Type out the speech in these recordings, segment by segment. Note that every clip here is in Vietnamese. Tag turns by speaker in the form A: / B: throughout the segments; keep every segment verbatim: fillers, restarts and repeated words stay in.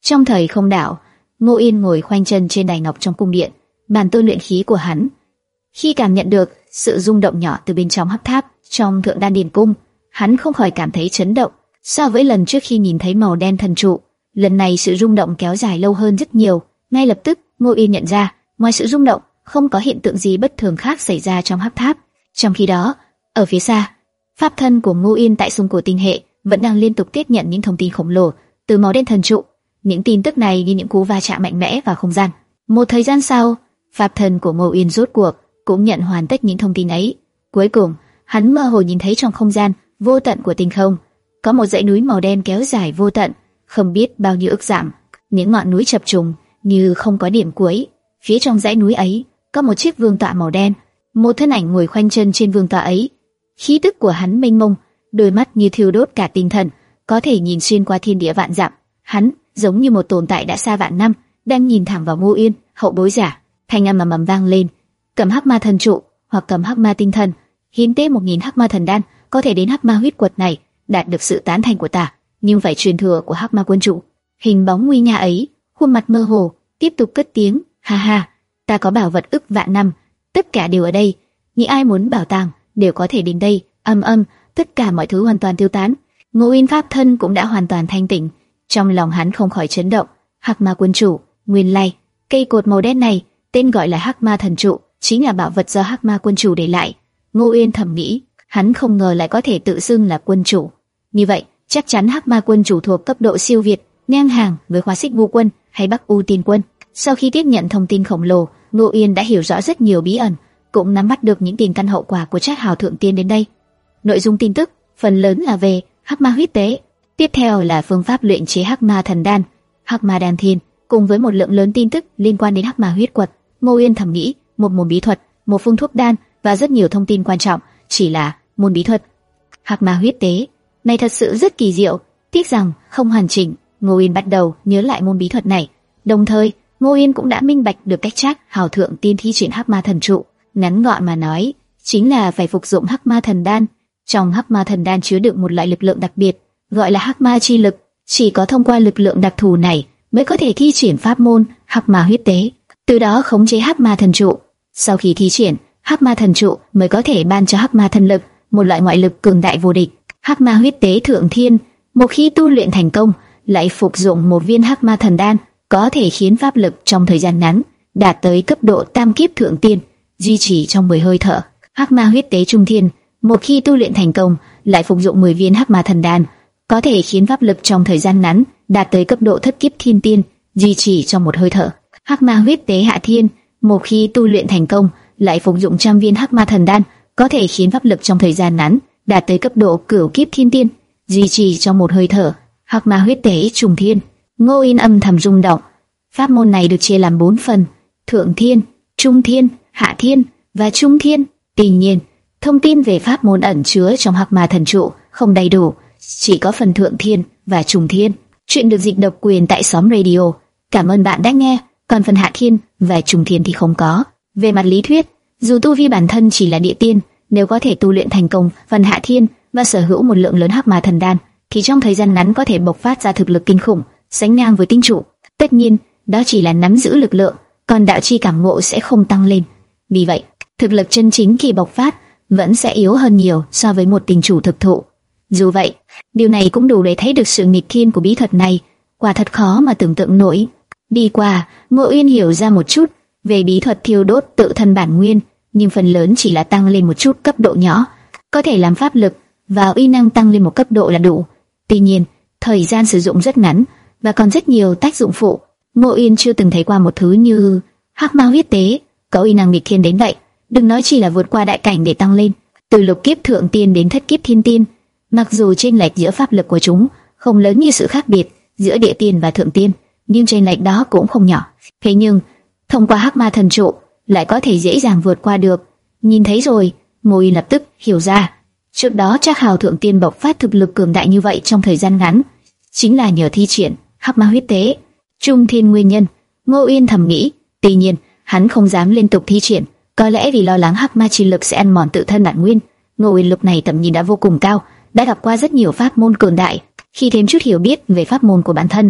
A: Trong thời không đảo, Ngô Yên ngồi khoanh chân trên đài ngọc trong cung điện, bàn tôi luyện khí của hắn. Khi cảm nhận được sự rung động nhỏ từ bên trong hắc tháp trong Thượng Đan Điền cung, hắn không khỏi cảm thấy chấn động. So với lần trước khi nhìn thấy màu đen thần trụ, lần này sự rung động kéo dài lâu hơn rất nhiều. Ngay lập tức, Ngô Yên nhận ra, ngoài sự rung động, không có hiện tượng gì bất thường khác xảy ra trong hắc tháp. Trong khi đó, ở phía xa, pháp thân của Ngô Yên tại xung cổ tinh hệ vẫn đang liên tục tiếp nhận những thông tin khổng lồ từ màu đen thần trụ. Những tin tức này như những cú va chạm mạnh mẽ vào không gian. Một thời gian sau, pháp thân của Ngô Yên rốt cuộc cũng nhận hoàn tất những thông tin ấy. Cuối cùng, hắn mơ hồ nhìn thấy trong không gian vô tận của tinh không có một dãy núi màu đen kéo dài vô tận, không biết bao nhiêu ức dặm. Những ngọn núi chập trùng như không có điểm cuối. Phía trong dãy núi ấy có một chiếc vương tọa màu đen, một thân ảnh ngồi khoanh chân trên vương tọa ấy. Khí tức của hắn mênh mông, đôi mắt như thiêu đốt cả tinh thần, có thể nhìn xuyên qua thiên địa vạn dặm. Hắn giống như một tồn tại đã xa vạn năm, đang nhìn thẳng vào Ngô Yên, hậu bối giả. Thanh âm ầm ầm vang lên, cầm hắc ma thần trụ hoặc cầm hắc ma tinh thần, hiến tế một nghìn hắc ma thần đan, có thể đến hắc ma huyết quật này đạt được sự tán thành của ta, nhưng phải truyền thừa của hắc ma quân chủ. Hình bóng nguy nga ấy, khuôn mặt mơ hồ, tiếp tục cất tiếng, ha ha, ta có bảo vật ức vạn năm, tất cả đều ở đây, những ai muốn bảo tàng đều có thể đến đây. Âm âm, tất cả mọi thứ hoàn toàn tiêu tán. Ngô Yên pháp thân cũng đã hoàn toàn thanh tỉnh, trong lòng hắn không khỏi chấn động. Hắc ma quân chủ, nguyên lai cây cột màu đen này tên gọi là hắc ma thần trụ, chính là bảo vật do hắc ma quân chủ để lại. Ngô Yên thầm nghĩ, hắn không ngờ lại có thể tự xưng là quân chủ. Như vậy, chắc chắn hắc ma quân chủ thuộc cấp độ siêu việt, ngang hàng với Khóa Xích Vu quân hay Bắc U Tiên quân. Sau khi tiếp nhận thông tin khổng lồ, Ngô Yên đã hiểu rõ rất nhiều bí ẩn, cũng nắm bắt được những tiền căn hậu quả của Trác Hào thượng tiên đến đây. Nội dung tin tức phần lớn là về hắc ma huyết tế, tiếp theo là phương pháp luyện chế hắc ma thần đan, hắc ma đan thiên, cùng với một lượng lớn tin tức liên quan đến hắc ma huyết quật. Ngô Yên thầm nghĩ, một môn bí thuật, một phương thuốc đan và rất nhiều thông tin quan trọng, chỉ là môn bí thuật hắc ma huyết tế này thật sự rất kỳ diệu, tiếc rằng không hoàn chỉnh. Ngô Yên bắt đầu nhớ lại môn bí thuật này, đồng thời Ngô Yên cũng đã minh bạch được cách Trác Hào thượng tiên thi triển hắc ma thần trụ. Ngắn gọn mà nói, chính là phải phục dụng hắc ma thần đan. Trong hắc ma thần đan chứa đựng một loại lực lượng đặc biệt, gọi là hắc ma chi lực. Chỉ có thông qua lực lượng đặc thù này mới có thể thi triển pháp môn hắc ma huyết tế, từ đó khống chế hắc ma thần trụ. Sau khi thi triển hắc ma thần trụ mới có thể ban cho hắc ma thần lực, một loại ngoại lực cường đại vô địch. Hắc ma huyết tế thượng thiên, một khi tu luyện thành công, lại phục dụng một viên hắc ma thần đan, có thể khiến pháp lực trong thời gian ngắn đạt tới cấp độ tam kiếp thượng tiên, duy trì trong mười hơi thở. Hắc ma huyết tế trung thiên, một khi tu luyện thành công, lại phục dụng mười viên hắc ma thần đan, có thể khiến pháp lực trong thời gian ngắn đạt tới cấp độ thất kiếp thiên tiên, duy trì trong một hơi thở. Hắc ma huyết tế hạ thiên, một khi tu luyện thành công, lại phục dụng trăm viên hắc ma thần đan, có thể khiến pháp lực trong thời gian ngắn đạt tới cấp độ cửu kiếp thiên tiên, duy trì trong một hơi thở. Hắc ma huyết tế trung thiên, Ngô Yên âm thầm rung động. Pháp môn này được chia làm bốn phần: thượng thiên, trung thiên, hạ thiên và trung thiên. Tuy nhiên, thông tin về pháp môn ẩn chứa trong hắc ma thần trụ không đầy đủ, chỉ có phần thượng thiên và trung thiên. Chuyện được dịch độc quyền tại Xóm Radio. Cảm ơn bạn đã nghe. Còn phần hạ thiên và trung thiên thì không có. Về mặt lý thuyết, dù tu vi bản thân chỉ là địa tiên, nếu có thể tu luyện thành công phần hạ thiên và sở hữu một lượng lớn hắc ma thần đan, thì trong thời gian ngắn có thể bộc phát ra thực lực kinh khủng, sánh ngang với tinh trụ. Tất nhiên, đó chỉ là nắm giữ lực lượng, còn đạo chi cảm ngộ sẽ không tăng lên. Vì vậy, thực lực chân chính khi bộc phát vẫn sẽ yếu hơn nhiều so với một tinh chủ thực thụ. Dù vậy, điều này cũng đủ để thấy được sự nghịch thiên của bí thuật này, quả thật khó mà tưởng tượng nổi. Đi qua, Ngô Yên hiểu ra một chút về bí thuật thiêu đốt tự thân bản nguyên, nhưng phần lớn chỉ là tăng lên một chút cấp độ nhỏ, có thể làm pháp lực và uy năng tăng lên một cấp độ là đủ. Tuy nhiên, thời gian sử dụng rất ngắn và còn rất nhiều tác dụng phụ. Ngô Yên chưa từng thấy qua một thứ như hắc ma huyết tế có uy năng nghịch thiên đến vậy, đừng nói chỉ là vượt qua đại cảnh để tăng lên. Từ lục kiếp thượng tiên đến thất kiếp thiên tiên, mặc dù chênh lệch giữa pháp lực của chúng không lớn như sự khác biệt giữa địa tiên và thượng tiên, nhưng chênh lệch đó cũng không nhỏ. Thế nhưng, thông qua hắc ma thần trụ lại có thể dễ dàng vượt qua được. Nhìn thấy rồi, Ngô Yên lập tức hiểu ra, trước đó Trác Hào thượng tiên bộc phát thực lực cường đại như vậy trong thời gian ngắn, chính là nhờ thi triển hắc ma huyết tế trung thiên nguyên nhân. Ngô Yên thầm nghĩ. Tuy nhiên, hắn không dám liên tục thi triển, có lẽ vì lo lắng hắc ma chi lực sẽ ăn mòn tự thân bản nguyên. Ngô Yên lúc này tầm nhìn đã vô cùng cao, đã gặp qua rất nhiều pháp môn cường đại. Khi thêm chút hiểu biết về pháp môn của bản thân,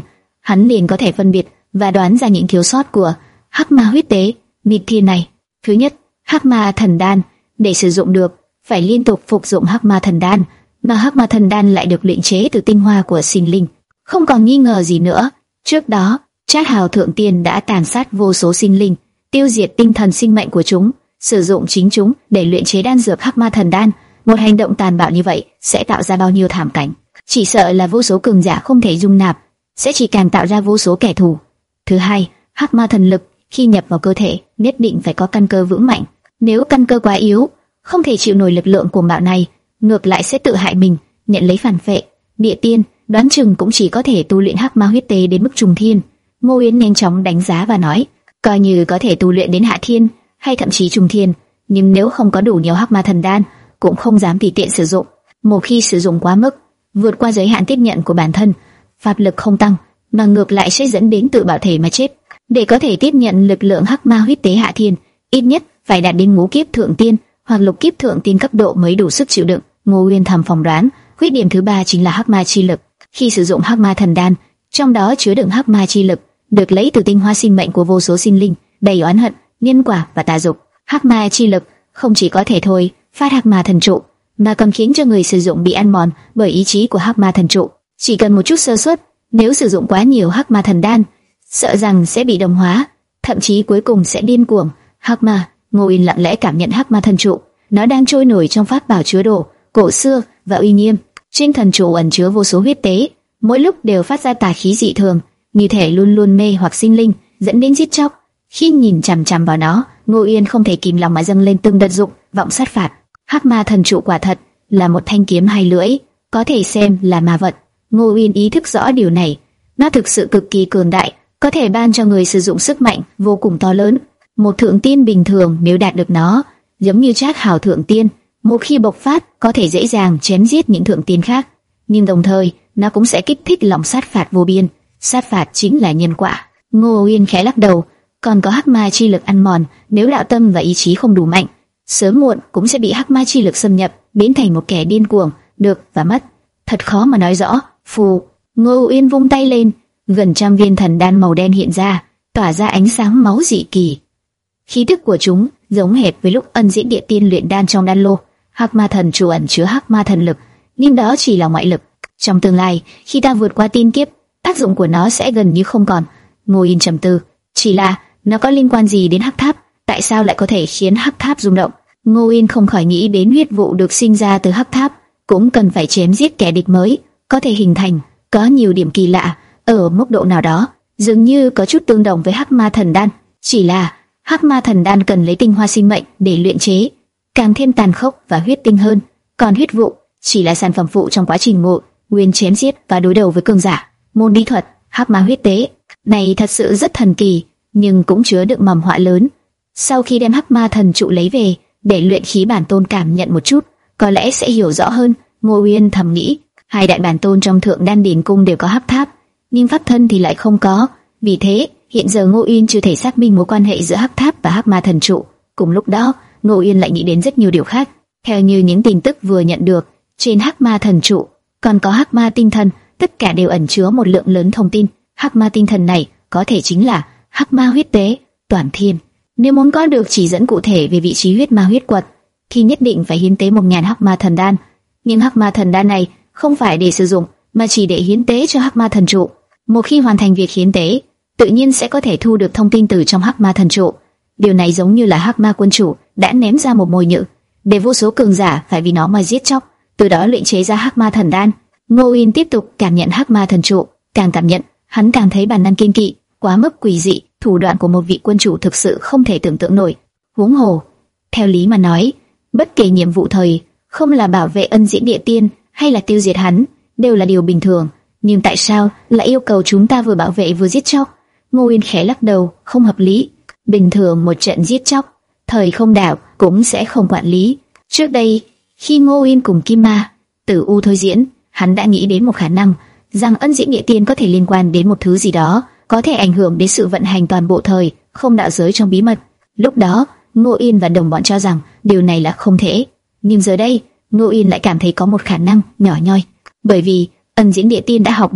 A: hắn liền có thể phân biệt và đoán ra những thiếu sót của hắc ma huyết tế nghịch thiên này. Thứ nhất, hắc ma thần đan. Để sử dụng được, phải liên tục phục dụng hắc ma thần đan, mà hắc ma thần đan lại được luyện chế từ tinh hoa của sinh linh. Không còn nghi ngờ gì nữa, trước đó, Trác Hào thượng tiên đã tàn sát vô số sinh linh, tiêu diệt tinh thần sinh mệnh của chúng, sử dụng chính chúng để luyện chế đan dược hắc ma thần đan. Một hành động tàn bạo như vậy sẽ tạo ra bao nhiêu thảm cảnh, chỉ sợ là vô số cường giả không thể dung nạp, sẽ chỉ càng tạo ra vô số kẻ thù. Thứ hai, hắc ma thần lực khi nhập vào cơ thể nhất định phải có căn cơ vững mạnh. Nếu căn cơ quá yếu, không thể chịu nổi lực lượng cuồng bạo này, ngược lại sẽ tự hại mình, nhận lấy phản phệ. Địa tiên đoán chừng cũng chỉ có thể tu luyện hắc ma huyết tế đến mức trùng thiên. Ngô Uyên nhanh chóng đánh giá và nói, coi như có thể tu luyện đến hạ thiên hay thậm chí trùng thiên, nhưng nếu không có đủ nhiều hắc ma thần đan, cũng không dám tùy tiện sử dụng. Một khi sử dụng quá mức, vượt qua giới hạn tiếp nhận của bản thân, pháp lực không tăng, mà ngược lại sẽ dẫn đến tự bạo thể mà chết. Để có thể tiếp nhận lực lượng hắc ma huyết tế hạ thiên, ít nhất phải đạt đến ngũ kiếp thượng tiên hoặc lục kiếp thượng tiên cấp độ mới đủ sức chịu đựng. Ngô Uyên thầm phỏng đoán, khuyết điểm thứ ba chính là hắc ma chi lực. Khi sử dụng hắc ma thần đan, trong đó chứa đựng hắc ma chi lực, được lấy từ tinh hoa sinh mệnh của vô số sinh linh, đầy oán hận, nhân quả và tà dục. Hắc ma chi lực không chỉ có thể thôi phát hắc ma thần trụ, mà còn khiến cho người sử dụng bị ăn mòn bởi ý chí của hắc ma thần trụ. Chỉ cần một chút sơ suất, nếu sử dụng quá nhiều hắc ma thần đan, sợ rằng sẽ bị đồng hóa, thậm chí cuối cùng sẽ điên cuồng. Hắc ma. Ngô Uyên lặng lẽ cảm nhận hắc ma thần trụ, nó đang trôi nổi trong pháp bảo chứa đồ cổ xưa và uy nghiêm. Trên thần trụ ẩn chứa vô số huyết tế, mỗi lúc đều phát ra tà khí dị thường, như thể luôn luôn mê hoặc sinh linh, dẫn đến giết chóc. Khi nhìn chằm chằm vào nó, Ngô Uyên không thể kìm lòng mà dâng lên từng đợt dục vọng sát phạt. Hắc ma thần trụ quả thật là một thanh kiếm hai lưỡi, có thể xem là ma vật. Ngô Uyên ý thức rõ điều này, nó thực sự cực kỳ cường đại, có thể ban cho người sử dụng sức mạnh vô cùng to lớn. Một thượng tiên bình thường nếu đạt được nó, giống như Trác Hào thượng tiên, một khi bộc phát có thể dễ dàng chém giết những thượng tiên khác, nhưng đồng thời nó cũng sẽ kích thích lòng sát phạt vô biên. Sát phạt chính là nhân quả. Ngô Uyên khẽ lắc đầu, còn có hắc ma chi lực ăn mòn, nếu đạo tâm và ý chí không đủ mạnh, sớm muộn cũng sẽ bị hắc ma chi lực xâm nhập, biến thành một kẻ điên cuồng, được và mất, thật khó mà nói rõ. Phù. Ngô Uyên vung tay lên, gần trăm viên thần đan màu đen hiện ra, tỏa ra ánh sáng máu dị kỳ. Khí tức của chúng giống hệt với lúc Ân Diễn Địa Tiên luyện đan trong đan lô. Hắc ma thần trụ ẩn chứa hắc ma thần lực, nhưng đó chỉ là ngoại lực. Trong tương lai, khi ta vượt qua tiên kiếp, tác dụng của nó sẽ gần như không còn. Ngô Uyên trầm tư, chỉ là nó có liên quan gì đến hắc tháp? Tại sao lại có thể khiến hắc tháp rung động? Ngô Uyên không khỏi nghĩ đến huyết vụ được sinh ra từ hắc tháp, cũng cần phải chém giết kẻ địch mới có thể hình thành. Có nhiều điểm kỳ lạ, ở mức độ nào đó dường như có chút tương đồng với hắc ma thần đan, chỉ là hắc ma thần đan cần lấy tinh hoa sinh mệnh để luyện chế, càng thêm tàn khốc và huyết tinh hơn, còn huyết vụ chỉ là sản phẩm phụ trong quá trình Ngô Uyên chém giết và đối đầu với cường giả. Môn bí thuật hắc ma huyết tế này thật sự rất thần kỳ, nhưng cũng chứa đựng mầm họa lớn. Sau khi đem hắc ma thần trụ lấy về để luyện khí bản tôn cảm nhận một chút, có lẽ sẽ hiểu rõ hơn. Ngô Uyên thầm nghĩ, hai đại bản tôn trong thượng đan điền cung đều có hắc tháp, nhưng pháp thân thì lại không có. Vì thế hiện giờ Ngô Uyên chưa thể xác minh mối quan hệ giữa hắc tháp và hắc ma thần trụ. Cùng lúc đó, Ngô Uyên lại nghĩ đến rất nhiều điều khác. Theo như những tin tức vừa nhận được, trên hắc ma thần trụ còn có hắc ma tinh thần, tất cả đều ẩn chứa một lượng lớn thông tin. Hắc ma tinh thần này có thể chính là hắc ma huyết tế toàn thiên. Nếu muốn có được chỉ dẫn cụ thể về vị trí huyết ma huyết quật, thì nhất định phải hiến tế một ngàn hắc ma thần đan. Nhưng hắc ma thần đan này không phải để sử dụng, mà chỉ để hiến tế cho hắc ma thần trụ. Một khi hoàn thành việc hiến tế, tự nhiên sẽ có thể thu được thông tin từ trong hắc ma thần trụ. Điều này giống như là hắc ma quân chủ đã ném ra một mồi nhự, để vô số cường giả phải vì nó mà giết chóc, từ đó luyện chế ra hắc ma thần đan. Ngô Uyên tiếp tục cảm nhận hắc ma thần trụ, càng cảm nhận, hắn càng thấy bản năng kiên kỵ, quá mức quỷ dị, thủ đoạn của một vị quân chủ thực sự không thể tưởng tượng nổi. Huống hồ, theo lý mà nói, bất kể nhiệm vụ thời không là bảo vệ Ân Diễn Địa Tiên hay là tiêu diệt hắn, đều là điều bình thường. Nhưng tại sao lại yêu cầu chúng ta vừa bảo vệ vừa giết chóc? Ngô Uyên khẽ lắc đầu, không hợp lý. Bình thường một trận giết chóc, thời không đảo cũng sẽ không quản lý. Trước đây, khi Ngô Uyên cùng Kim Ma, Tử U thôi diễn, hắn đã nghĩ đến một khả năng, rằng Ân Diễn Địa Tiên có thể liên quan đến một thứ gì đó, có thể ảnh hưởng đến sự vận hành toàn bộ thời không đạo giới trong bí mật. Lúc đó, Ngô Uyên và đồng bọn cho rằng điều này là không thể, nhưng giờ đây, Ngô Uyên lại cảm thấy có một khả năng nhỏ nhoi, bởi vì Ân Diễn Địa Tiên đã học được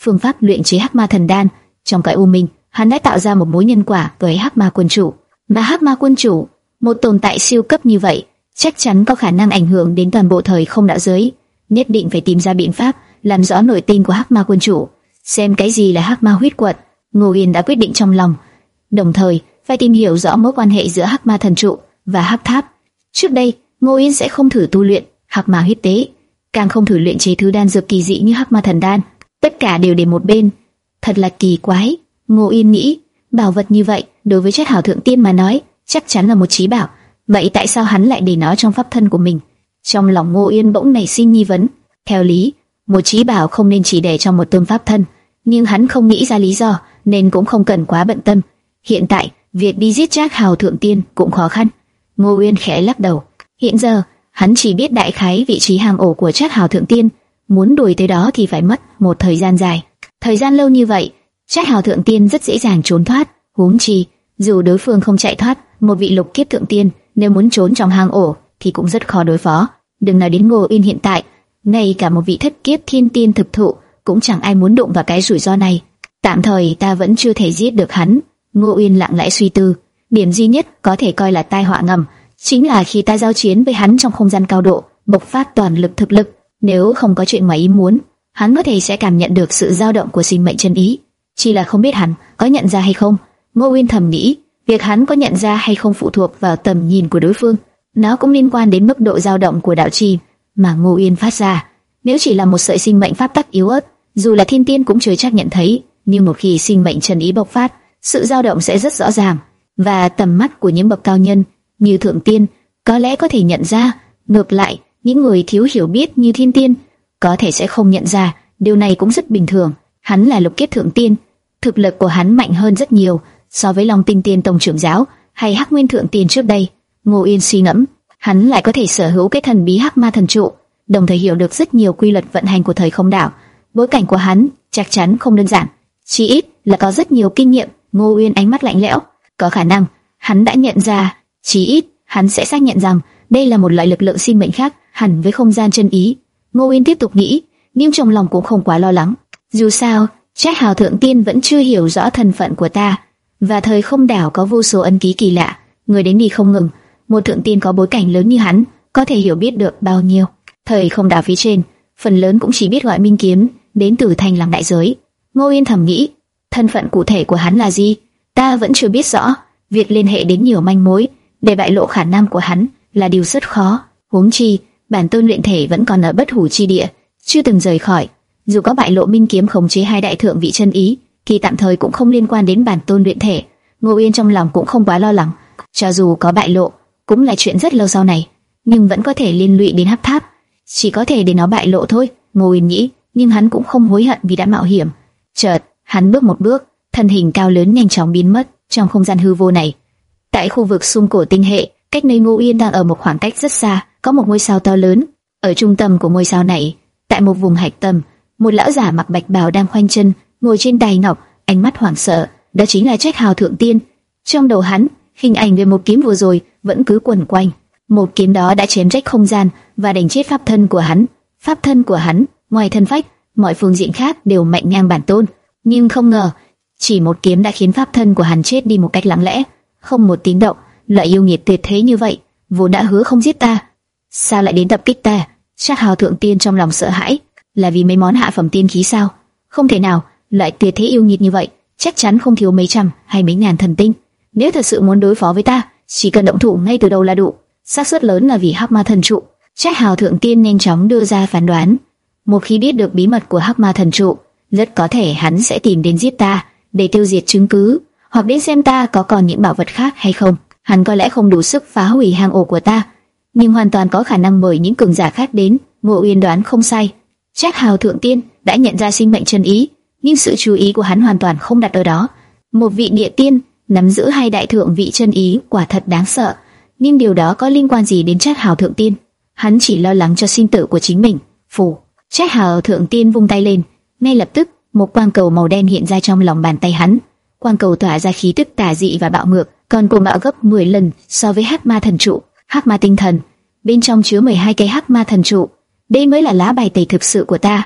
A: phương pháp luyện chế Hắc Ma Thần Đan. Trong cõi u minh, hắn đã tạo ra một mối nhân quả với Hắc Ma Quân Chủ, mà Hắc Ma Quân Chủ, một tồn tại siêu cấp như vậy, chắc chắn có khả năng ảnh hưởng đến toàn bộ thời không đạo giới. Nhất định phải tìm ra biện pháp làm rõ nội tình của Hắc Ma Quân Chủ, xem cái gì là Hắc Ma huyết quật. Ngô Yên đã quyết định trong lòng, đồng thời phải tìm hiểu rõ mối quan hệ giữa Hắc Ma Thần Trụ và Hắc Tháp. Trước đây, Ngô Yên sẽ không thử tu luyện Hắc Ma huyết tế, càng không thử luyện chế thứ đan dược kỳ dị như Hắc Ma Thần Đan, tất cả đều để một bên. Thật là kỳ quái, Ngô Yên nghĩ, bảo vật như vậy đối với Trác Hào thượng tiên mà nói, chắc chắn là một chí bảo, vậy tại sao hắn lại để nó trong pháp thân của mình? Trong lòng Ngô Yên bỗng nảy sinh nghi vấn. Theo lý, một chí bảo không nên chỉ để trong một tôn pháp thân, nhưng hắn không nghĩ ra lý do, nên cũng không cần quá bận tâm. Hiện tại, việc đi giết Trác Hào thượng tiên cũng khó khăn. Ngô Uyên khẽ lắc đầu. Hiện giờ, hắn chỉ biết đại khái vị trí hang ổ của Trác Hào thượng tiên, muốn đuổi tới đó thì phải mất một thời gian dài. Thời gian lâu như vậy, Trác Hào thượng tiên rất dễ dàng trốn thoát. Huống chi, dù đối phương không chạy thoát, một vị lục kiếp thượng tiên nếu muốn trốn trong hang ổ thì cũng rất khó đối phó. Đừng nói đến Ngô Uyên hiện tại, ngay cả một vị thất kiếp thiên tiên thực thụ cũng chẳng ai muốn đụng vào cái rủi ro này. Tạm thời ta vẫn chưa thể giết được hắn. Ngô Uyên lặng lẽ suy tư. Điểm duy nhất có thể coi là tai họa ngầm chính là khi ta giao chiến với hắn trong không gian cao độ, bộc phát toàn lực thực lực. Nếu không có chuyện ngoài ý muốn, hắn có thể sẽ cảm nhận được sự dao động của sinh mệnh chân ý. Chỉ là không biết hắn có nhận ra hay không. Ngô Uyên thầm nghĩ, việc hắn có nhận ra hay không phụ thuộc vào tầm nhìn của đối phương. Nó cũng liên quan đến mức độ dao động của đạo chi mà Ngô Uyên phát ra. Nếu chỉ là một sợi sinh mệnh pháp tắc yếu ớt, dù là thiên tiên cũng chưa chắc nhận thấy, nhưng một khi sinh mệnh chân ý bộc phát, sự dao động sẽ rất rõ ràng, và tầm mắt của những bậc cao nhân như thượng tiên có lẽ có thể nhận ra. Ngược lại, những người thiếu hiểu biết như thiên tiên có thể sẽ không nhận ra. Điều này cũng rất bình thường. Hắn là lục kiếp thượng tiên, thực lực của hắn mạnh hơn rất nhiều so với Long Tinh Tiên tông trưởng giáo hay Hắc Nguyên thượng tiên trước đây. Ngô Yên suy ngẫm, hắn lại có thể sở hữu cái thần bí Hắc Ma thần trụ, đồng thời hiểu được rất nhiều quy luật vận hành của thời không đảo. Bối cảnh của hắn chắc chắn không đơn giản, chỉ ít là có rất nhiều kinh nghiệm. Ngô Uyên ánh mắt lạnh lẽo, có khả năng hắn đã nhận ra, chỉ ít hắn sẽ xác nhận rằng đây là một loại lực lượng sinh mệnh khác hẳn với không gian chân ý. Ngô Uyên tiếp tục nghĩ, nhưng trong lòng cũng không quá lo lắng. Dù sao, Trác Hào thượng tiên vẫn chưa hiểu rõ thân phận của ta, và thời không đảo có vô số ân ký kỳ lạ, người đến đi không ngừng. Một thượng tiên có bối cảnh lớn như hắn có thể hiểu biết được bao nhiêu. Thời không đảo phía trên, phần lớn cũng chỉ biết gọi Minh Kiếm đến từ Thanh Lăng đại giới. Ngô Yên thầm nghĩ, thân phận cụ thể của hắn là gì, ta vẫn chưa biết rõ. Việc liên hệ đến nhiều manh mối để bại lộ khả năng của hắn là điều rất khó. Huống chi, bản tôn luyện thể vẫn còn ở Bất Hủ chi địa, chưa từng rời khỏi. Dù có bại lộ Minh Kiếm khống chế hai đại thượng vị chân ý, thì tạm thời cũng không liên quan đến bản tôn luyện thể. Ngô Yên trong lòng cũng không quá lo lắng. Cho dù có bại lộ, cũng là chuyện rất lâu sau này, nhưng vẫn có thể liên lụy đến Hắc Tháp. Chỉ có thể để nó bại lộ thôi, Ngô Yên nghĩ, nhưng hắn cũng không hối hận vì đã mạo hiểm. Chợt, hắn bước một bước, thân hình cao lớn nhanh chóng biến mất trong không gian hư vô này. Tại khu vực xung cổ tinh hệ, cách nơi Ngô Yên đang ở một khoảng cách rất xa, có một ngôi sao to lớn. Ở trung tâm của ngôi sao này, tại một vùng hạch tâm, một lão giả mặc bạch bào đang khoanh chân ngồi trên đài ngọc, ánh mắt hoảng sợ. Đó chính là Trác Hào thượng tiên. Trong đầu hắn, hình ảnh về một kiếm vừa rồi vẫn cứ quẩn quanh. Một kiếm đó đã chém rách không gian và đánh chết pháp thân của hắn. Pháp thân của hắn, ngoài thân phách, mọi phương diện khác đều mạnh ngang bản tôn. Nhưng không ngờ, chỉ một kiếm đã khiến pháp thân của hắn chết đi một cách lặng lẽ, không một tiếng động. Loại yêu nghiệt tuyệt thế như vậy, vốn đã hứa không giết ta, sao lại đến tập kích ta? Trác Hào thượng tiên trong lòng sợ hãi. Là vì mấy món hạ phẩm tiên khí sao? Không thể nào, loại tuyệt thế yêu nghiệt như vậy chắc chắn không thiếu mấy trăm hay mấy ngàn thần tinh. Nếu thật sự muốn đối phó với ta, chỉ cần động thủ ngay từ đầu là đủ. Xác suất lớn là vì Hắc Ma thần trụ. Trác Hào thượng tiên nhanh chóng đưa ra phán đoán. Một khi biết được bí mật của Hắc Ma thần trụ, rất có thể hắn sẽ tìm đến giết ta để tiêu diệt chứng cứ, hoặc đến xem ta có còn những bảo vật khác hay không. Hắn có lẽ không đủ sức phá hủy hang ổ của ta, nhưng hoàn toàn có khả năng mời những cường giả khác đến. Ngô Uyên đoán không sai. Trác Hào thượng tiên đã nhận ra sinh mệnh chân ý, nhưng sự chú ý của hắn hoàn toàn không đặt ở đó. Một vị địa tiên nắm giữ hai đại thượng vị chân ý quả thật đáng sợ, nhưng điều đó có liên quan gì đến Trác Hào thượng tiên? Hắn chỉ lo lắng cho sinh tử của chính mình. Phù, Trác Hào thượng tiên vung tay lên, ngay lập tức một quang cầu màu đen hiện ra trong lòng bàn tay hắn. Quang cầu tỏa ra khí tức tà dị và bạo ngược, còn cuồng bạo gấp mười lần so với Hắc Ma thần trụ. Hắc Ma tinh thần, bên trong chứa mười hai cây Hắc Ma thần trụ. Đây mới là lá bài tẩy thực sự của ta.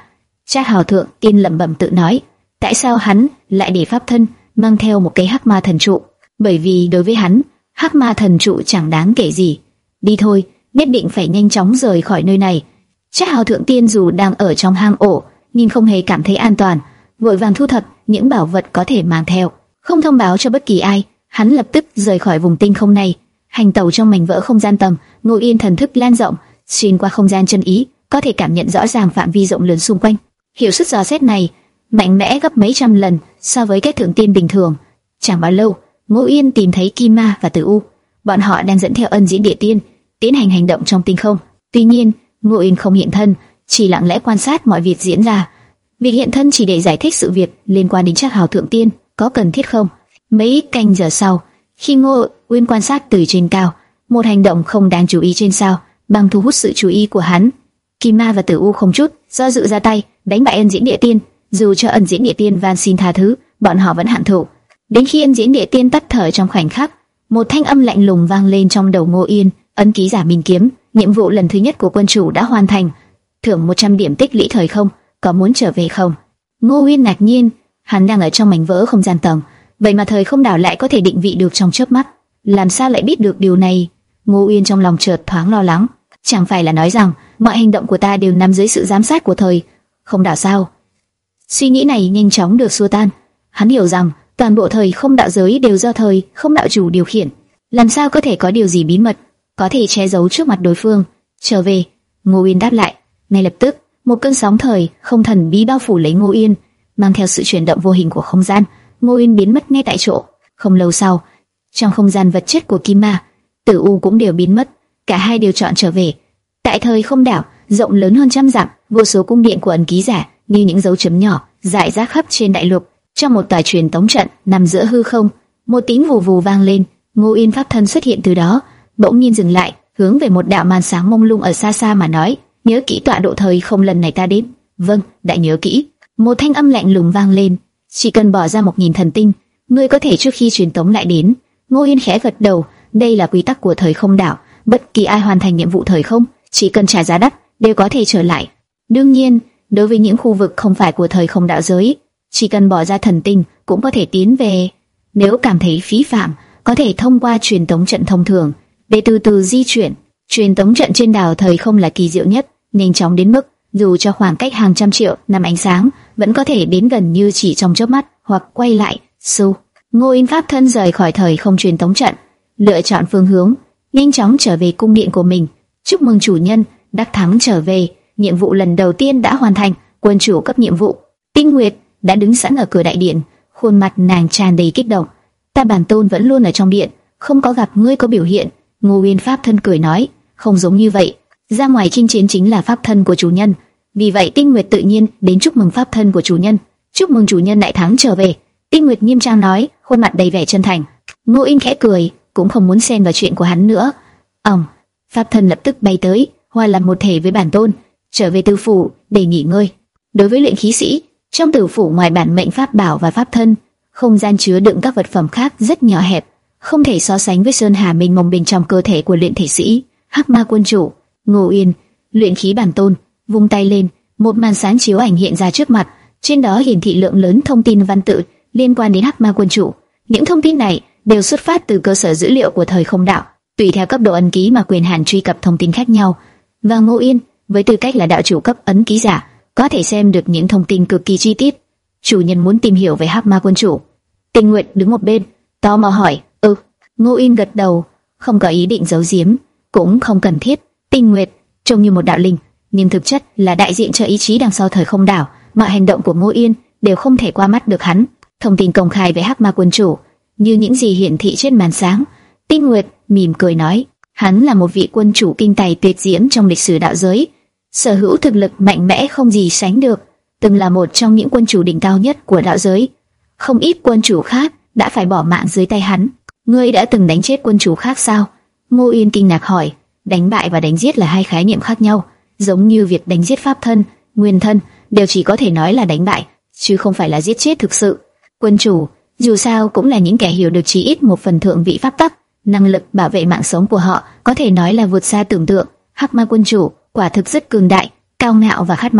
A: Trác Hào Thượng Tiên lẩm bẩm tự nói, tại sao hắn lại để pháp thân mang theo một cái hắc ma thần trụ? Bởi vì đối với hắn, hắc ma thần trụ chẳng đáng kể gì. Đi thôi, nhất định phải nhanh chóng rời khỏi nơi này. Trác Hào Thượng Tiên dù đang ở trong hang ổ, nhưng không hề cảm thấy an toàn, vội vàng thu thập những bảo vật có thể mang theo, không thông báo cho bất kỳ ai. Hắn lập tức rời khỏi vùng tinh không này, hành tẩu trong mảnh vỡ không gian tầm. Ngô Yên thần thức lan rộng, xuyên qua không gian chân ý, có thể cảm nhận rõ ràng phạm vi rộng lớn xung quanh. Hiệu suất dò xét này mạnh mẽ gấp mấy trăm lần so với các thượng tiên bình thường. Chẳng bao lâu, Ngô Yên tìm thấy Kim Ma và Tử U. Bọn họ đang dẫn theo Ân Diễn Địa Tiên tiến hành hành động trong tinh không. Tuy nhiên, Ngô Yên không hiện thân, chỉ lặng lẽ quan sát mọi việc diễn ra. Việc hiện thân chỉ để giải thích sự việc liên quan đến Trác Hào Thượng Tiên, có cần thiết không? Mấy canh giờ sau, khi Ngô Uyên quan sát từ trên cao, một hành động không đáng chú ý trên sao bằng thu hút sự chú ý của hắn. Kim Ma và Tử U không chút do dự ra tay đánh bại Ân Diễn Địa Tiên. Dù cho Ân Diễn Địa Tiên van xin tha thứ, bọn họ vẫn hạn thù. Đến khi Ân Diễn Địa Tiên tắt thở trong khoảnh khắc, một thanh âm lạnh lùng vang lên trong đầu Ngô Yên: ấn ký giả Minh Kiếm, nhiệm vụ lần thứ nhất của quân chủ đã hoàn thành, thưởng một trăm điểm tích lũy thời không, có muốn trở về không? Ngô Uyên ngạc nhiên, hắn đang ở trong mảnh vỡ không gian tầng, vậy mà thời không đảo lại có thể định vị được trong chớp mắt, làm sao lại biết được điều này? Ngô Uyên trong lòng chợt thoáng lo lắng, chẳng phải là nói rằng mọi hành động của ta đều nằm dưới sự giám sát của thời không đảo sao? Suy nghĩ này nhanh chóng được xua tan. Hắn hiểu rằng toàn bộ thời không đạo giới đều do thời không đạo chủ điều khiển, làm sao có thể có điều gì bí mật có thể che giấu trước mặt đối phương? Trở về, Ngô Uyên đáp lại. Ngay lập tức, một cơn sóng thời không thần bí bao phủ lấy Ngô Uyên, mang theo sự chuyển động vô hình của không gian. Ngô Uyên biến mất ngay tại chỗ. Không lâu sau, trong không gian vật chất của Kim Ma, Tử U cũng đều biến mất. Cả hai đều chọn trở về. Tại thời không đảo, rộng lớn hơn trăm dặm, vô số cung điện của ấn ký giả như những dấu chấm nhỏ rải rác khắp trên đại lục. Trong một tòa truyền tống trận nằm giữa hư không, một tiếng vù vù vang lên. Ngô Uyên pháp thân xuất hiện từ đó, bỗng nhiên dừng lại, hướng về một đạo màn sáng mông lung ở xa xa mà nói: nhớ kỹ tọa độ thời không lần này ta đến. Vâng, đã nhớ kỹ. Một thanh âm lạnh lùng vang lên: chỉ cần bỏ ra một nghìn thần tinh, ngươi có thể trước khi truyền tống lại đến. Ngô Uyên khẽ gật đầu, đây là quy tắc của thời không đảo, bất kỳ ai hoàn thành nhiệm vụ thời không, chỉ cần trả giá đắt đều có thể trở lại. Đương nhiên, đối với những khu vực không phải của thời không đạo giới, chỉ cần bỏ ra thần tinh cũng có thể tiến về. Nếu cảm thấy phí phạm, có thể thông qua truyền tống trận thông thường để từ từ di chuyển. Truyền tống trận trên đảo thời không là kỳ diệu nhất, nhanh chóng đến mức dù cho khoảng cách hàng trăm triệu năm ánh sáng vẫn có thể đến gần như chỉ trong chớp mắt, hoặc quay lại. Su, Ngô Yên pháp thân rời khỏi thời không truyền tống trận, lựa chọn phương hướng, nhanh chóng trở về cung điện của mình. Chúc mừng chủ nhân, đắc thắng trở về, nhiệm vụ lần đầu tiên đã hoàn thành. Quân chủ cấp nhiệm vụ. Tinh Nguyệt đã đứng sẵn ở cửa đại điện, khuôn mặt nàng tràn đầy kích động. Ta bản tôn vẫn luôn ở trong điện, không có gặp ngươi có biểu hiện. Ngô Uyên pháp thân cười nói, không giống như vậy, ra ngoài chinh chiến chính là pháp thân của chủ nhân, vì vậy Tinh Nguyệt tự nhiên đến chúc mừng pháp thân của chủ nhân. Chúc mừng chủ nhân đại thắng trở về. Tinh Nguyệt nghiêm trang nói, khuôn mặt đầy vẻ chân thành. Ngô Uyên khẽ cười, cũng không muốn xen vào chuyện của hắn nữa. Ầm, pháp thân lập tức bay tới, hòa làm một thể với bản tôn, trở về tử phủ để nghỉ ngơi. Đối với luyện khí sĩ, trong tử phủ ngoài bản mệnh pháp bảo và pháp thân, không gian chứa đựng các vật phẩm khác rất nhỏ hẹp, không thể so sánh với sơn hà mênh mông bên trong cơ thể của luyện thể sĩ. Hắc Ma quân chủ, Ngô Uyên, luyện khí bản tôn, vung tay lên, một màn sáng chiếu ảnh hiện ra trước mặt, trên đó hiển thị lượng lớn thông tin văn tự liên quan đến Hắc Ma quân chủ. Những thông tin này đều xuất phát từ cơ sở dữ liệu của thời không đạo, tùy theo cấp độ ấn ký mà quyền hạn truy cập thông tin khác nhau. Và Ngô Uyên, với tư cách là đạo chủ cấp ấn ký giả, có thể xem được những thông tin cực kỳ chi tiết. Chủ nhân muốn tìm hiểu về Hắc Ma quân chủ. Tinh Nguyệt đứng một bên, tò mò hỏi. Ừ. Ngô Uyên gật đầu, không có ý định giấu giếm, cũng không cần thiết. Tinh Nguyệt trông như một đạo linh, nhưng thực chất là đại diện cho ý chí đằng sau thời không đảo. Mọi hành động của Ngô Uyên đều không thể qua mắt được hắn. Thông tin công khai về Hắc Ma quân chủ, như những gì hiển thị trên màn sáng. Tinh Nguyệt mỉm cười nói, hắn là một vị quân chủ kinh tài tuyệt diễm trong lịch sử đạo giới, sở hữu thực lực mạnh mẽ không gì sánh được, từng là một trong những quân chủ đỉnh cao nhất của đạo giới. Không ít quân chủ khác đã phải bỏ mạng dưới tay hắn. Ngươi đã từng đánh chết quân chủ khác sao? Ngô Uyên kinh ngạc hỏi. Đánh bại và đánh giết là hai khái niệm khác nhau, giống như việc đánh giết pháp thân, nguyên thân đều chỉ có thể nói là đánh bại, chứ không phải là giết chết thực sự. Quân chủ dù sao cũng là những kẻ hiểu được chí ít một phần thượng vị pháp tắc, năng lực bảo vệ mạng sống của họ có thể nói là vượt xa tưởng tượng. Hắc Ma quân chủ quả thực rất cường đại, cao ngạo và khát máu.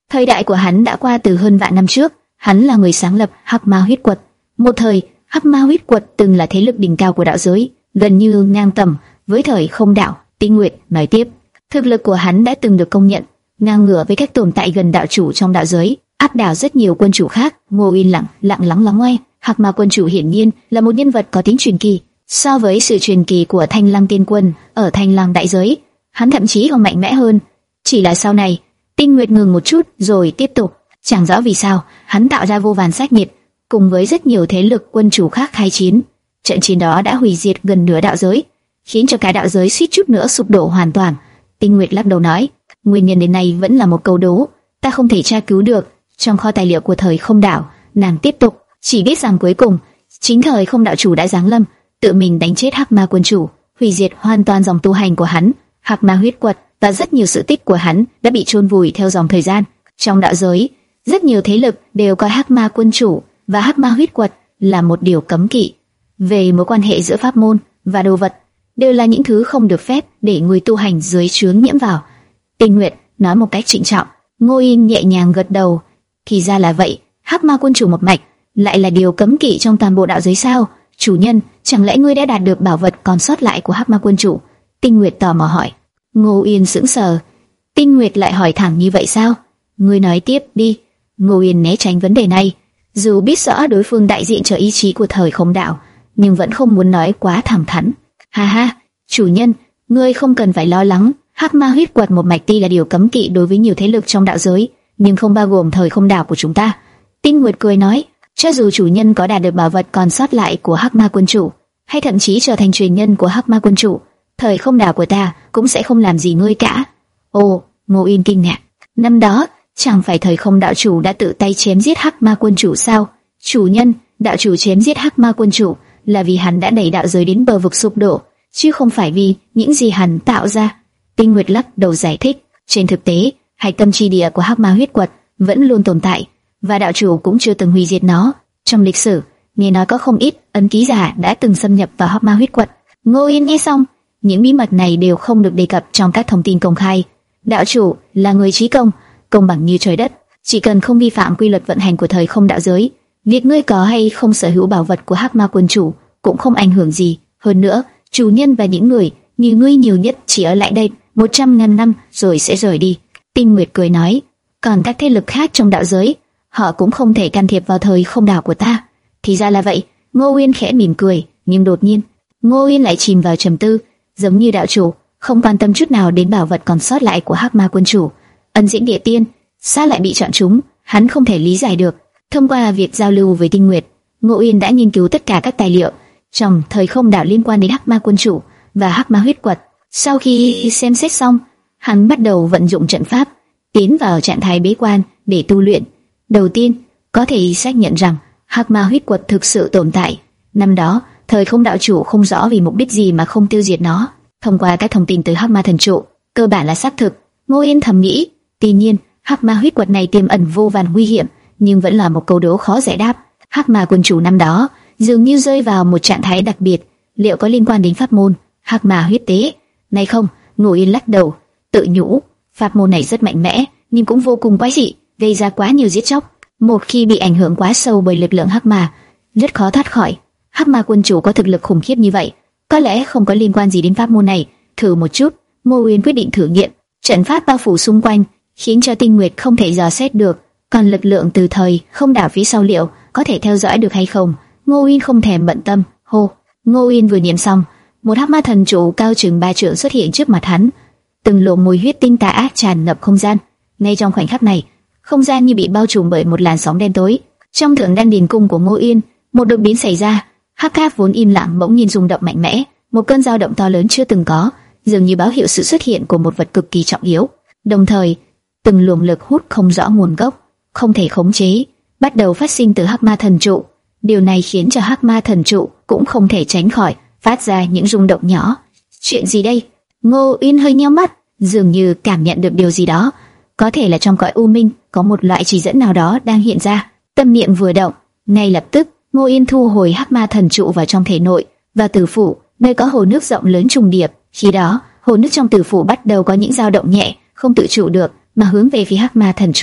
A: Thời đại của hắn đã qua từ hơn vạn năm trước. Hắn là người sáng lập Hắc Ma Huyết Quật. Một thời, Hắc Ma Huyết Quật từng là thế lực đỉnh cao của đạo giới, gần như ngang tầm với thời không đạo. Tinh Nguyệt nói tiếp, thực lực của hắn đã từng được công nhận ngang ngửa với các tồn tại gần đạo chủ trong đạo giới, áp đảo rất nhiều quân chủ khác. Ngô Yên lặng lặng lắng lắng nghe. Hắc Ma quân chủ hiển nhiên là một nhân vật có tính truyền kỳ. So với sự truyền kỳ của Thanh Lăng Tiên Quân ở Thanh Lăng đại giới, hắn thậm chí còn mạnh mẽ hơn. Chỉ là sau này, Tinh Nguyệt ngừng một chút rồi tiếp tục. Chẳng rõ vì sao, hắn tạo ra vô vàn sát nhiệt, cùng với rất nhiều thế lực quân chủ khác khai chiến. Trận chiến đó đã hủy diệt gần nửa đạo giới, khiến cho cả đạo giới suýt chút nữa sụp đổ hoàn toàn. Tinh Nguyệt lắc đầu nói, nguyên nhân đến nay vẫn là một câu đố, ta không thể tra cứu được. Trong kho tài liệu của thời không đạo, nàng tiếp tục, chỉ biết rằng cuối cùng chính thời không đạo chủ đã giáng lâm, tự mình đánh chết Hắc Ma quân chủ, hủy diệt hoàn toàn dòng tu hành của hắn. Hắc Ma Huyết Quật và rất nhiều sự tích của hắn đã bị chôn vùi theo dòng thời gian. Trong đạo giới, rất nhiều thế lực đều coi Hắc Ma quân chủ và Hắc Ma Huyết Quật là một điều cấm kỵ. Về mối quan hệ giữa pháp môn và đồ vật, đều là những thứ không được phép để người tu hành dưới trướng nhiễm vào. Tinh Nguyệt nói một cách trịnh trọng. Ngô Yên nhẹ nhàng gật đầu. Thì ra là vậy, Hắc Ma quân chủ một mạch lại là điều cấm kỵ trong toàn bộ đạo giới sao? Chủ nhân, chẳng lẽ ngươi đã đạt được bảo vật còn sót lại của Hắc Ma quân chủ? Tinh Nguyệt tò mò hỏi. Ngô Yên sững sờ. Tinh Nguyệt lại hỏi thẳng như vậy sao? Ngươi nói tiếp đi. Ngô Yên né tránh vấn đề này. Dù biết rõ đối phương đại diện cho ý chí của thời không đạo, nhưng vẫn không muốn nói quá thẳng thắn. Ha ha, chủ nhân, ngươi không cần phải lo lắng. Hắc Ma Huyết Quật một mạch tuy là điều cấm kỵ đối với nhiều thế lực trong đạo giới, nhưng không bao gồm thời không đạo của chúng ta. Tinh Nguyệt cười nói, cho dù chủ nhân có đạt được bảo vật còn sót lại của Hắc Ma quân chủ, hay thậm chí trở thành truyền nhân của Hắc Ma quân chủ, thời không đạo của ta cũng sẽ không làm gì ngươi cả. Ồ, Ngô Yên kinh ngạc. Năm đó, chẳng phải thời không đạo chủ đã tự tay chém giết Hắc Ma quân chủ sao? Chủ nhân, đạo chủ chém giết Hắc Ma quân chủ là vì hắn đã đẩy đạo giới đến bờ vực sụp đổ, chứ không phải vì những gì hắn tạo ra. Tinh Nguyệt lắc đầu giải thích, trên thực tế, hạch tâm chi địa của Hắc Ma Huyết Quật vẫn luôn tồn tại, và đạo chủ cũng chưa từng hủy diệt nó. Trong lịch sử, nghe nói có không ít ấn ký giả đã từng xâm nhập vào Hắc Ma Huyết Quật. Ngô Yên nghe xong, những bí mật này đều không được đề cập trong các thông tin công khai. Đạo chủ là người trí công, công bằng như trời đất, chỉ cần không vi phạm quy luật vận hành của thời không đạo giới, việc ngươi có hay không sở hữu bảo vật của Hắc Ma quân chủ cũng không ảnh hưởng gì. Hơn nữa, chủ nhân và những người như ngươi nhiều nhất chỉ ở lại đây một trăm ngàn năm rồi sẽ rời đi. Tinh Nguyệt cười nói, còn các thế lực khác trong đạo giới, họ cũng không thể can thiệp vào thời không đạo của ta. Thì ra là vậy. Ngô Uyên khẽ mỉm cười, nhưng đột nhiên Ngô Uyên lại chìm vào trầm tư, giống như đạo chủ không quan tâm chút nào đến bảo vật còn sót lại của Hắc Ma quân chủ. Ân Dĩnh Địa Tiên sao lại bị chọn chúng, hắn không thể lý giải được. Thông qua việc giao lưu với Tinh Nguyệt, Ngô Uyên đã nghiên cứu tất cả các tài liệu trong thời không đạo liên quan đến Hắc Ma quân chủ và Hắc Ma Huyết Quật. Sau khi xem xét xong, hắn bắt đầu vận dụng trận pháp, tiến vào trạng thái bế quan để tu luyện. Đầu tiên, có thể xác nhận rằng Hắc Ma Huyết Quật thực sự tồn tại. Năm đó, thời không đạo chủ không rõ vì mục đích gì mà không tiêu diệt nó. Thông qua các thông tin từ Hắc Ma thần trụ, cơ bản là xác thực. Ngô Yên thầm nghĩ. Tuy nhiên, Hắc Ma Huyết Quật này tiềm ẩn vô vàn nguy hiểm, nhưng vẫn là một câu đố khó giải đáp. Hắc Ma quân chủ năm đó dường như rơi vào một trạng thái đặc biệt, liệu có liên quan đến pháp môn Hắc Ma huyết tế? Này không, Ngô Yên lắc đầu, tự nhủ, pháp môn này rất mạnh mẽ, nhưng cũng vô cùng quái dị, gây ra quá nhiều giết chóc. Một khi bị ảnh hưởng quá sâu bởi lực lượng Hắc Ma, rất khó thoát khỏi. Hắc Ma quân chủ có thực lực khủng khiếp như vậy, có lẽ không có liên quan gì đến pháp môn này. Thử một chút. Ngô Uyên quyết định thử nghiệm. Trận pháp bao phủ xung quanh, khiến cho Tinh Nguyệt không thể dò xét được, còn lực lượng từ thời không đạo phía sau liệu có thể theo dõi được hay không? Ngô Uyên không thèm bận tâm. Hô, Ngô Uyên vừa niệm xong, một Hắc Ma thần trụ cao chừng ba trượng xuất hiện trước mặt hắn, từng luồng mùi huyết tinh tà ác tràn ngập không gian. Ngay trong khoảnh khắc này, không gian như bị bao trùm bởi một làn sóng đen tối. Trong thượng đan điền cung của Ngô Uyên, một đột biến xảy ra. Hắc Áp vốn im lặng bỗng nhiên rung động mạnh mẽ, một cơn dao động to lớn chưa từng có, dường như báo hiệu sự xuất hiện của một vật cực kỳ trọng yếu. Đồng thời, từng luồng lực hút không rõ nguồn gốc, không thể khống chế, bắt đầu phát sinh từ Hắc Ma thần trụ. Điều này khiến cho Hắc Ma thần trụ cũng không thể tránh khỏi phát ra những rung động nhỏ. Chuyện gì đây? Ngô Uyên hơi nheo mắt, dường như cảm nhận được điều gì đó. Có thể là trong cõi u minh có một loại chỉ dẫn nào đó đang hiện ra. Tâm niệm vừa động, ngay lập tức Ngô Uyên thu hồi Hắc Ma thần trụ vào trong thể nội và tử phủ, nơi có hồ nước rộng lớn trùng điệp. Khi đó, hồ nước trong tử phủ bắt đầu có những dao động nhẹ, không tự chủ được mà hướng về phía Hắc Ma thần trụ.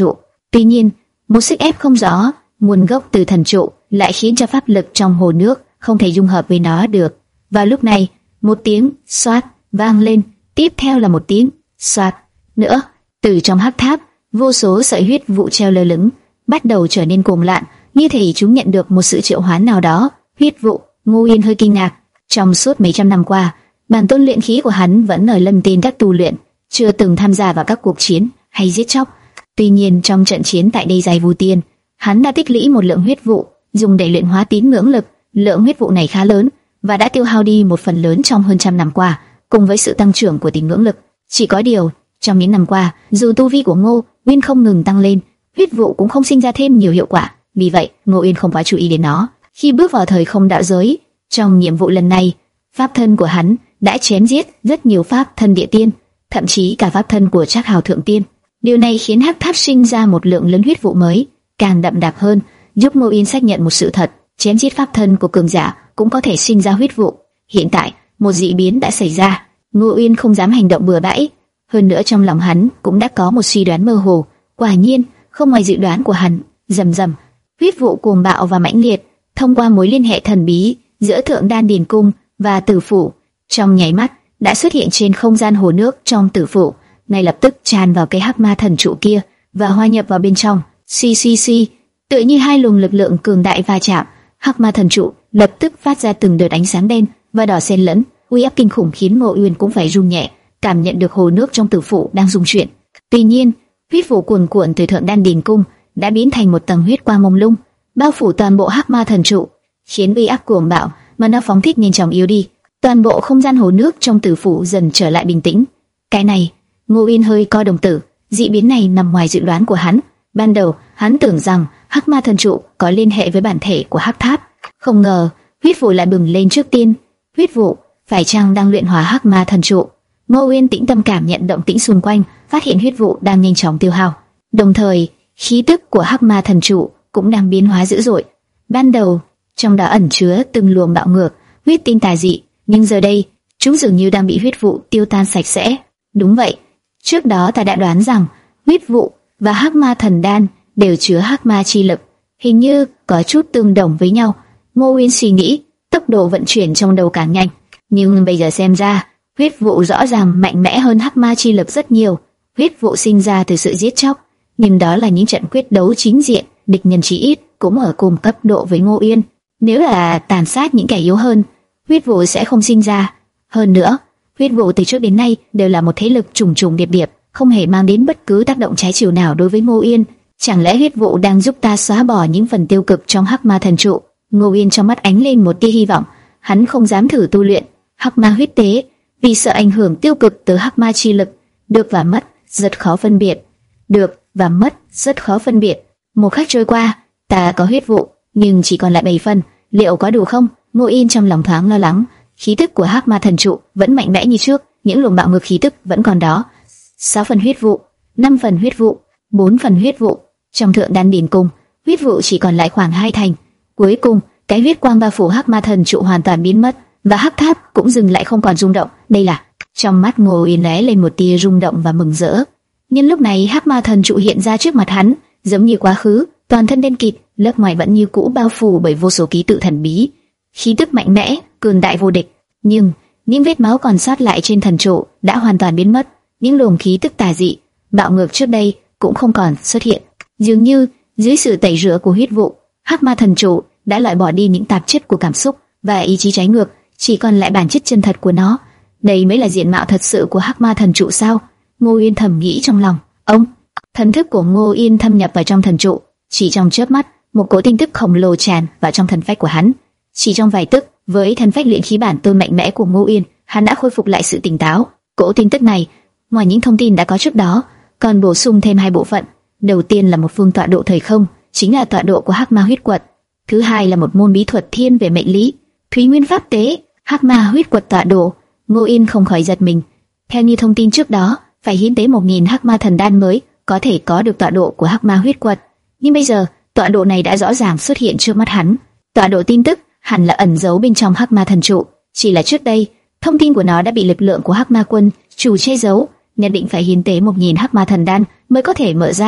A: Tuy nhiên, một sức ép không rõ nguồn gốc từ thần trụ lại khiến cho pháp lực trong hồ nước không thể dung hợp với nó được. Vào lúc này, một tiếng xoát vang lên, tiếp theo là một tiếng xoát nữa. Từ trong hắc tháp, vô số sợi huyết vụ treo lơ lửng, bắt đầu trở nên cuồng loạn, như thể chúng nhận được một sự triệu hoán nào đó. Huyết vụ. Ngô Yên hơi kinh ngạc. Trong suốt mấy trăm năm qua, bản tôn luyện khí của hắn vẫn ở lâm tiên các tu luyện, chưa từng tham gia vào các cuộc chiến hay giết chóc. Tuy nhiên trong trận chiến tại đây Giai Vu Tiên, hắn đã tích lũy một lượng huyết vụ dùng để luyện hóa tín ngưỡng lực. Lượng huyết vụ này khá lớn và đã tiêu hao đi một phần lớn trong hơn trăm năm qua, cùng với sự tăng trưởng của tín ngưỡng lực. Chỉ có điều, trong những năm qua, dù tu vi của Ngô Uyên không ngừng tăng lên, huyết vụ cũng không sinh ra thêm nhiều hiệu quả. Vì vậy, Ngô Uyên không quá chú ý đến nó. Khi bước vào thời không đạo giới, trong nhiệm vụ lần này, pháp thân của hắn đã chém giết rất nhiều pháp thân địa tiên, thậm chí cả pháp thân của Trác Hào thượng tiên. Điều này khiến hắc tháp sinh ra một lượng lớn huyết vụ mới, càng đậm đặc hơn, giúp Ngô Uyên xác nhận một sự thật: chém giết pháp thân của cường giả cũng có thể sinh ra huyết vụ. Hiện tại, một dị biến đã xảy ra. Ngô Uyên không dám hành động bừa bãi, hơn nữa trong lòng hắn cũng đã có một suy đoán mơ hồ. Quả nhiên, không ngoài dự đoán của hắn. Rầm rầm, huyết vụ cuồng bạo và mãnh liệt, thông qua mối liên hệ thần bí giữa Thượng Đan Điền Cung và Tử Phủ, trong nháy mắt đã xuất hiện trên không gian hồ nước trong Tử Phủ, ngay lập tức tràn vào cái hắc ma thần trụ kia và hòa nhập vào bên trong. Xì xì xì, tựa như hai luồng lực lượng cường đại va chạm, hắc ma thần trụ lập tức phát ra từng đợt ánh sáng đen và đỏ xen lẫn, uy áp kinh khủng khiến Ngô Uyên cũng phải run nhẹ, cảm nhận được hồ nước trong Tử Phủ đang rung chuyển. Tuy nhiên, huyết vụ cuồn cuộn từ Thượng Đan Điền Cung đã biến thành một tầng huyết quang mông lung, bao phủ toàn bộ hắc ma thần trụ, khiến uy áp cuồng bạo mà nó phóng thích nhanh chóng yếu đi. Toàn bộ không gian hồ nước trong Tử Phủ dần trở lại bình tĩnh. Cái này, Ngô Uyên hơi co đồng tử, dị biến này nằm ngoài dự đoán của hắn. Ban đầu, hắn tưởng rằng hắc ma thần trụ có liên hệ với bản thể của hắc tháp, không ngờ huyết vụ lại bừng lên trước tiên. Huyết vụ phải chăng đang luyện hóa hắc ma thần trụ? Ngô Uyên tĩnh tâm cảm nhận động tĩnh xung quanh, phát hiện huyết vụ đang nhanh chóng tiêu hao. Đồng thời, khí tức của hắc ma thần trụ cũng đang biến hóa dữ dội. Ban đầu, trong đó ẩn chứa từng luồng bạo ngược, huyết tinh tà dị, nhưng giờ đây, chúng dường như đang bị huyết vụ tiêu tan sạch sẽ. Đúng vậy, trước đó ta đã đoán rằng huyết vụ và hắc ma thần đan đều chứa hắc ma chi lực, hình như có chút tương đồng với nhau. Ngô Uyên suy nghĩ, tốc độ vận chuyển trong đầu càng nhanh, nhưng bây giờ xem ra, huyết vụ rõ ràng mạnh mẽ hơn hắc ma chi lực rất nhiều. Huyết vụ sinh ra từ sự giết chóc, nhưng đó là những trận quyết đấu chính diện, địch nhân chí ít cũng ở cùng cấp độ với Ngô Uyên. Nếu là tàn sát những kẻ yếu hơn, huyết vụ sẽ không sinh ra. Hơn nữa, huyết vụ từ trước đến nay đều là một thế lực trùng trùng điệp điệp, không hề mang đến bất cứ tác động trái chiều nào đối với Ngô Uyên. Chẳng lẽ huyết vụ đang giúp ta xóa bỏ những phần tiêu cực trong hắc ma thần trụ? Ngô Uyên trong mắt ánh lên một tia hy vọng. Hắn không dám thử tu luyện hắc ma huyết tế, vì sợ ảnh hưởng tiêu cực từ hắc ma chi lực. Được và mất rất khó phân biệt. Được và mất rất khó phân biệt. Một khắc trôi qua, ta có huyết vụ, nhưng chỉ còn lại bảy phần, liệu có đủ không? Ngô Uyên trong lòng thoáng lo lắng. Khí tức của hắc ma thần trụ vẫn mạnh mẽ như trước, những luồng bạo ngược khí tức vẫn còn đó. Sáu phần huyết vụ, năm phần huyết vụ, bốn phần huyết vụ. Trong Thượng Đan Điền Cung, huyết vụ chỉ còn lại khoảng hai thành. Cuối cùng, cái huyết quang bao phủ hắc ma thần trụ hoàn toàn biến mất, và hắc tháp cũng dừng lại không còn rung động. Đây là... Trong mắt Ngô Uyên lóe lên một tia rung động và mừng rỡ. Nhưng lúc này hắc ma thần trụ hiện ra trước mặt hắn, giống như quá khứ, toàn thân đen kịt, lớp ngoài vẫn như cũ bao phủ bởi vô số ký tự thần bí, khí tức mạnh mẽ, cường đại vô địch. Nhưng những vết máu còn sót lại trên thần trụ đã hoàn toàn biến mất, những luồng khí tức tà dị, bạo ngược trước đây cũng không còn xuất hiện. Dường như dưới sự tẩy rửa của huyết vụ, hắc ma thần trụ đã loại bỏ đi những tạp chất của cảm xúc và ý chí trái ngược, chỉ còn lại bản chất chân thật của nó. Đây mới là diện mạo thật sự của hắc ma thần trụ sao? Ngô Uyên thầm nghĩ trong lòng. Ông, thần thức của Ngô Uyên thâm nhập vào trong thần trụ, chỉ trong chớp mắt, một cỗ tin tức khổng lồ tràn vào trong thần phách của hắn. Chỉ trong vài tức, với thần phách luyện khí bản tôn mạnh mẽ của Ngô Uyên, hắn đã khôi phục lại sự tỉnh táo. Cỗ tin tức này, ngoài những thông tin đã có trước đó, còn bổ sung thêm hai bộ phận. Đầu tiên là một phương tọa độ thời không, chính là tọa độ của hắc ma huyết quật. Thứ hai là một môn bí thuật thiên về mệnh lý, Thúy Nguyên pháp tế, hắc ma huyết quật tọa độ. Ngô Uyên không khỏi giật mình. Theo như thông tin trước đó, phải hiến tế một nghìn hắc ma thần đan mới có thể có được tọa độ của hắc ma huyết quật. Nhưng bây giờ, tọa độ này đã rõ ràng xuất hiện trước mắt hắn. Tọa độ tin tức hẳn là ẩn giấu bên trong hắc ma thần trụ. Chỉ là trước đây, thông tin của nó đã bị lực lượng của hắc ma quân chủ che giấu, nhất định phải hiến tế một nghìn hắc ma thần đan mới có thể mở ra.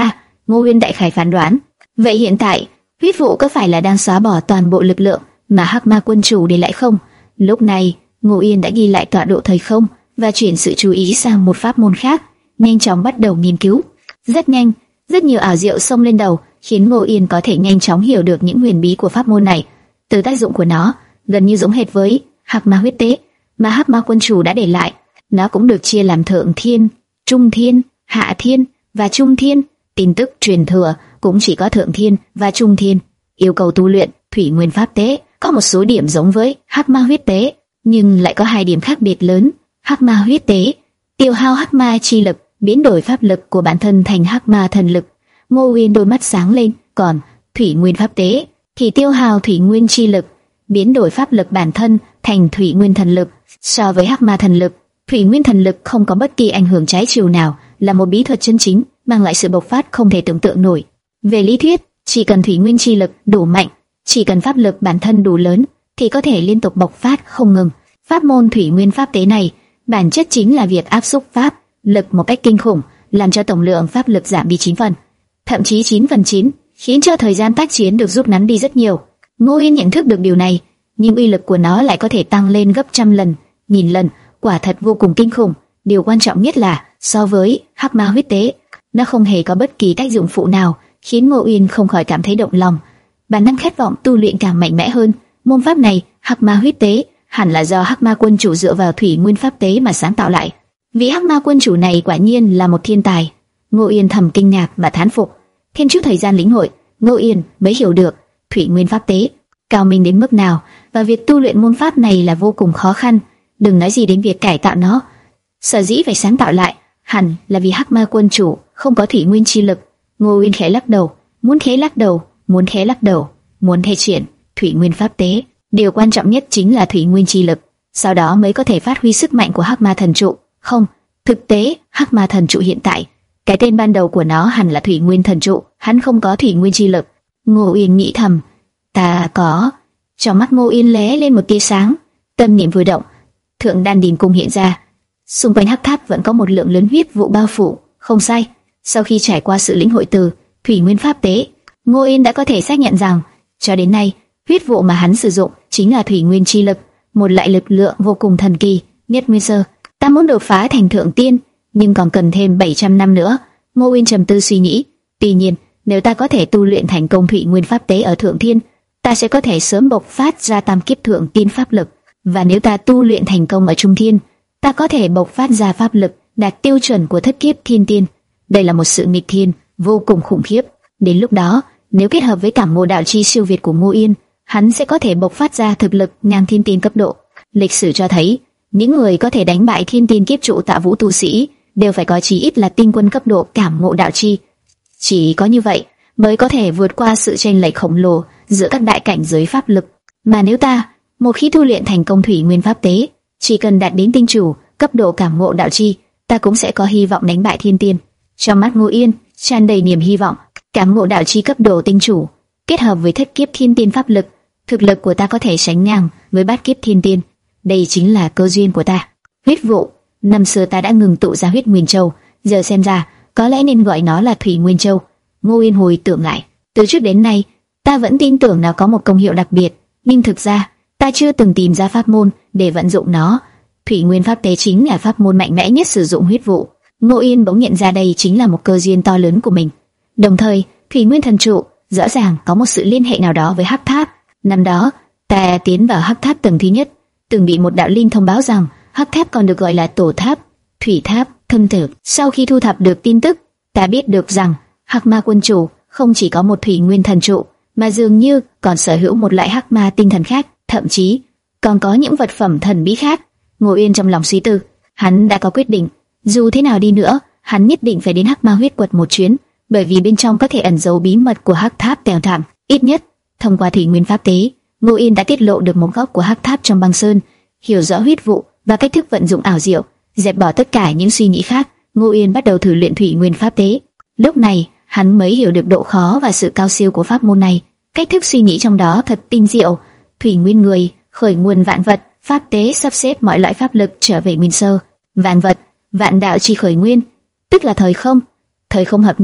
A: Ngô Uyên đại khái phán đoán. Vậy hiện tại, huyết vụ có phải là đang xóa bỏ toàn bộ lực lượng mà Hắc Ma quân chủ để lại không? Lúc này, Ngô Uyên đã ghi lại tọa độ thời không và chuyển sự chú ý sang một pháp môn khác, nhanh chóng bắt đầu nghiên cứu. Rất nhanh, rất nhiều ảo diệu xông lên đầu, khiến Ngô Uyên có thể nhanh chóng hiểu được những huyền bí của pháp môn này. Từ tác dụng của nó, gần như giống hệt với Hắc Ma huyết tế mà Hắc Ma quân chủ đã để lại. Nó cũng được chia làm thượng thiên, trung thiên, hạ thiên và trung thiên. Tin tức truyền thừa cũng chỉ có thượng thiên và trung thiên. Yêu cầu tu luyện thủy nguyên pháp tế có một số điểm giống với Hắc Ma huyết tế, nhưng lại có hai điểm khác biệt lớn. Hắc Ma huyết tế tiêu hao Hắc Ma chi lực, biến đổi pháp lực của bản thân thành Hắc Ma thần lực. Ngô Uyên đôi mắt sáng lên. Còn thủy nguyên pháp tế thì tiêu hao thủy nguyên chi lực, biến đổi pháp lực bản thân thành thủy nguyên thần lực. So với Hắc Ma thần lực, thủy nguyên thần lực không có bất kỳ ảnh hưởng trái chiều nào, là một bí thuật chân chính, mang lại sự bộc phát không thể tưởng tượng nổi. Về lý thuyết, chỉ cần thủy nguyên chi lực đủ mạnh, chỉ cần pháp lực bản thân đủ lớn, thì có thể liên tục bộc phát không ngừng. Pháp môn thủy nguyên pháp tế này, bản chất chính là việc áp xúc pháp lực một cách kinh khủng, làm cho tổng lượng pháp lực giảm đi chín phần, thậm chí chín phần chín, khiến cho thời gian tác chiến được rút ngắn đi rất nhiều. Ngô Uyên nhận thức được điều này, nhưng uy lực của nó lại có thể tăng lên gấp trăm lần, nghìn lần, quả thật vô cùng kinh khủng. Điều quan trọng nhất là, so với Hắc Ma huyết tế, nó không hề có bất kỳ tác dụng phụ nào, khiến Ngô Uyên không khỏi cảm thấy động lòng. Bản năng khát vọng tu luyện càng mạnh mẽ hơn. Môn pháp này, Hắc Ma huyết tế, hẳn là do Hắc Ma quân chủ dựa vào thủy nguyên pháp tế mà sáng tạo lại. Vị Hắc Ma quân chủ này quả nhiên là một thiên tài. Ngô Uyên thầm kinh ngạc và thán phục. Thêm chút thời gian lĩnh hội, Ngô Uyên mới hiểu được thủy nguyên pháp tế cao minh đến mức nào, và việc tu luyện môn pháp này là vô cùng khó khăn. Đừng nói gì đến việc cải tạo nó. Sở dĩ phải sáng tạo lại, hẳn là vì Hắc Ma quân chủ không có thủy nguyên chi lực. Ngô Uyên khẽ lắc đầu, muốn khẽ lắc đầu, muốn khẽ lắc đầu, muốn thay chuyển thủy nguyên pháp tế. Điều quan trọng nhất chính là thủy nguyên chi lực, sau đó mới có thể phát huy sức mạnh của Hắc Ma thần trụ. Không, thực tế, Hắc Ma thần trụ hiện tại, cái tên ban đầu của nó hẳn là thủy nguyên thần trụ, hắn không có thủy nguyên chi lực. Ngô Uyên nghĩ thầm, ta có. Trong mắt Ngô Uyên lóe lên một tia sáng, tâm niệm vừa động, thượng đan điền cung hiện ra. Xung quanh hắc tháp vẫn có một lượng lớn huyết vụ bao phủ. Không sai, sau khi trải qua sự lĩnh hội từ thủy nguyên pháp tế, Ngô Uyên đã có thể xác nhận rằng, cho đến nay, huyết vụ mà hắn sử dụng chính là thủy nguyên chi lực, một loại lực lượng vô cùng thần kỳ, nhất nguyên sơ. Ta muốn đột phá thành thượng tiên, nhưng còn cần thêm bảy trăm năm nữa. Ngô Uyên trầm tư suy nghĩ. Tuy nhiên, nếu ta có thể tu luyện thành công thủy nguyên pháp tế ở thượng thiên, ta sẽ có thể sớm bộc phát ra tam kiếp thượng tiên pháp lực. Và nếu ta tu luyện thành công ở trung thiên, ta có thể bộc phát ra pháp lực đạt tiêu chuẩn của thất kiếp thiên tiên. Đây là một sự nghịch thiên vô cùng khủng khiếp. Đến lúc đó, nếu kết hợp với cảm ngộ đạo chi siêu việt của Ngô Uyên, hắn sẽ có thể bộc phát ra thực lực ngang thiên tiên cấp độ. Lịch sử cho thấy, những người có thể đánh bại thiên tiên kiếp trụ Tạ Vũ tu sĩ đều phải có chí ít là tinh quân cấp độ cảm ngộ đạo chi. Chỉ có như vậy mới có thể vượt qua sự chênh lệch khổng lồ giữa các đại cảnh giới pháp lực. Mà nếu ta, một khi tu luyện thành công thủy nguyên pháp tế, chỉ cần đạt đến tinh chủ cấp độ cảm ngộ đạo chi, ta cũng sẽ có hy vọng đánh bại thiên tiên. Trong mắt Ngô Uyên tràn đầy niềm hy vọng. Cảm ngộ đạo chi cấp độ tinh chủ kết hợp với thất kiếp thiên tiên pháp lực, thực lực của ta có thể sánh ngang với bát kiếp thiên tiên. Đây chính là cơ duyên của ta. Huyết vụ, năm xưa ta đã ngừng tụ ra huyết nguyên châu, giờ xem ra có lẽ nên gọi nó là thủy nguyên châu. Ngô Uyên hồi tưởng lại, từ trước đến nay ta vẫn tin tưởng nó có một công hiệu đặc biệt, nhưng thực ra ta chưa từng tìm ra pháp môn để vận dụng nó. Thủy nguyên pháp tế chính là pháp môn mạnh mẽ nhất sử dụng huyết vụ. Ngô Uyên bỗng nhận ra đây chính là một cơ duyên to lớn của mình. Đồng thời, thủy nguyên thần trụ rõ ràng có một sự liên hệ nào đó với hắc tháp. Năm đó, ta tiến vào hắc tháp tầng thứ nhất, từng bị một đạo linh thông báo rằng hắc tháp còn được gọi là tổ tháp, thủy tháp, thâm tử. Sau khi thu thập được tin tức, ta biết được rằng Hắc Ma quân chủ không chỉ có một thủy nguyên thần trụ, mà dường như còn sở hữu một loại hắc ma tinh thần khác, thậm chí còn có những vật phẩm thần bí khác. Ngô Uyên trong lòng suy tư, hắn đã có quyết định, dù thế nào đi nữa, hắn nhất định phải đến Hắc Ma huyết quật một chuyến, bởi vì bên trong có thể ẩn giấu bí mật của hắc tháp Tèo Thảm. Ít nhất, thông qua thủy nguyên pháp tế, Ngô Uyên đã tiết lộ được một góc của hắc tháp trong băng sơn, hiểu rõ huyết vụ và cách thức vận dụng ảo diệu, dẹp bỏ tất cả những suy nghĩ khác. Ngô Uyên bắt đầu thử luyện thủy nguyên pháp tế. Lúc này, hắn mới hiểu được độ khó và sự cao siêu của pháp môn này. Cách thức suy nghĩ trong đó thật tinh diệu. Thủy nguyên người, khởi nguồn vạn vật, pháp tế sắp xếp mọi loại pháp lực trở về nguyên sơ. Vạn vật, vạn đạo chi khởi nguyên, tức là thời không. Thời không hợp nhất,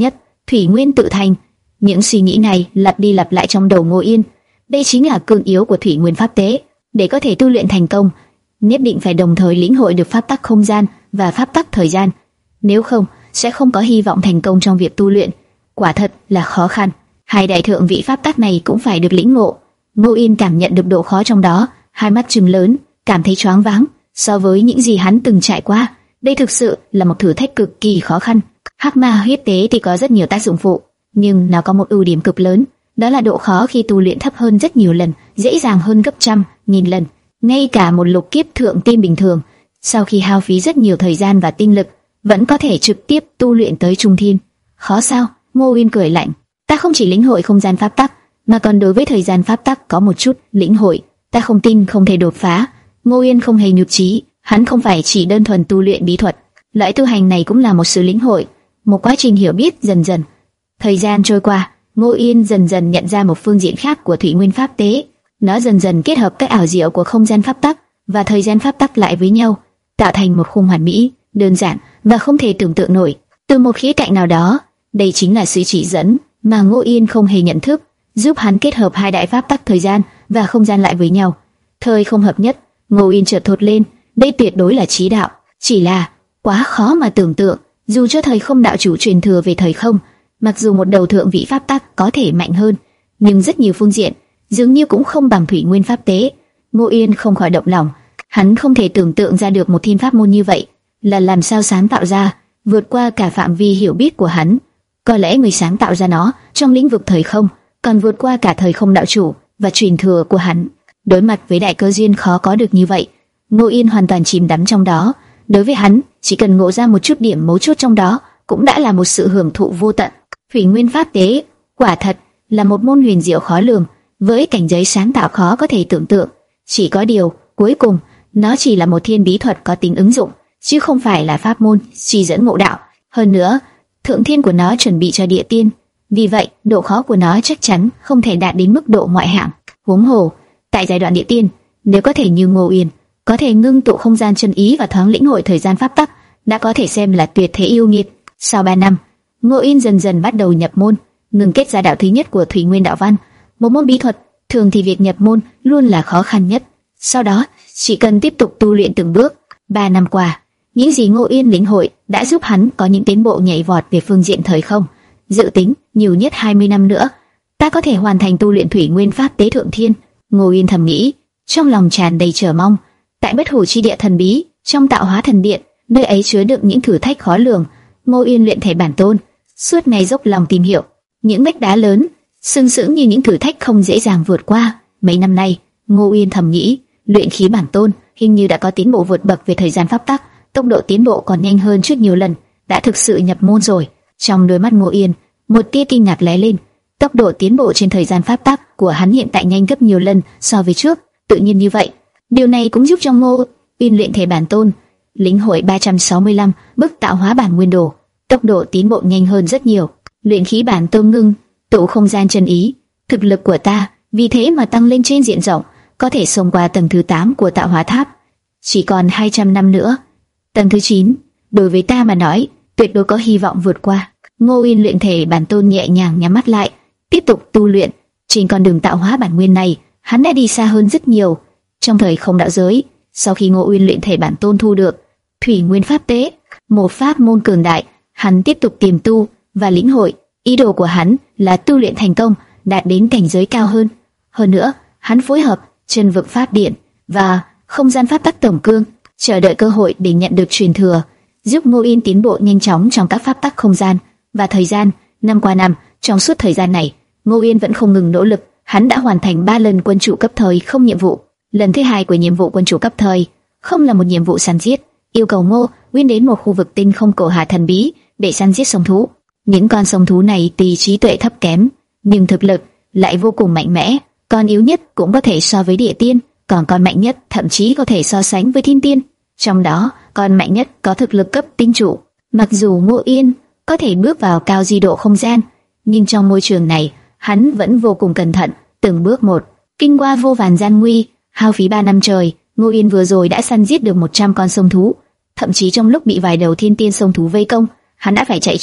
A: thủy nguyên tự thành. Những suy nghĩ này lặp đi lặp lại trong đầu Ngô Yên. Đây chính là cương yếu của thủy nguyên pháp tế. Để có thể tu luyện thành công, nhất định phải đồng thời lĩnh hội được pháp tắc không gian và pháp tắc thời gian. Nếu không, sẽ không có hy vọng thành công trong việc tu luyện. Quả thật là khó khăn. Hai đại thượng vị pháp tắc này cũng phải được lĩnh ngộ. Ngô Yên cảm nhận được độ khó trong đó, hai mắt trừng lớn, cảm thấy choáng váng. So với những gì hắn từng trải qua, đây thực sự là một thử thách cực kỳ khó khăn. Hắc ma huyết tế thì có rất nhiều tác dụng phụ, nhưng nó có một ưu điểm cực lớn, đó là độ khó khi tu luyện thấp hơn rất nhiều lần, dễ dàng hơn gấp trăm, nghìn lần. Ngay cả một lục kiếp thượng tiên bình thường, sau khi hao phí rất nhiều thời gian và tinh lực, vẫn có thể trực tiếp tu luyện tới trung thiên. Khó sao? Ngô Uyên cười lạnh. Ta không chỉ lĩnh hội không gian pháp tắc, mà còn đối với thời gian pháp tắc có một chút lĩnh hội. Ta không tin không thể đột phá. Ngô Uyên không hề nhụt chí, hắn không phải chỉ đơn thuần tu luyện bí thuật, loại tu hành này cũng là một sự lĩnh hội, một quá trình hiểu biết dần dần. Thời gian trôi qua, Ngô Uyên dần dần nhận ra một phương diện khác của thủy nguyên pháp tế. Nó dần dần kết hợp các ảo diệu của không gian pháp tắc và thời gian pháp tắc lại với nhau, tạo thành một khung hoàn mỹ, đơn giản và không thể tưởng tượng nổi. Từ một khía cạnh nào đó, đây chính là sự chỉ dẫn mà Ngô Yên không hề nhận thức, giúp hắn kết hợp hai đại pháp tắc thời gian và không gian lại với nhau. Thời không hợp nhất, Ngô Yên chợt thốt lên, đây tuyệt đối là chí đạo, chỉ là quá khó mà tưởng tượng. Dù cho thời không đạo chủ truyền thừa về thời không, mặc dù một đầu thượng vị pháp tắc có thể mạnh hơn, nhưng rất nhiều phương diện dường như cũng không bằng thủy nguyên pháp tế. Ngô Yên không khỏi động lòng, hắn không thể tưởng tượng ra được một thiên pháp môn như vậy là làm sao sáng tạo ra, vượt qua cả phạm vi hiểu biết của hắn. Có lẽ người sáng tạo ra nó trong lĩnh vực thời không còn vượt qua cả thời không đạo chủ và truyền thừa của hắn. Đối mặt với đại cơ duyên khó có được như vậy, Ngô Yên hoàn toàn chìm đắm trong đó. Đối với hắn, chỉ cần ngộ ra một chút điểm mấu chốt trong đó cũng đã là một sự hưởng thụ vô tận. Thủy nguyên pháp tế quả thật là một môn huyền diệu khó lường, với cảnh giới sáng tạo khó có thể tưởng tượng. Chỉ có điều, cuối cùng nó chỉ là một thiên bí thuật có tính ứng dụng, chứ không phải là pháp môn chỉ dẫn ngộ đạo. Hơn nữa, thượng thiên của nó chuẩn bị cho địa tiên, vì vậy độ khó của nó chắc chắn không thể đạt đến mức độ ngoại hạng. Huống hồ, tại giai đoạn địa tiên, nếu có thể như Ngô Uyên, có thể ngưng tụ không gian chân ý và thoáng lĩnh hội thời gian pháp tắc, đã có thể xem là tuyệt thế yêu nghiệt. Sau ba năm, Ngô Uyên dần dần bắt đầu nhập môn, ngừng kết ra đạo thứ nhất của Thủy Nguyên Đạo Văn, một môn bí thuật. Thường thì việc nhập môn luôn là khó khăn nhất. Sau đó, chỉ cần tiếp tục tu luyện từng bước. Ba năm qua, những gì Ngô Uyên lĩnh hội đã giúp hắn có những tiến bộ nhảy vọt về phương diện thời không. Dự tính nhiều nhất hai mươi năm nữa, ta có thể hoàn thành tu luyện thủy nguyên pháp tế thượng thiên. Ngô Uyên thầm nghĩ, trong lòng tràn đầy chờ mong. Tại bất hủ chi địa thần bí, trong tạo hóa thần điện, nơi ấy chứa đựng những thử thách khó lường. Ngô Uyên luyện thể bản tôn, suốt ngày dốc lòng tìm hiểu những vách đá lớn, sừng sững như những thử thách không dễ dàng vượt qua. Mấy năm nay, Ngô Uyên thầm nghĩ, luyện khí bản tôn hình như đã có tiến bộ vượt bậc về thời gian pháp tắc, tốc độ tiến bộ còn nhanh hơn trước nhiều lần, đã thực sự nhập môn rồi. Trong đôi mắt Ngô Uyên, một tia kinh ngạc lóe lên. Tốc độ tiến bộ trên thời gian pháp tắc của hắn hiện tại nhanh gấp nhiều lần so với trước, tự nhiên như vậy. Điều này cũng giúp cho Ngô Uyên luyện thể bản tôn, lĩnh hội ba trăm sáu mươi lăm bức tạo hóa bản nguyên đồ, tốc độ tiến bộ nhanh hơn rất nhiều. Luyện khí bản tôn ngưng tụ không gian chân ý, thực lực của ta vì thế mà tăng lên trên diện rộng, có thể xông qua tầng thứ tám của tạo hóa tháp. Chỉ còn hai trăm năm nữa, tầng thứ chín, đối với ta mà nói, tuyệt đối có hy vọng vượt qua. Ngô Uyên luyện thể bản tôn nhẹ nhàng nhắm mắt lại, tiếp tục tu luyện. Trên con đường tạo hóa bản nguyên này, hắn đã đi xa hơn rất nhiều. Trong thời không đạo giới, sau khi Ngô Uyên luyện thể bản tôn thu được thủy nguyên pháp tế, một pháp môn cường đại, hắn tiếp tục tiềm tu và lĩnh hội. Ý đồ của hắn là tu luyện thành công, đạt đến cảnh giới cao hơn. Hơn nữa, hắn phối hợp chân vực pháp điện và không gian pháp tắc tổng cương, chờ đợi cơ hội để nhận được truyền thừa, giúp Ngô Uyên tiến bộ nhanh chóng trong các pháp tắc không gian và thời gian. Năm qua năm, trong suốt thời gian này, Ngô Uyên vẫn không ngừng nỗ lực. Hắn đã hoàn thành ba lần quân chủ cấp thời không nhiệm vụ. Lần thứ hai của nhiệm vụ quân chủ cấp thời không là một nhiệm vụ săn giết, yêu cầu Ngô Uyên đến một khu vực tinh không cổ hà thần bí để săn giết sông thú. Những con sông thú này tuy trí tuệ thấp kém, nhưng thực lực lại vô cùng mạnh mẽ. Con yếu nhất cũng có thể so với địa tiên, còn con mạnh nhất thậm chí có thể so sánh với thiên tiên. Trong đó, con mạnh nhất có thực lực cấp tinh trụ. Mặc dù Ngô Uyên có thể bước vào cao di độ không gian, nhưng trong môi trường này, hắn vẫn vô cùng cẩn thận, từng bước một, kinh qua vô vàn gian nguy, hao phí ba năm trời. Ngô Uyên vừa rồi đã săn giết được một trăm con sông thú, thậm chí trong lúc bị vài đầu thiên tiên sông thú vây công, hắn đã phải chạy trốn,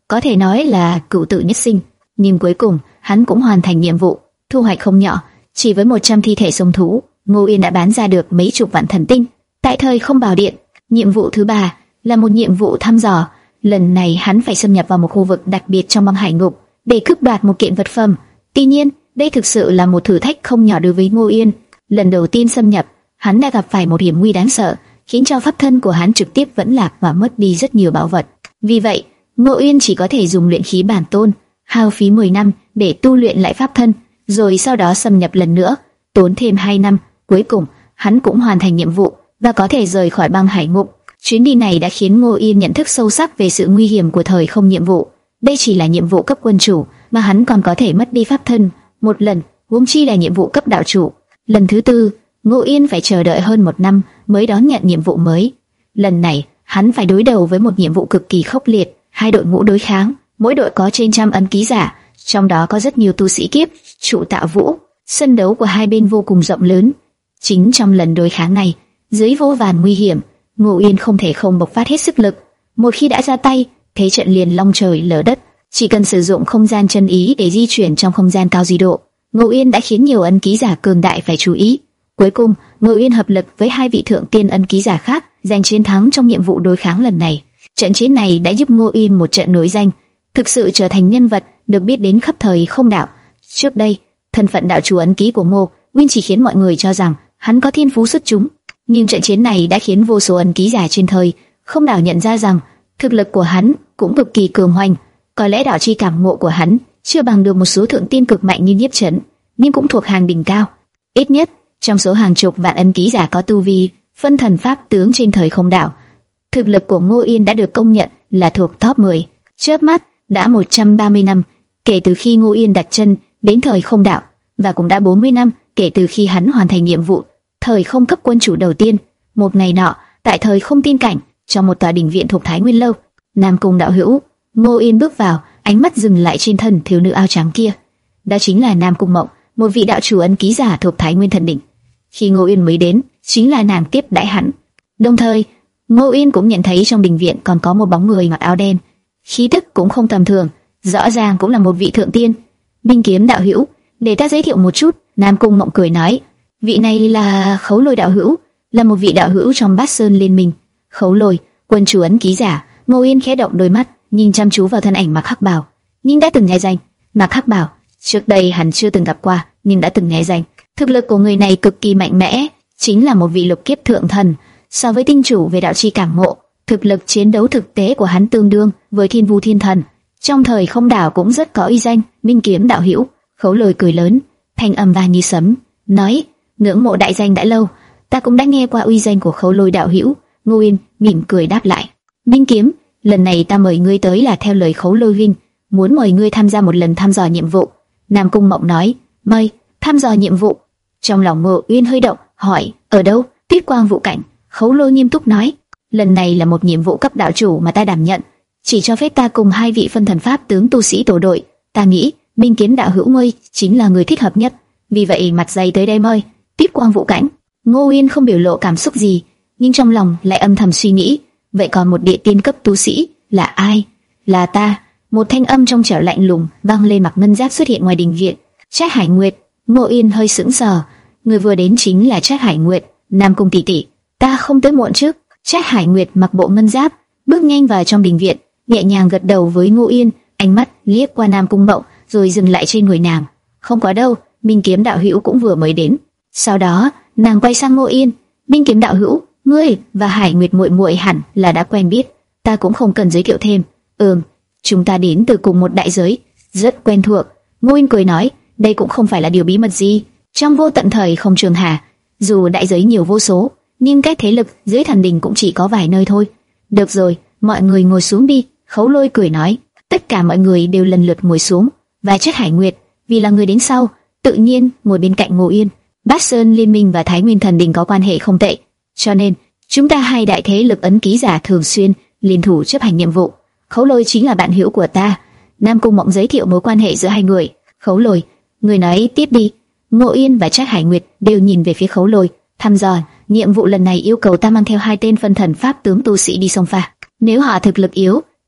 A: có thể nói là cựu tử nhất sinh. Nhưng cuối cùng hắn cũng hoàn thành nhiệm vụ, thu hoạch không nhỏ. Chỉ với một trăm thi thể sống thú, Ngô Yên đã bán ra được mấy chục vạn thần tinh. Tại thời không bảo điện, nhiệm vụ thứ ba là một nhiệm vụ thăm dò. Lần này hắn phải xâm nhập vào một khu vực đặc biệt trong băng hải ngục để cướp đoạt một kiện vật phẩm. Tuy nhiên, đây thực sự là một thử thách không nhỏ đối với Ngô Yên. Lần đầu tiên xâm nhập, hắn đã gặp phải một hiểm nguy đáng sợ, khiến cho pháp thân của hắn trực tiếp vẫn lạc và mất đi rất nhiều bảo vật. Vì vậy, Ngô Yên chỉ có thể dùng luyện khí bản tôn, hao phí mười năm để tu luyện lại pháp thân, rồi sau đó xâm nhập lần nữa, tốn thêm hai năm. Cuối cùng, hắn cũng hoàn thành nhiệm vụ và có thể rời khỏi băng hải ngục. Chuyến đi này đã khiến Ngô Yên nhận thức sâu sắc về sự nguy hiểm của thời không nhiệm vụ. Đây chỉ là nhiệm vụ cấp quân chủ, mà hắn còn có thể mất đi pháp thân một lần, huống chi là nhiệm vụ cấp đạo chủ. Lần thứ tư, Ngô Yên phải chờ đợi hơn một năm mới đón nhận nhiệm vụ mới. Lần này, hắn phải đối đầu với một nhiệm vụ cực kỳ khốc liệt, hai đội ngũ đối kháng, mỗi đội có trên trăm ấn ký giả, trong đó có rất nhiều tu sĩ kiếp, trụ tạo vũ. Sân đấu của hai bên vô cùng rộng lớn. Chính trong lần đối kháng này, dưới vô vàn nguy hiểm, Ngô Yên không thể không bộc phát hết sức lực. Một khi đã ra tay, thế trận liền long trời lở đất. Chỉ cần sử dụng không gian chân ý để di chuyển trong không gian cao di độ, Ngô Yên đã khiến nhiều ấn ký giả cường đại phải chú ý. Cuối cùng, Ngô Yên hợp lực với hai vị thượng tiên ấn ký giả khác, giành chiến thắng trong nhiệm vụ đối kháng lần này. Trận chiến này đã giúp Ngô Yên một trận nổi danh, thực sự trở thành nhân vật được biết đến khắp thời không đạo. Trước đây, thân phận đạo chủ ấn ký của Ngô Nguyên chỉ khiến mọi người cho rằng hắn có thiên phú xuất chúng, nhưng trận chiến này đã khiến vô số ấn ký giả trên thời không đạo nhận ra rằng thực lực của hắn cũng cực kỳ cường hoành. Có lẽ đạo chi cảm ngộ của hắn chưa bằng được một số thượng tiên cực mạnh như Nhiếp Chấn, nhưng cũng thuộc hàng đỉnh cao. Ít nhất trong số hàng chục vạn ấn ký giả có tu vi phân thần pháp tướng trên thời không đạo, thực lực của Ngô Yên đã được công nhận là thuộc top mười. Chớp mắt đã một trăm ba mươi năm kể từ khi Ngô Yên đặt chân đến thời không đạo, và cũng đã bốn mươi năm kể từ khi hắn hoàn thành nhiệm vụ thời không cấp quân chủ đầu tiên. Một ngày nọ, tại thời không tiên cảnh, trong một tòa đình viện thuộc Thái Nguyên lâu, Nam Cung đạo hữu, Ngô Yên bước vào, ánh mắt dừng lại trên thân thiếu nữ áo trắng kia. Đó chính là Nam Cung Mộng, một vị đạo chủ ấn ký giả thuộc Thái Nguyên thần đỉnh. Khi Ngô Yên mới đến, chính là nàng tiếp đãi hắn. Đồng thời, Ngô Yên cũng nhận thấy trong đình viện còn có một bóng người mặc áo đen, khí tức cũng không tầm thường, rõ ràng cũng là một vị thượng tiên. Minh Kiếm đạo hữu, để ta giới thiệu một chút. Nam Cung Mộng cười nói, vị này là Khấu Lôi đạo hữu, là một vị đạo hữu trong Bát Sơn liên minh. Khấu Lôi, quân chủ ấn ký giả. Ngô Yên khẽ động đôi mắt, nhìn chăm chú vào thân ảnh mặc hắc bào, nhưng đã từng nghe danh. Mặc hắc bào, trước đây hắn chưa từng gặp qua, nhưng đã từng nghe danh. Thực lực của người này cực kỳ mạnh mẽ, chính là một vị lục kiếp thượng thần. So với tinh chủ về đạo chi cảm ngộ, thực lực chiến đấu thực tế của hắn tương đương với Thiên Vu Thiên Thần. Trong thời không đảo cũng rất có uy danh. Minh Kiếm đạo hữu. Khấu Lôi cười lớn, thanh âm vang như sấm, nói, ngưỡng mộ đại danh đã lâu, ta cũng đã nghe qua uy danh của Khấu Lôi đạo hữu. Ngô Yên mỉm cười đáp lại, Minh Kiếm, lần này ta mời ngươi tới là theo lời Khấu Lôi huynh, muốn mời ngươi tham gia một lần thăm dò nhiệm vụ. Nam Cung Mộng nói, mời thăm dò nhiệm vụ. Trong lòng Ngô Yên hơi động, hỏi, ở đâu? Tuyết Quang Vũ Cảnh. Khấu Lôi nghiêm túc nói, lần này là một nhiệm vụ cấp đạo chủ mà ta đảm nhận, chỉ cho phép ta cùng hai vị phân thần pháp tướng tu sĩ tổ đội. Ta nghĩ Minh Kiếm đạo hữu ngươi chính là người thích hợp nhất, vì vậy mặt dày tới đây mời. Tuyết Quang Vũ Cảnh. Ngô Yên không biểu lộ cảm xúc gì, nhưng trong lòng lại âm thầm suy nghĩ, vậy còn một địa tiên cấp tu sĩ là ai? Là ta. Một thanh âm trong trẻo lạnh lùng vang lên, mặc ngân giáp xuất hiện ngoài đình viện. Trác Hải Nguyệt. Ngô Yên hơi sững sờ, người vừa đến chính là Trác Hải Nguyệt. Nam Cung tỷ tỷ, ta không tới muộn chứ? Trác Hải Nguyệt mặc bộ ngân giáp, bước nhanh vào trong đình viện, nhẹ nhàng gật đầu với Ngô Yên, ánh mắt liếc qua Nam Cung Mộng rồi dừng lại trên người nàng. Không có đâu, Minh Kiếm đạo hữu cũng vừa mới đến. Sau đó nàng quay sang Ngô Yên, Minh Kiếm đạo hữu, ngươi và Hải Nguyệt muội muội hẳn là đã quen biết, ta cũng không cần giới thiệu thêm. Ừm, chúng ta đến từ cùng một đại giới, rất quen thuộc. Ngô Yên cười nói, đây cũng không phải là điều bí mật gì. Trong vô tận thời không trường hà, dù đại giới nhiều vô số, nhưng các thế lực dưới thần đình cũng chỉ có vài nơi thôi. Được rồi, mọi người ngồi xuống đi. Khấu Lôi cười nói. Tất cả mọi người đều lần lượt ngồi xuống, và Trác Hải Nguyệt vì là người đến sau, tự nhiên ngồi bên cạnh Ngô Yên. Bát Sơn liên minh và Thái Nguyên thần đình có quan hệ không tệ, cho nên chúng ta hai đại thế lực ấn ký giả thường xuyên liên thủ chấp hành nhiệm vụ. Khấu Lôi chính là bạn hữu của ta. Nam Cung Mộng giới thiệu mối quan hệ giữa hai người. Khấu Lôi, người nói tiếp đi. Ngô Yên và Trác Hải Nguyệt đều nhìn về phía Khấu Lôi. Thăm dò nhiệm vụ lần này yêu cầu ta mang theo hai tên phân thần pháp tướng tu sĩ đi sông pha. Nếu họ thực lực yếu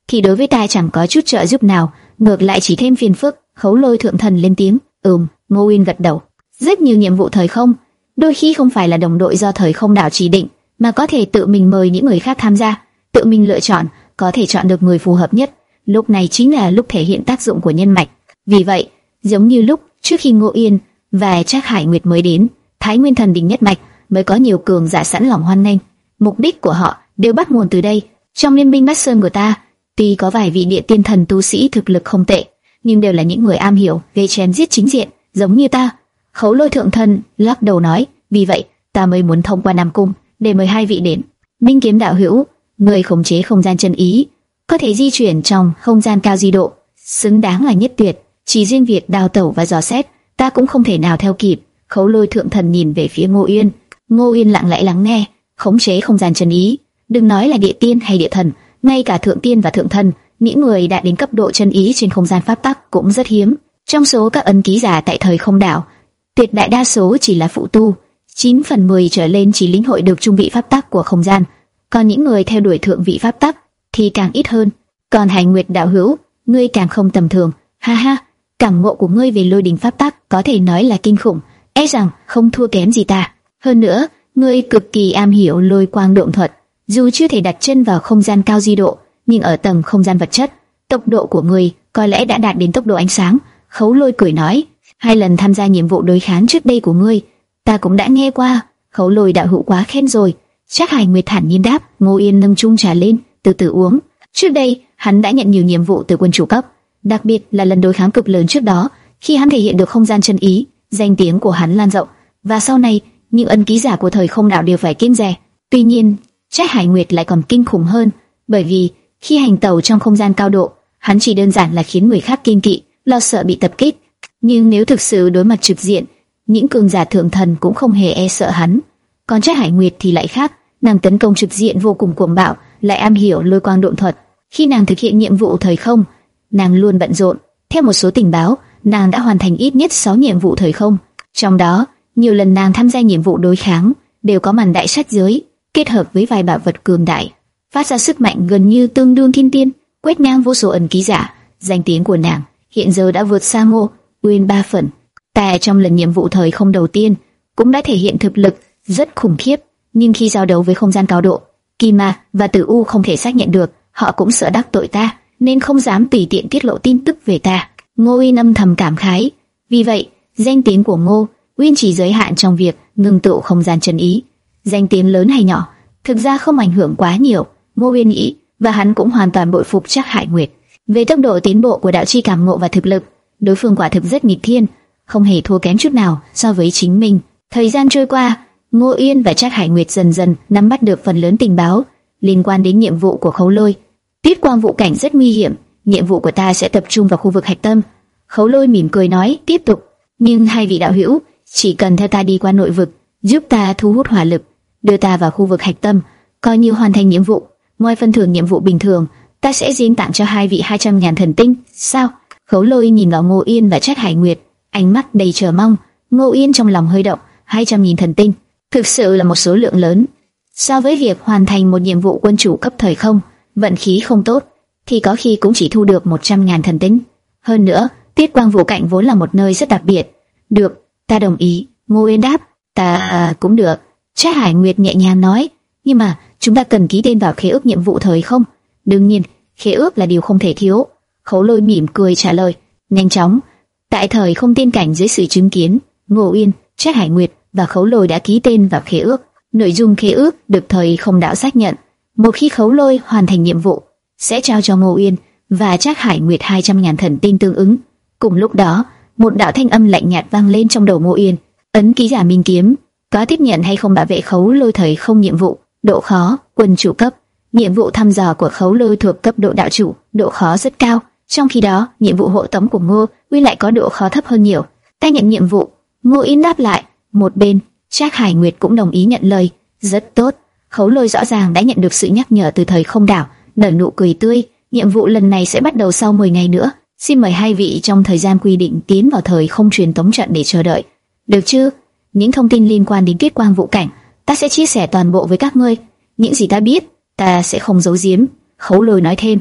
A: thì đối với ta chẳng có chút trợ giúp nào, ngược lại chỉ thêm phiền phức. Khấu Lôi thượng thần lên tiếng. Ừm, Ngô Uyên gật đầu. Rất nhiều nhiệm vụ thời không, đôi khi không phải là đồng đội do thời không đảo chỉ định, mà có thể tự mình mời những người khác tham gia, tự mình lựa chọn, có thể chọn được người phù hợp nhất. Lúc này chính là lúc thể hiện tác dụng của nhân mạch. Vì vậy, giống như lúc trước khi Ngô Uyên và Trác Hải Nguyệt mới đến, Thái Nguyên Thần Đình nhất mạch mới có nhiều cường giả sẵn lòng hoan nghênh. Mục đích của họ đều bắt nguồn từ đây. Trong liên minh Bát Sơn của ta, tuy có vài vị địa tiên thần tu sĩ thực lực không tệ, nhưng đều là những người am hiểu về chém giết chính diện, giống như ta. Khấu Lôi thượng thần lắc đầu nói, vì vậy ta mới muốn thông qua Nam Cung để mời hai vị đến. Minh Kiếm đạo hữu, người khống chế không gian chân ý, có thể di chuyển trong không gian cao di độ, xứng đáng là nhất tuyệt. Chỉ riêng việc đào tẩu và dò xét, ta cũng không thể nào theo kịp. Khấu Lôi thượng thần nhìn về phía Ngô Uyên. Ngô Uyên lặng lẽ lắng nghe. Khống chế không gian chân ý, đừng nói là địa tiên hay địa thần, ngay cả thượng tiên và thượng thần, những người đạt đến cấp độ chân ý trên không gian pháp tắc cũng rất hiếm. Trong số các ấn ký giả tại thời không đảo, tuyệt đại đa số chỉ là phụ tu, chín phần mười trở lên chỉ lĩnh hội được trung vị pháp tắc của không gian, còn những người theo đuổi thượng vị pháp tắc thì càng ít hơn. Còn Hải Nguyệt đạo hữu, ngươi càng không tầm thường. Ha ha, cảm ngộ của ngươi về lôi đình pháp tắc có thể nói là kinh khủng, e rằng không thua kém gì ta. Hơn nữa, ngươi cực kỳ am hiểu lôi quang độn thuật, dù chưa thể đặt chân vào không gian cao di độ, nhưng ở tầng không gian vật chất, tốc độ của ngươi có lẽ đã đạt đến tốc độ ánh sáng. Khấu Lôi cười nói, hai lần tham gia nhiệm vụ đối kháng trước đây của ngươi, ta cũng đã nghe qua. Khấu Lôi đạo hữu quá khen rồi. Trác Hải Nguyệt thản nhiên đáp. Ngô Yên nâng chung trà lên, từ từ uống. Trước đây, hắn đã nhận nhiều nhiệm vụ từ quân chủ cấp, đặc biệt là lần đối kháng cực lớn trước đó, khi hắn thể hiện được không gian chân ý, danh tiếng của hắn lan rộng, và sau này, những ân ký giả của thời không đảo đều phải kiêng dè. Tuy nhiên, Trác Hải Nguyệt lại còn kinh khủng hơn, bởi vì khi hành tẩu trong không gian cao độ, hắn chỉ đơn giản là khiến người khác kiêng kỵ, lo sợ bị tập kích. Nhưng nếu thực sự đối mặt trực diện, những cường giả thượng thần cũng không hề e sợ hắn. Còn Trác Hải Nguyệt thì lại khác, nàng tấn công trực diện vô cùng cuồng bạo, lại am hiểu lôi quang độn thuật. Khi nàng thực hiện nhiệm vụ thời không, nàng luôn bận rộn. Theo một số tình báo, nàng đã hoàn thành ít nhất sáu nhiệm vụ thời không. Trong đó, nhiều lần nàng tham gia nhiệm vụ đối kháng đều có màn đại sát giới, kết hợp với vài bảo vật cường đại, phát ra sức mạnh gần như tương đương thiên tiên, quét ngang vô số ẩn ký giả. Danh tiếng của nàng hiện giờ đã vượt xa Ngô Uyên ba phần. Tại trong lần nhiệm vụ thời không đầu tiên, cũng đã thể hiện thực lực rất khủng khiếp, nhưng khi giao đấu với không gian cao độ, Kim Ma và Tử U không thể xác nhận được, họ cũng sợ đắc tội ta, nên không dám tùy tiện tiết lộ tin tức về ta. Ngô Uyên âm thầm cảm khái. Vì vậy, danh tiếng của Ngô Uyên chỉ giới hạn trong việc ngưng tụ không gian chân ý. Danh tiếng lớn hay nhỏ, thực ra không ảnh hưởng quá nhiều. Ngô Uyên nghĩ, và hắn cũng hoàn toàn bội phục Trác Hải Nguyệt về tốc độ tiến bộ của đạo chi cảm ngộ và thực lực. Đối phương quả thực rất nghịch thiên, không hề thua kém chút nào so với chính mình. Thời gian trôi qua, Ngô Uyên và Trác Hải Nguyệt dần dần nắm bắt được phần lớn tình báo liên quan đến nhiệm vụ của Khấu Lôi. Tiết quang vụ cảnh rất nguy hiểm, nhiệm vụ của ta sẽ tập trung vào khu vực hạch tâm. Khấu Lôi mỉm cười nói, tiếp tục. Nhưng hai vị đạo hữu, chỉ cần theo ta đi qua nội vực, giúp ta thu hút hỏa lực, đưa ta vào khu vực hạch tâm, coi như hoàn thành nhiệm vụ. Ngoài phần thưởng nhiệm vụ bình thường, ta sẽ riêng tặng cho hai vị hai trăm ngàn thần tinh. Sao? Khấu Lôi nhìn vào Ngô Uyên và Trác Hải Nguyệt, ánh mắt đầy chờ mong. Ngô Uyên trong lòng hơi động, hai trăm nghìn thần tinh, thực sự là một số lượng lớn. So với việc hoàn thành một nhiệm vụ quân chủ cấp thời không, vận khí không tốt, thì có khi cũng chỉ thu được một trăm ngàn thần tinh. Hơn nữa, Tiết quang vũ cảnh vốn là một nơi rất đặc biệt. Được, ta đồng ý. Ngô Uyên đáp. Ta à, cũng được. Trác Hải Nguyệt nhẹ nhàng nói. Nhưng mà chúng ta cần ký tên vào khế ước nhiệm vụ thời không? Đương nhiên, khế ước là điều không thể thiếu. Khấu Lôi mỉm cười trả lời. Nhanh chóng. Tại thời không tiên cảnh dưới sự chứng kiến, Ngô Uyên, Trác Hải Nguyệt và Khấu Lôi đã ký tên vào khế ước. Nội dung khế ước được thời không đạo xác nhận. Một khi Khấu Lôi hoàn thành nhiệm vụ, sẽ trao cho Ngô Uyên và Trác Hải Nguyệt hai trăm ngàn thần tinh tương ứng. Cùng lúc đó, một đạo thanh âm lạnh nhạt vang lên trong đầu Ngô Uyên. Ấn ký giả Minh Kiếm, có tiếp nhận hay không bảo vệ Khấu Lôi thời không nhiệm vụ? Độ khó, quân chủ cấp. Nhiệm vụ thăm dò của Khấu Lôi thuộc cấp độ đạo chủ, độ khó rất cao. Trong khi đó, nhiệm vụ hộ tống của Ngô Uyên lại có độ khó thấp hơn nhiều. Ta nhận nhiệm vụ. Ngô Uyên đáp lại. Một bên, Trác Hải Nguyệt cũng đồng ý nhận lời. Rất tốt. Khấu Lôi rõ ràng đã nhận được sự nhắc nhở từ thời không đảo, nở nụ cười tươi. Nhiệm vụ lần này sẽ bắt đầu sau mười ngày nữa. Xin mời hai vị trong thời gian quy định tiến vào thời không truyền tống trận để chờ đợi. Được chứ? Những thông tin liên quan đến Tiết quang vũ cảnh, ta sẽ chia sẻ toàn bộ với các ngươi. Những gì ta biết, ta sẽ không giấu giếm. Khấu Lôi nói thêm.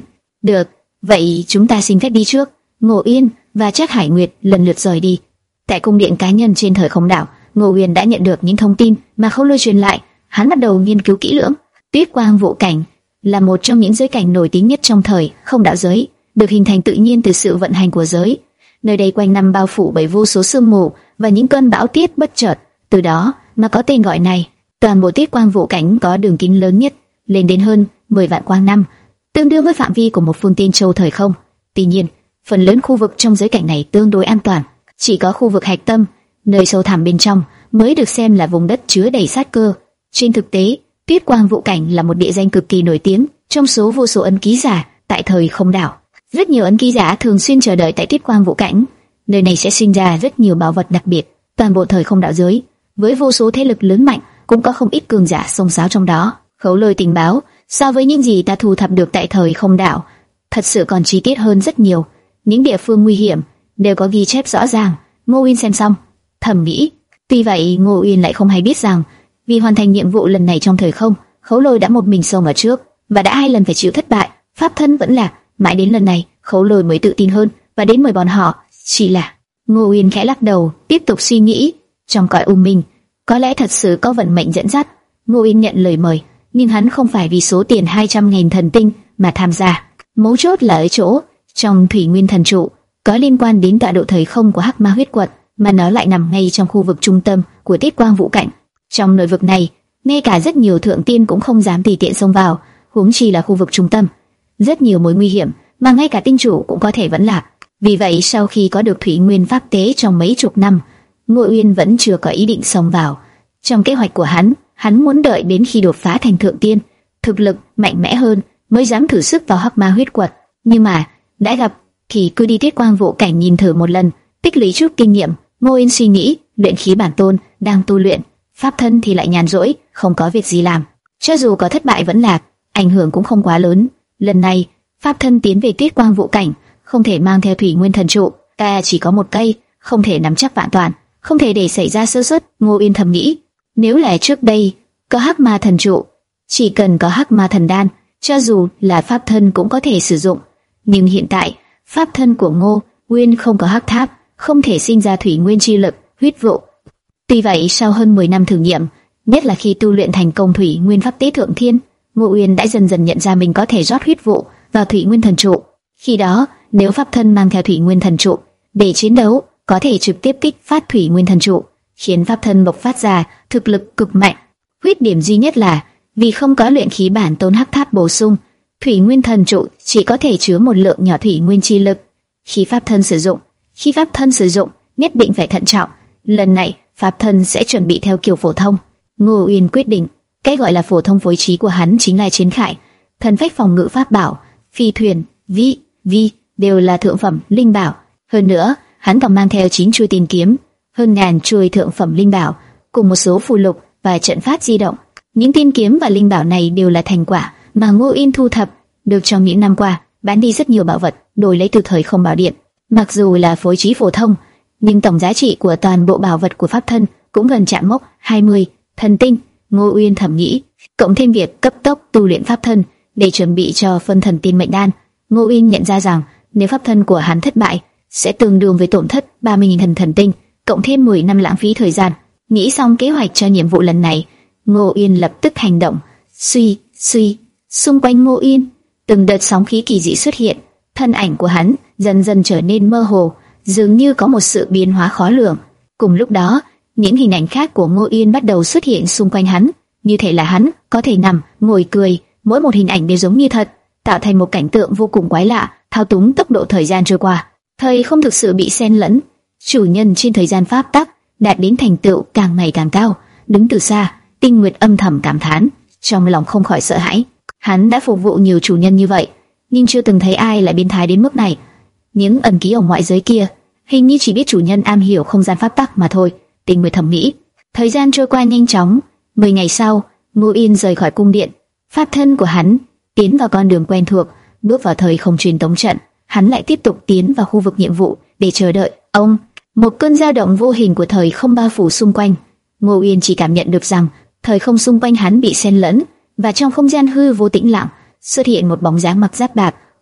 A: Được, vậy chúng ta xin phép đi trước. Ngô Uyên và Trác Hải Nguyệt lần lượt rời đi. Tại cung điện cá nhân trên thời không đảo, Ngô Uyên đã nhận được những thông tin mà Khấu Lôi truyền lại. Hắn bắt đầu nghiên cứu kỹ lưỡng. Tuyết Quang Vũ Cảnh là một trong những giới cảnh nổi tiếng nhất trong thời không đạo giới, được hình thành tự nhiên từ sự vận hành của giới. Nơi đây quanh năm bao phủ bởi vô số sương mù và những cơn bão tuyết bất chợt, từ đó mà có tên gọi này. Toàn bộ Tuyết Quang Vũ Cảnh có đường kính lớn nhất, lên đến hơn mười vạn quang năm, tương đương với phạm vi của một phương tiên châu thời không. Tuy nhiên, phần lớn khu vực trong giới cảnh này tương đối an toàn, chỉ có khu vực hạch tâm, nơi sâu thẳm bên trong mới được xem là vùng đất chứa đầy sát cơ. Trên thực tế, Tuyết Quang Vũ Cảnh là một địa danh cực kỳ nổi tiếng trong số vô số ấn ký giả tại thời không đảo. Rất nhiều ấn ký giả thường xuyên chờ đợi tại Tuyết Quang Vũ Cảnh. Nơi này sẽ sinh ra rất nhiều bảo vật đặc biệt. Toàn bộ thời không đạo giới, với vô số thế lực lớn mạnh, cũng có không ít cường giả xông xáo trong đó. Khấu Lôi tình báo so với những gì ta thu thập được tại thời không đảo, thật sự còn chi tiết hơn rất nhiều. Những địa phương nguy hiểm đều có ghi chép rõ ràng. Ngô Uyên xem xong, thầm nghĩ. Tuy vậy, Ngô Uyên lại không hay biết rằng, vì hoàn thành nhiệm vụ lần này trong thời không, Khấu Lôi đã một mình xông ở trước và đã hai lần phải chịu thất bại. Pháp thân vẫn là. Mãi đến lần này, Khấu Lôi mới tự tin hơn và đến mời bọn họ. Chỉ là Ngô Uyên khẽ lắc đầu, tiếp tục suy nghĩ. Trong cõi u minh, có lẽ thật sự có vận mệnh dẫn dắt. Ngô Uyên nhận lời mời, nhưng hắn không phải vì số tiền hai trăm nghìn thần tinh mà tham gia. Mấu chốt là ở chỗ, trong Thủy Nguyên Thần Trụ có liên quan đến tọa độ thời không của Hắc Ma huyết quật, mà nó lại nằm ngay trong khu vực trung tâm của Tuyết Quang Vũ Cảnh. Trong nội vực này, ngay cả rất nhiều thượng tiên cũng không dám tùy tiện xông vào, huống chi là khu vực trung tâm. Rất nhiều mối nguy hiểm mà ngay cả tinh chủ cũng có thể vẫn lạc. Vì vậy, sau khi có được Thủy Nguyên pháp tế trong mấy chục năm, Ngô Uyên vẫn chưa có ý định xông vào. Trong kế hoạch của hắn, hắn muốn đợi đến khi đột phá thành thượng tiên, thực lực mạnh mẽ hơn mới dám thử sức vào Hắc Ma huyết quật. Nhưng mà đã gặp thì cứ đi Tuyết Quang Vũ Cảnh nhìn thử một lần, tích lũy chút kinh nghiệm. Ngô Uyên suy nghĩ, luyện khí bản tôn đang tu luyện, pháp thân thì lại nhàn rỗi, không có việc gì làm. Cho dù có thất bại vẫn lạc, ảnh hưởng cũng không quá lớn. Lần này, pháp thân tiến về Tuyết Quang Vũ Cảnh, không thể mang theo Thủy Nguyên Thần Trụ, ta chỉ có một cây, không thể nắm chắc vạn toàn, không thể để xảy ra sơ suất. Ngô Uyên thầm nghĩ, nếu là trước đây có Hắc Ma Thần Trụ, chỉ cần có Hắc Ma Thần Đan, cho dù là pháp thân cũng có thể sử dụng. Nhưng hiện tại, pháp thân của Ngô Uyên không có hắc tháp, không thể sinh ra Thủy Nguyên chi lực, huyết vụ. Tuy vậy, sau hơn mười năm thử nghiệm, nhất là khi tu luyện thành công Thủy Nguyên pháp tế thượng thiên, Ngô Uyên đã dần dần nhận ra mình có thể rót huyết vụ vào Thủy Nguyên Thần Trụ. Khi đó, nếu pháp thân mang theo Thủy Nguyên Thần Trụ để chiến đấu, có thể trực tiếp kích phát Thủy Nguyên Thần Trụ, khiến pháp thân bộc phát ra thực lực cực mạnh. Khuyết điểm duy nhất là vì không có luyện khí bản tôn hắc tháp bổ sung, Thủy Nguyên Thần Trụ chỉ có thể chứa một lượng nhỏ Thủy Nguyên chi lực. Khi pháp thân sử dụng, khi pháp thân sử dụng, nhất định phải thận trọng. Lần này, pháp thân sẽ chuẩn bị theo kiểu phổ thông. Ngô Uyên quyết định, cái gọi là phổ thông phối trí của hắn chính là chiến khải, thần phách phòng ngự pháp bảo, phi thuyền, vi, vi đều là thượng phẩm linh bảo. Hơn nữa, hắn còn mang theo chín chuôi tiên kiếm, hơn ngàn chuôi thượng phẩm linh bảo, cùng một số phù lục và trận pháp di động. Những tiên kiếm và linh bảo này đều là thành quả mà Ngô Uyên thu thập được trong những năm qua, bán đi rất nhiều bảo vật đổi lấy từ thời không bảo điện. Mặc dù là phối trí phổ thông, nhưng tổng giá trị của toàn bộ bảo vật của pháp thân cũng gần chạm mốc hai mươi thần tinh. Ngô Uyên thầm nghĩ, cộng thêm việc cấp tốc tu luyện pháp thân để chuẩn bị cho phân thần tiên mệnh đan, Ngô Uyên nhận ra rằng nếu pháp thân của hắn thất bại, sẽ tương đương với tổn thất ba mươi nghìn thần thần tinh, cộng thêm mười năm lãng phí thời gian. Nghĩ xong kế hoạch cho nhiệm vụ lần này, Ngô Uyên lập tức hành động. Suy, suy, xung quanh Ngô Uyên, từng đợt sóng khí kỳ dị xuất hiện, thân ảnh của hắn dần dần trở nên mơ hồ, dường như có một sự biến hóa khó lường. Cùng lúc đó, những hình ảnh khác của Ngô Uyên bắt đầu xuất hiện xung quanh hắn, như thể là hắn có thể nằm, ngồi, cười, mỗi một hình ảnh đều giống như thật, tạo thành một cảnh tượng vô cùng quái lạ, thao túng tốc độ thời gian trôi qua. Thời không thực sự bị xen lẫn, chủ nhân trên thời gian pháp tắc đạt đến thành tựu càng ngày càng cao. Đứng từ xa, Tinh Nguyệt âm thầm cảm thán, trong lòng không khỏi sợ hãi. Hắn đã phục vụ nhiều chủ nhân như vậy, nhưng chưa từng thấy ai lại biến thái đến mức này. Những ẩn ký ở ngoại giới kia, hình như chỉ biết chủ nhân am hiểu không gian pháp tắc mà thôi. Tinh Nguyệt thầm nghĩ. Thời gian trôi qua nhanh chóng. Mười ngày sau, Ngô Uyên rời khỏi cung điện. Pháp thân của hắn tiến vào con đường quen thuộc, bước vào thời không truyền tống trận. Hắn lại tiếp tục tiến vào khu vực nhiệm vụ để chờ đợi. Ông, một cơn dao động vô hình của thời không bao phủ xung quanh. Ngô Uyên chỉ cảm nhận được rằng thời không xung quanh hắn bị xen lẫn, và trong không gian hư vô tĩnh lặng xuất hiện một bóng dáng mặc giáp bạc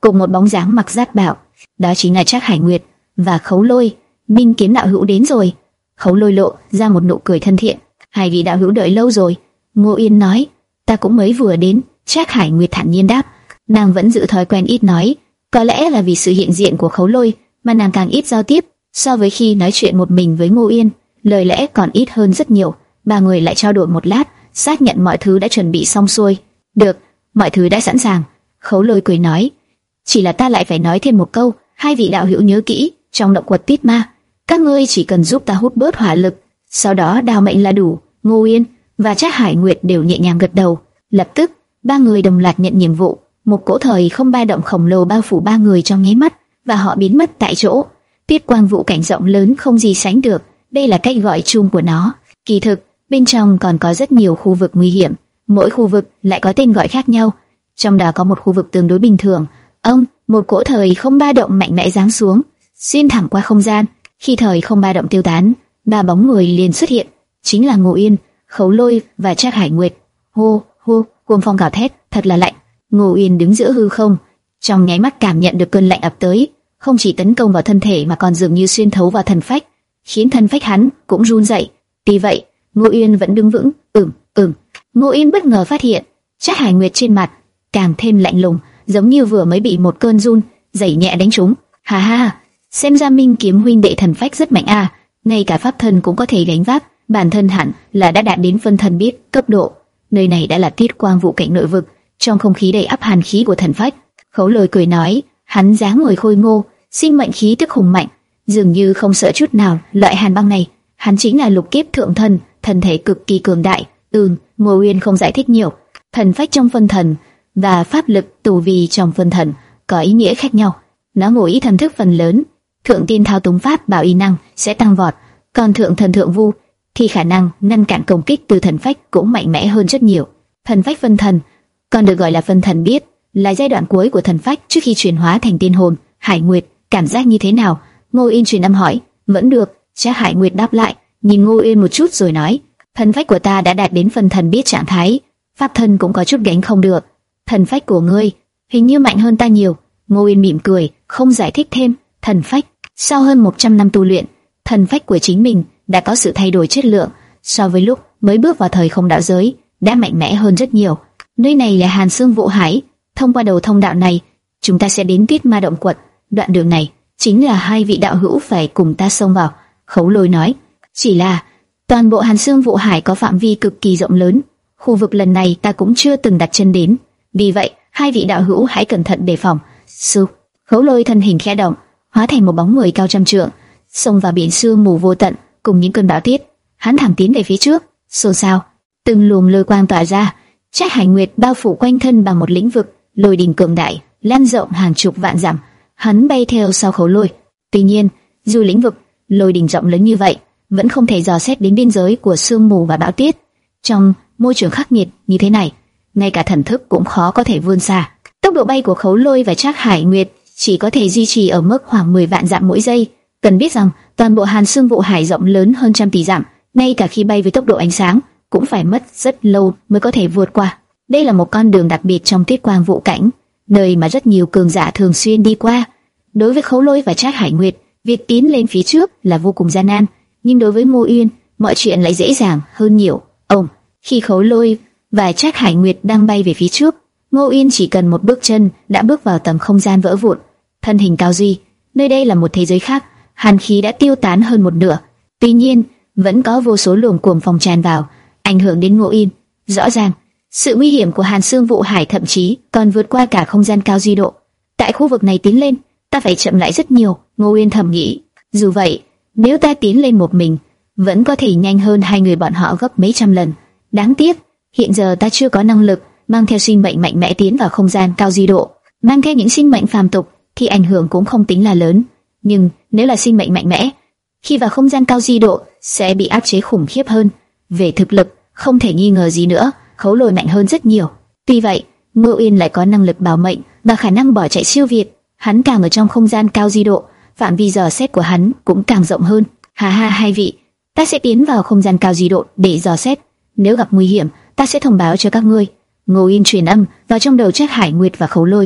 A: cùng một bóng dáng mặc giáp bảo, đó chính là Trác Hải Nguyệt và Khấu Lôi. Minh Kiếm đạo hữu đến rồi. Khấu Lôi lộ ra một nụ cười thân thiện. Hai vị đạo hữu đợi lâu rồi. Ngô Yên nói, ta cũng mới vừa đến. Trác Hải Nguyệt thản nhiên đáp. Nàng vẫn giữ thói quen ít nói, có lẽ là vì sự hiện diện của Khấu Lôi mà nàng càng ít giao tiếp so với khi nói chuyện một mình với Ngô Yên, lời lẽ còn ít hơn rất nhiều. Ba người lại trao đổi một lát, xác nhận mọi thứ đã chuẩn bị xong xuôi. Được, mọi thứ đã sẵn sàng. Khấu Lôi cười nói, chỉ là ta lại phải nói thêm một câu, hai vị đạo hữu nhớ kỹ, trong động quật Tiết Ma, các ngươi chỉ cần giúp ta hút bớt hỏa lực, sau đó đào mệnh là đủ. Ngô Yên và Trác Hải Nguyệt đều nhẹ nhàng gật đầu. Lập tức, ba người đồng loạt nhận nhiệm vụ. Một cỗ thời không ba động khổng lồ bao phủ ba người trong nháy mắt, và họ biến mất tại chỗ. Tiết quang vũ cảnh rộng lớn không gì sánh được, đây là cách gọi chung của nó. Kỳ thực, bên trong còn có rất nhiều khu vực nguy hiểm, mỗi khu vực lại có tên gọi khác nhau. Trong đó có một khu vực tương đối bình thường. Ông, một cỗ thời không ba động mạnh mẽ giáng xuống, xuyên thẳng qua không gian. Khi thời không ba động tiêu tán, ba bóng người liền xuất hiện, chính là Ngô Yên, Khấu Lôi và Trác Hải Nguyệt. Hô, hô, cuồng phong gào thét, thật là lạnh. Ngô Yên đứng giữa hư không, trong nháy mắt cảm nhận được cơn lạnh ập tới, không chỉ tấn công vào thân thể mà còn dường như xuyên thấu vào thần phách, khiến thân phách hắn cũng run rẩy. Tuy vậy, Ngô Yên vẫn đứng vững. Ừm, ừm. Ngô Yên bất ngờ phát hiện, Trác Hải Nguyệt trên mặt càng thêm lạnh lùng, giống như vừa mới bị một cơn run rẩy nhẹ đánh trúng. Ha ha, xem ra Minh Kiếm huynh đệ thần phách rất mạnh a, ngay cả pháp thân cũng có thể gánh vác, bản thân hẳn là đã đạt đến phân thần biết cấp độ. Nơi này đã là Tiết quang vũ cảnh nội vực, trong không khí đầy ắp hàn khí của thần phách. Khấu Lôi cười nói, hắn dáng người khôi ngô, sinh mệnh khí tức hùng mạnh, dường như không sợ chút nào loại hàn băng này. Hắn chính là lục kiếp thượng thần, thân thể cực kỳ cường đại. Ừm, Ngô Uyên không giải thích nhiều. Thần phách trong phân thần và pháp lực tù vi trong phân thần có ý nghĩa khác nhau. Nó ngụ ý thần thức phần lớn, thượng tiên thao túng pháp bảo y năng sẽ tăng vọt, còn thượng thần thượng vu thì khả năng ngăn cản công kích từ thần phách cũng mạnh mẽ hơn rất nhiều. Thần phách phân thần, còn được gọi là phân thần biết, là giai đoạn cuối của thần phách trước khi chuyển hóa thành tiên hồn. Hải Nguyệt, cảm giác như thế nào? Ngô Yên truyền âm hỏi. Vẫn được. Trác Hải Nguyệt đáp lại, nhìn Ngô Yên một chút rồi nói, thần phách của ta đã đạt đến phân thần biết trạng thái, pháp thân cũng có chút gánh không được. Thần phách của ngươi hình như mạnh hơn ta nhiều. Ngô Yên mỉm cười, không giải thích thêm. Thần phách, sau hơn một trăm năm tu luyện, thần phách của chính mình đã có sự thay đổi chất lượng, so với lúc mới bước vào thời không đạo giới, đã mạnh mẽ hơn rất nhiều. Nơi này là Hàn Xương Vụ Hải, thông qua đầu thông đạo này, chúng ta sẽ đến Tiết Ma động quật. Đoạn đường này chính là hai vị đạo hữu phải cùng ta xông vào. Khấu Lôi nói, chỉ là toàn bộ Hàn Xương Vụ Hải có phạm vi cực kỳ rộng lớn, khu vực lần này ta cũng chưa từng đặt chân đến, vì vậy hai vị đạo hữu hãy cẩn thận đề phòng. Sư, Khấu Lôi thân hình khẽ động, hóa thành một bóng người cao trăm trượng, xông vào biển sương mù vô tận cùng những cơn bão tiết. Hắn thẳng tiến về phía trước, xôn xao, từng luồng lôi quang tỏa ra. Trác Hải Nguyệt bao phủ quanh thân bằng một lĩnh vực lôi đình cường đại, lan rộng hàng chục vạn dặm. Hắn bay theo sau Khấu Lôi. Tuy nhiên, dù lĩnh vực lôi đình rộng lớn như vậy, vẫn không thể dò xét đến biên giới của sương mù và bão tiết. Trong môi trường khắc nghiệt như thế này, ngay cả thần thức cũng khó có thể vươn xa. Tốc độ bay của Khấu Lôi và Trác Hải Nguyệt chỉ có thể duy trì ở mức khoảng mười vạn dặm mỗi giây. Cần biết rằng toàn bộ Hàn Xương Vụ Hải rộng lớn hơn trăm tỷ dặm, ngay cả khi bay với tốc độ ánh sáng cũng phải mất rất lâu mới có thể vượt qua. Đây là một con đường đặc biệt trong Tiết Quang Vũ cảnh, nơi mà rất nhiều cường giả thường xuyên đi qua. Đối với Khấu Lôi và Trác Hải Nguyệt, việc tiến lên phía trước là vô cùng gian nan, nhưng đối với Ngô Uyên, mọi chuyện lại dễ dàng hơn nhiều. Ông, khi Khấu Lôi và Trác Hải Nguyệt đang bay về phía trước, Ngô Uyên chỉ cần một bước chân đã bước vào tầng không gian vỡ vụn. Thân hình cao duy, nơi đây là một thế giới khác, hàn khí đã tiêu tán hơn một nửa. Tuy nhiên, vẫn có vô số luồng cuồng phong tràn vào, ảnh hưởng đến Ngô Uyên. Rõ ràng, sự nguy hiểm của Hàn Xương Vụ Hải thậm chí còn vượt qua cả không gian cao duy độ. Tại khu vực này tiến lên, ta phải chậm lại rất nhiều. Ngô Uyên thầm nghĩ. Dù vậy, nếu ta tiến lên một mình, vẫn có thể nhanh hơn hai người bọn họ gấp mấy trăm lần. Đáng tiếc, hiện giờ ta chưa có năng lực mang theo sinh mệnh mạnh mẽ tiến vào không gian cao duy độ. Mang theo những sinh mệnh phàm tục thì ảnh hưởng cũng không tính là lớn, nhưng nếu là sinh mệnh mạnh mẽ, khi vào không gian cao duy độ sẽ bị áp chế khủng khiếp hơn. Về thực lực, không thể nghi ngờ gì nữa, Khấu Lôi mạnh hơn rất nhiều. Tuy vậy, Ngô Uyên lại có năng lực bảo mệnh và khả năng bỏ chạy siêu việt. Hắn càng ở trong không gian cao duy độ, phạm vi dò xét của hắn cũng càng rộng hơn. Ha ha, hai vị, ta sẽ tiến vào không gian cao duy độ để dò xét. Nếu gặp nguy hiểm, ta sẽ thông báo cho các ngươi. Ngô Uyên truyền âm vào trong đầu Trác Hải Nguyệt và Khấu Lôi.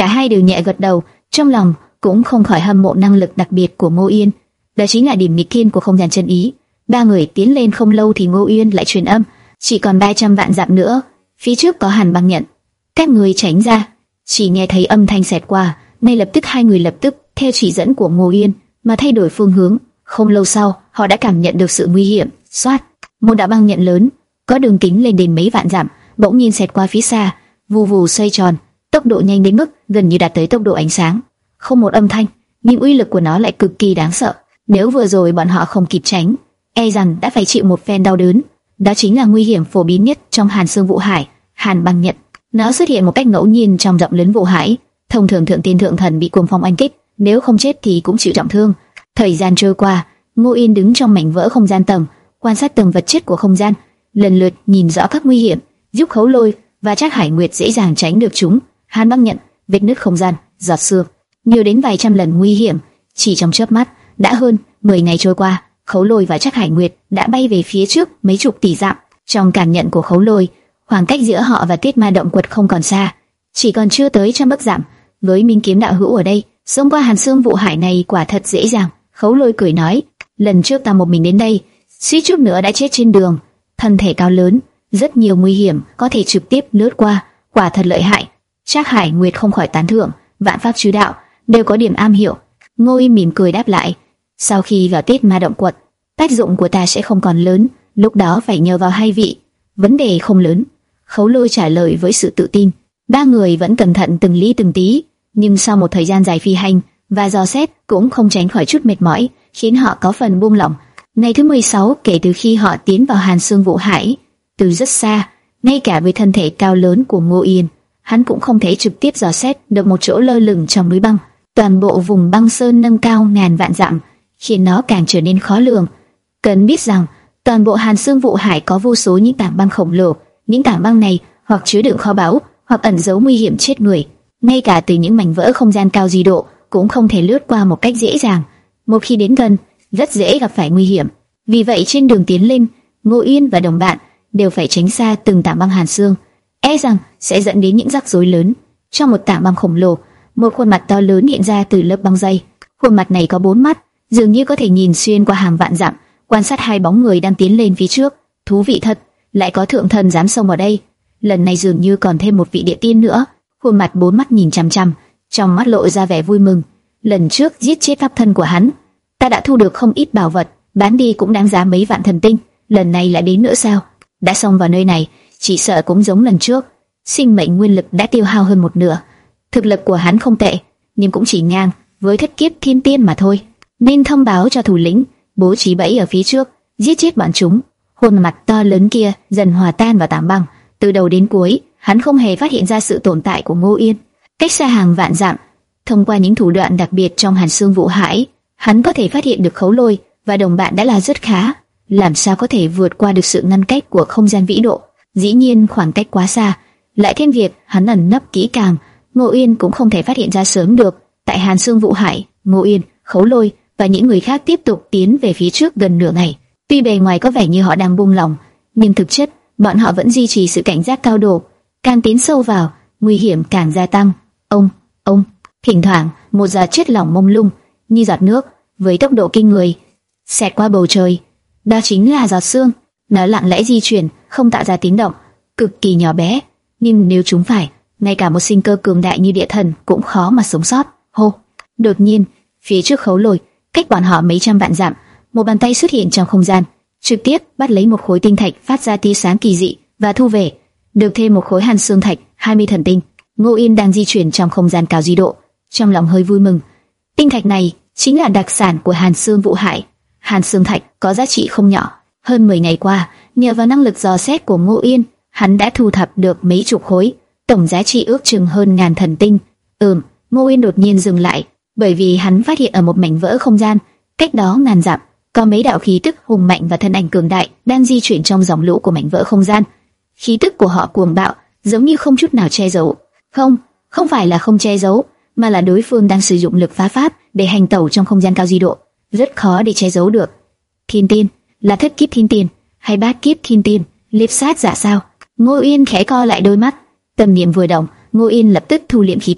A: Cả hai đều nhẹ gật đầu, trong lòng cũng không khỏi hâm mộ năng lực đặc biệt của Ngô Yên. Đó chính là điểm nghịch thiên của không gian chân ý. Ba người tiến lên không lâu thì Ngô Yên lại truyền âm, chỉ còn ba trăm vạn dặm nữa, phía trước có Hàn băng nhận, các người tránh ra. Chỉ nghe thấy âm thanh xẹt qua, ngay lập tức hai người lập tức theo chỉ dẫn của Ngô Yên mà thay đổi phương hướng. Không lâu sau, họ đã cảm nhận được sự nguy hiểm. Xoát, một đạo băng nhận lớn, có đường kính lên đến mấy vạn dặm, bỗng nhiên xẹt qua phía xa, vù vù xoay tròn, tốc độ nhanh đến mức gần như đạt tới tốc độ ánh sáng. Không một âm thanh, nhưng uy lực của nó lại cực kỳ đáng sợ. Nếu vừa rồi bọn họ không kịp tránh, e rằng đã phải chịu một phen đau đớn. Đó chính là nguy hiểm phổ biến nhất trong Hàn Xương Vụ Hải, Hàn băng nhận. Nó xuất hiện một cách ngẫu nhiên trong rộng lớn vụ hải. Thông thường thượng tiên thượng thần bị cuồng phong oanh kích, nếu không chết thì cũng chịu trọng thương. Thời gian trôi qua, Ngô Yên đứng trong mảnh vỡ không gian tầng, quan sát từng vật chất của không gian, lần lượt nhìn rõ các nguy hiểm, giúp Khấu Lôi và Trác Hải Nguyệt dễ dàng tránh được chúng. Hàn băng nhận, vết nứt không gian, giọt sương, nhiều đến vài trăm lần nguy hiểm. Chỉ trong chớp mắt, đã hơn mười ngày trôi qua, Khấu Lôi và Trác Hải Nguyệt đã bay về phía trước mấy chục tỷ dặm. Trong cảm nhận của Khấu Lôi, khoảng cách giữa họ và Tiết Ma Động Quật không còn xa, chỉ còn chưa tới trăm bước dặm. Với Minh Kiếm đạo hữu ở đây, xông qua Hàn Xương Vụ Hải này quả thật dễ dàng. Khấu Lôi cười nói, lần trước ta một mình đến đây, suýt chút nữa đã chết trên đường. Thân thể cao lớn, rất nhiều nguy hiểm có thể trực tiếp lướt qua, quả thật lợi hại. Trác Hải Nguyệt không khỏi tán thưởng, vạn pháp chư đạo đều có điểm am hiểu. Ngô Yên mỉm cười đáp lại, sau khi vào Tiết Ma Động Quật, tác dụng của ta sẽ không còn lớn, lúc đó phải nhờ vào hai vị, vấn đề không lớn. Khấu Lôi trả lời với sự tự tin. Ba người vẫn cẩn thận từng lý từng tí, nhưng sau một thời gian dài phi hành và dò xét cũng không tránh khỏi chút mệt mỏi, khiến họ có phần buông lỏng. Ngày thứ mười sáu kể từ khi họ tiến vào Hàn Xương Vụ Hải, từ rất xa, ngay cả với thân thể cao lớn của Ngô Yên, hắn cũng không thể trực tiếp dò xét được một chỗ lơ lửng trong núi băng. Toàn bộ vùng băng sơn nâng cao ngàn vạn dặm, khiến nó càng trở nên khó lường. Cần biết rằng, toàn bộ Hàn Xương Vụ Hải có vô số những tảng băng khổng lồ. Những tảng băng này hoặc chứa đựng kho báu, hoặc ẩn giấu nguy hiểm chết người. Ngay cả từ những mảnh vỡ không gian cao di độ cũng không thể lướt qua một cách dễ dàng. Một khi đến gần, rất dễ gặp phải nguy hiểm. Vì vậy trên đường tiến lên, Ngô Yên và đồng bạn đều phải tránh xa từng tảng băng hàn xương, e rằng sẽ dẫn đến những rắc rối lớn. Trong một tảng băng khổng lồ, một khuôn mặt to lớn hiện ra từ lớp băng dày. Khuôn mặt này có bốn mắt, dường như có thể nhìn xuyên qua hàng vạn dặm, quan sát hai bóng người đang tiến lên phía trước. Thú vị thật, lại có thượng thần dám xông vào đây. Lần này dường như còn thêm một vị địa tiên nữa. Khuôn mặt bốn mắt nhìn chằm chằm, trong mắt lộ ra vẻ vui mừng. Lần trước giết chết pháp thân của hắn, ta đã thu được không ít bảo vật, bán đi cũng đáng giá mấy vạn thần tinh. Lần này lại đến nữa sao? Đã xông vào nơi này, chỉ sợ cũng giống lần trước. Sinh mệnh nguyên lực đã tiêu hao hơn một nửa. Thực lực của hắn không tệ, nhưng cũng chỉ ngang với thất kiếp thiên tiên mà thôi. Nên thông báo cho thủ lĩnh, bố trí bẫy ở phía trước, giết chết bọn chúng. Khuôn mặt to lớn kia dần hòa tan vào tảng băng. Từ đầu đến cuối, hắn không hề phát hiện ra sự tồn tại của Ngô Yên. Cách xa hàng vạn dặm, thông qua những thủ đoạn đặc biệt trong Hàn Xương Vụ Hải, hắn có thể phát hiện được Khấu Lôi và đồng bạn đã là rất khá. Làm sao có thể vượt qua được sự ngăn cách của không gian vĩ độ? Dĩ nhiên khoảng cách quá xa, lại thêm việc hắn ẩn nấp kỹ càng, Ngô Yên cũng không thể phát hiện ra sớm được. Tại Hàn Xương Vụ Hải, Ngô Yên, Khấu Lôi và những người khác tiếp tục tiến về phía trước gần nửa ngày. Tuy bề ngoài có vẻ như họ đang buông lỏng, nhưng thực chất bọn họ vẫn duy trì sự cảnh giác cao độ. Càng tiến sâu vào, nguy hiểm càng gia tăng. Ông, ông, thỉnh thoảng một giọt chất lỏng mông lung như giọt nước với tốc độ kinh người xẹt qua bầu trời. Đó chính là giọt sương. Nó lặng lẽ di chuyển, không tạo ra tiếng động, cực kỳ nhỏ bé. Nhưng nếu chúng phải, ngay cả một sinh cơ cường đại như địa thần cũng khó mà sống sót. Hô! Đột nhiên, phía trước Khấu Lôi, cách bọn họ mấy trăm vạn dặm, một bàn tay xuất hiện trong không gian, trực tiếp bắt lấy một khối tinh thạch phát ra tia sáng kỳ dị và thu về. Được thêm một khối hàn xương thạch, hai mươi thần tinh. Ngô Yên đang di chuyển trong không gian cao di độ, trong lòng hơi vui mừng. Tinh thạch này chính là đặc sản của Hàn Xương Vụ Hải. Hàn xương thạch có giá trị không nhỏ. Hơn mười ngày qua, nhờ vào năng lực dò xét của Ngô Yên, hắn đã thu thập được mấy chục khối, tổng giá trị ước chừng hơn ngàn thần tinh. Ừm, Ngô Yên đột nhiên dừng lại, bởi vì hắn phát hiện ở một mảnh vỡ không gian, cách đó ngàn dặm, có mấy đạo khí tức hùng mạnh và thân ảnh cường đại đang di chuyển trong dòng lũ của mảnh vỡ không gian. Khí tức của họ cuồng bạo, giống như không chút nào che giấu. Không, không phải là không che giấu, mà là đối phương đang sử dụng lực phá pháp để hành tẩu trong không gian cao di độ, rất khó để che giấu được. Thiên tiên, là thất kiếp thiên tiên hay bát kiếp thiên tiên, liệp sát giả sao? Ngô Yên khẽ co lại đôi mắt, tâm niệm vừa động, Ngô Yên lập tức thu liệm khí tức,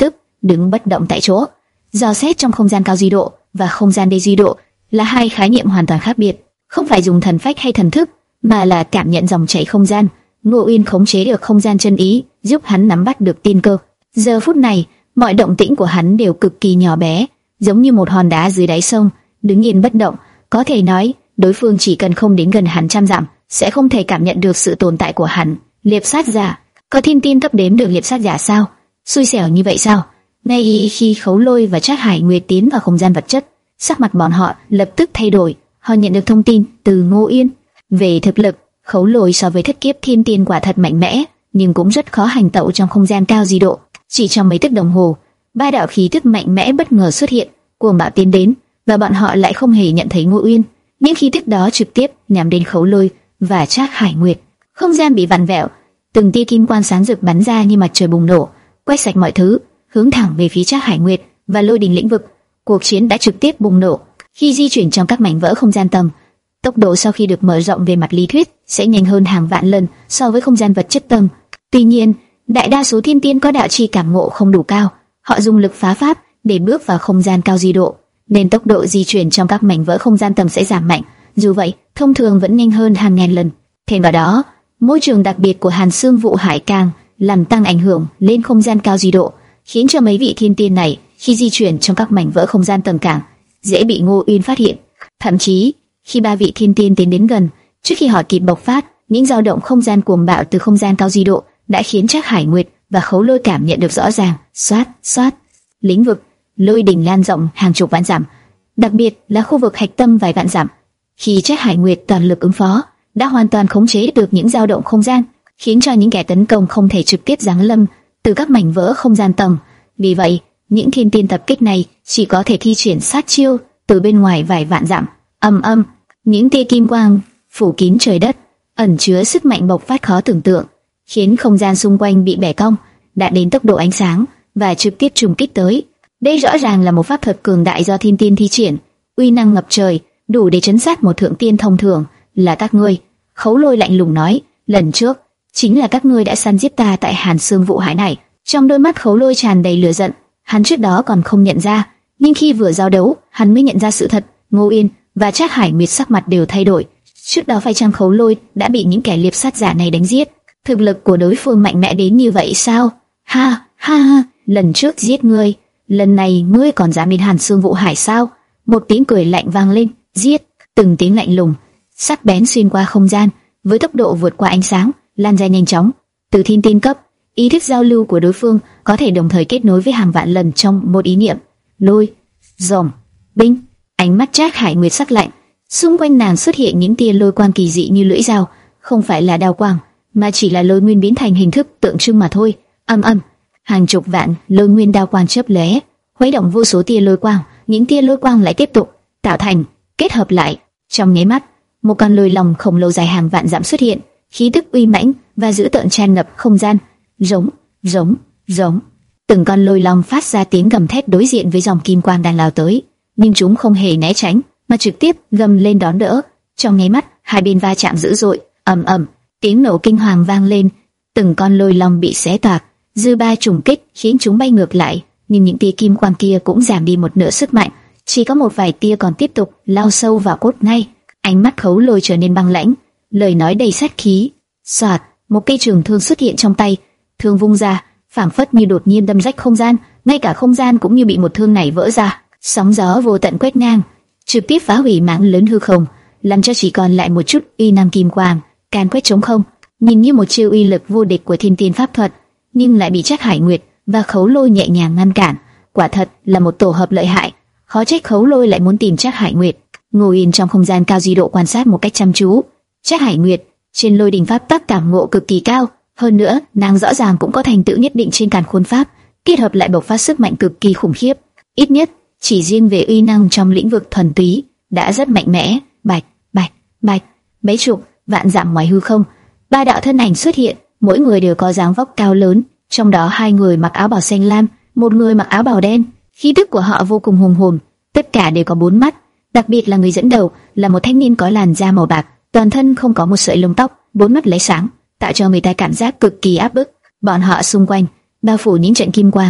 A: đứng bất động tại chỗ. Dò xét trong không gian cao duy độ và không gian đê duy độ là hai khái niệm hoàn toàn khác biệt, không phải dùng thần phách hay thần thức, mà là cảm nhận dòng chảy không gian. Ngô Uyên khống chế được không gian chân ý, giúp hắn nắm bắt được tiên cơ. Giờ phút này, mọi động tĩnh của hắn đều cực kỳ nhỏ bé, giống như một hòn đá dưới đáy sông, đứng yên bất động. Có thể nói, đối phương chỉ cần không đến gần hắn trăm dặm, sẽ không thể cảm nhận được sự tồn tại của hắn. Liệp sát giả, có thiên tiên cấp đếm được liệp sát giả sao? Xui xẻo như vậy sao? Ngay khi Khấu Lôi và Trác Hải Nguyệt tiến vào không gian vật chất, sắc mặt bọn họ lập tức thay đổi. Họ nhận được thông tin từ Ngô Uyên về thực lực. Khấu Lôi so với thất kiếp thiên tiên quả thật mạnh mẽ, nhưng cũng rất khó hành tẩu trong không gian cao di độ. Chỉ trong mấy tức đồng hồ, ba đạo khí tức mạnh mẽ bất ngờ xuất hiện, cuồng bạo tiến đến, và bọn họ lại không hề nhận thấy Ngô Uyên. Những khí tức đó trực tiếp nhắm đến Khấu Lôi và Trác Hải Nguyệt. Không gian bị vặn vẹo, từng tia kim quang sáng rực bắn ra như mặt trời bùng nổ, quét sạch mọi thứ, hướng thẳng về phía Trác Hải Nguyệt và Lôi Đình lĩnh vực. Cuộc chiến đã trực tiếp bùng nổ. Khi di chuyển trong các mảnh vỡ không gian tầng, tốc độ sau khi được mở rộng về mặt lý thuyết sẽ nhanh hơn hàng vạn lần so với không gian vật chất tầng. Tuy nhiên, đại đa số thiên tiên có đạo chi cảm ngộ không đủ cao, họ dùng lực phá pháp để bước vào không gian cao di độ, nên tốc độ di chuyển trong các mảnh vỡ không gian tầng sẽ giảm mạnh. Dù vậy, thông thường vẫn nhanh hơn hàng ngàn lần. Thêm vào đó, môi trường đặc biệt của Hàn Xương Vụ Hải càng làm tăng ảnh hưởng lên không gian cao di độ, khiến cho mấy vị thiên tiên này khi di chuyển trong các mảnh vỡ không gian tầng càng dễ bị Ngô Uyên phát hiện. Thậm chí, khi ba vị thiên tiên tiến đến gần, trước khi họ kịp bộc phát, những dao động không gian cuồng bạo từ không gian cao di độ đã khiến Trác Hải Nguyệt và Khấu Lôi cảm nhận được rõ ràng. Xoát, xoát, lĩnh vực Lôi Đình lan rộng hàng chục vạn dặm, đặc biệt là khu vực hạch tâm vài vạn dặm. Khi Trác Hải Nguyệt toàn lực ứng phó, đã hoàn toàn khống chế được những dao động không gian, khiến cho những kẻ tấn công không thể trực tiếp giáng lâm từ các mảnh vỡ không gian tầng. Vì vậy, những thiên tiên tập kích này chỉ có thể thi triển sát chiêu từ bên ngoài vài vạn dặm. Âm âm, những tia kim quang phủ kín trời đất, ẩn chứa sức mạnh bộc phát khó tưởng tượng, khiến không gian xung quanh bị bẻ cong, đạt đến tốc độ ánh sáng và trực tiếp trùng kích tới. Đây rõ ràng là một pháp thuật cường đại do thiên tiên thi triển, uy năng ngập trời, đủ để chấn sát một thượng tiên thông thường. Là các ngươi? Khấu Lôi lạnh lùng nói. Lần trước chính là các ngươi đã săn giết ta tại Hàn Xương Vụ Hải này. Trong đôi mắt Khấu Lôi tràn đầy lửa giận. Hắn trước đó còn không nhận ra, nhưng khi vừa giao đấu, hắn mới nhận ra sự thật. Ngô Uyên và Trác Hải Nguyệt sắc mặt đều thay đổi. Trước đó phải chăng Khấu Lôi đã bị những kẻ liệp sát giả này đánh giết? Thực lực của đối phương mạnh mẽ đến như vậy sao? Ha ha ha, lần trước giết ngươi, lần này ngươi còn dám đến Hàn Xương Vụ Hải sao? Một tiếng cười lạnh vang lên. Giết! Từng tiếng lạnh lùng, sắc bén xuyên qua không gian, với tốc độ vượt qua ánh sáng, lan ra nhanh chóng. Từ thiên tiên cấp, ý thức giao lưu của đối phương có thể đồng thời kết nối với hàng vạn lần trong một ý niệm. Lôi, rồng, binh. Ánh mắt Trác Hải Nguyệt sắc lạnh, xung quanh nàng xuất hiện những tia lôi quang kỳ dị như lưỡi dao, không phải là đao quang, mà chỉ là lôi nguyên biến thành hình thức tượng trưng mà thôi. Âm âm, hàng chục vạn lôi nguyên đao quang chớp lóe, khuấy động vô số tia lôi quang, những tia lôi quang lại tiếp tục tạo thành, kết hợp lại. Trong nháy mắt, một con lôi long khổng lồ dài hàng vạn dặm xuất hiện, khí tức uy mãnh và dữ tợn tràn ngập không gian. Giống, giống, giống. Từng con lôi long phát ra tiếng gầm thét đối diện với dòng kim quang đang lao tới, nhưng chúng không hề né tránh, mà trực tiếp gầm lên đón đỡ. Trong nháy mắt, hai bên va chạm dữ dội, ầm ầm, tiếng nổ kinh hoàng vang lên. Từng con lôi long bị xé toạc, dư ba trùng kích khiến chúng bay ngược lại, nhưng những tia kim quang kia cũng giảm đi một nửa sức mạnh, chỉ có một vài tia còn tiếp tục lao sâu vào cốt ngay. Ánh mắt Khấu Lôi trở nên băng lãnh, lời nói đầy sát khí. Soạt, một cây trường thương xuất hiện trong tay, thương vung ra, phảng phất như đột nhiên đâm rách không gian, ngay cả không gian cũng như bị một thương này vỡ ra. Sóng gió vô tận quét ngang, trực tiếp phá hủy mảng lớn hư không, làm cho chỉ còn lại một chút uy năng kim quang, càn quét trống không. Nhìn như một chiêu uy lực vô địch của thiên tiên pháp thuật, nhưng lại bị Trác Hải Nguyệt và Khấu Lôi nhẹ nhàng ngăn cản. Quả thật là một tổ hợp lợi hại. Khó trách Khấu Lôi lại muốn tìm Trác Hải Nguyệt. Ngồi yên trong không gian cao di độ quan sát một cách chăm chú. Trác Hải Nguyệt trên lôi đình pháp tắc cảm ngộ cực kỳ cao, hơn nữa nàng rõ ràng cũng có thành tựu nhất định trên càn khôn pháp, kết hợp lại bộc phát sức mạnh cực kỳ khủng khiếp. Ít nhất chỉ riêng về uy năng trong lĩnh vực thuần túy đã rất mạnh mẽ. Bạch, bạch, bạch, mấy chục vạn dặm ngoài hư không, ba đạo thân ảnh xuất hiện, mỗi người đều có dáng vóc cao lớn, trong đó hai người mặc áo bào xanh lam, một người mặc áo bào đen. Khí tức của họ vô cùng hùng hồn, tất cả đều có bốn mắt, đặc biệt là người dẫn đầu là một thanh niên có làn da màu bạc, toàn thân không có một sợi lông tóc, bốn mắt lóe sáng, tạo cho người ta cảm giác cực kỳ áp bức. Bọn họ xung quanh bao phủ những trận kim quang,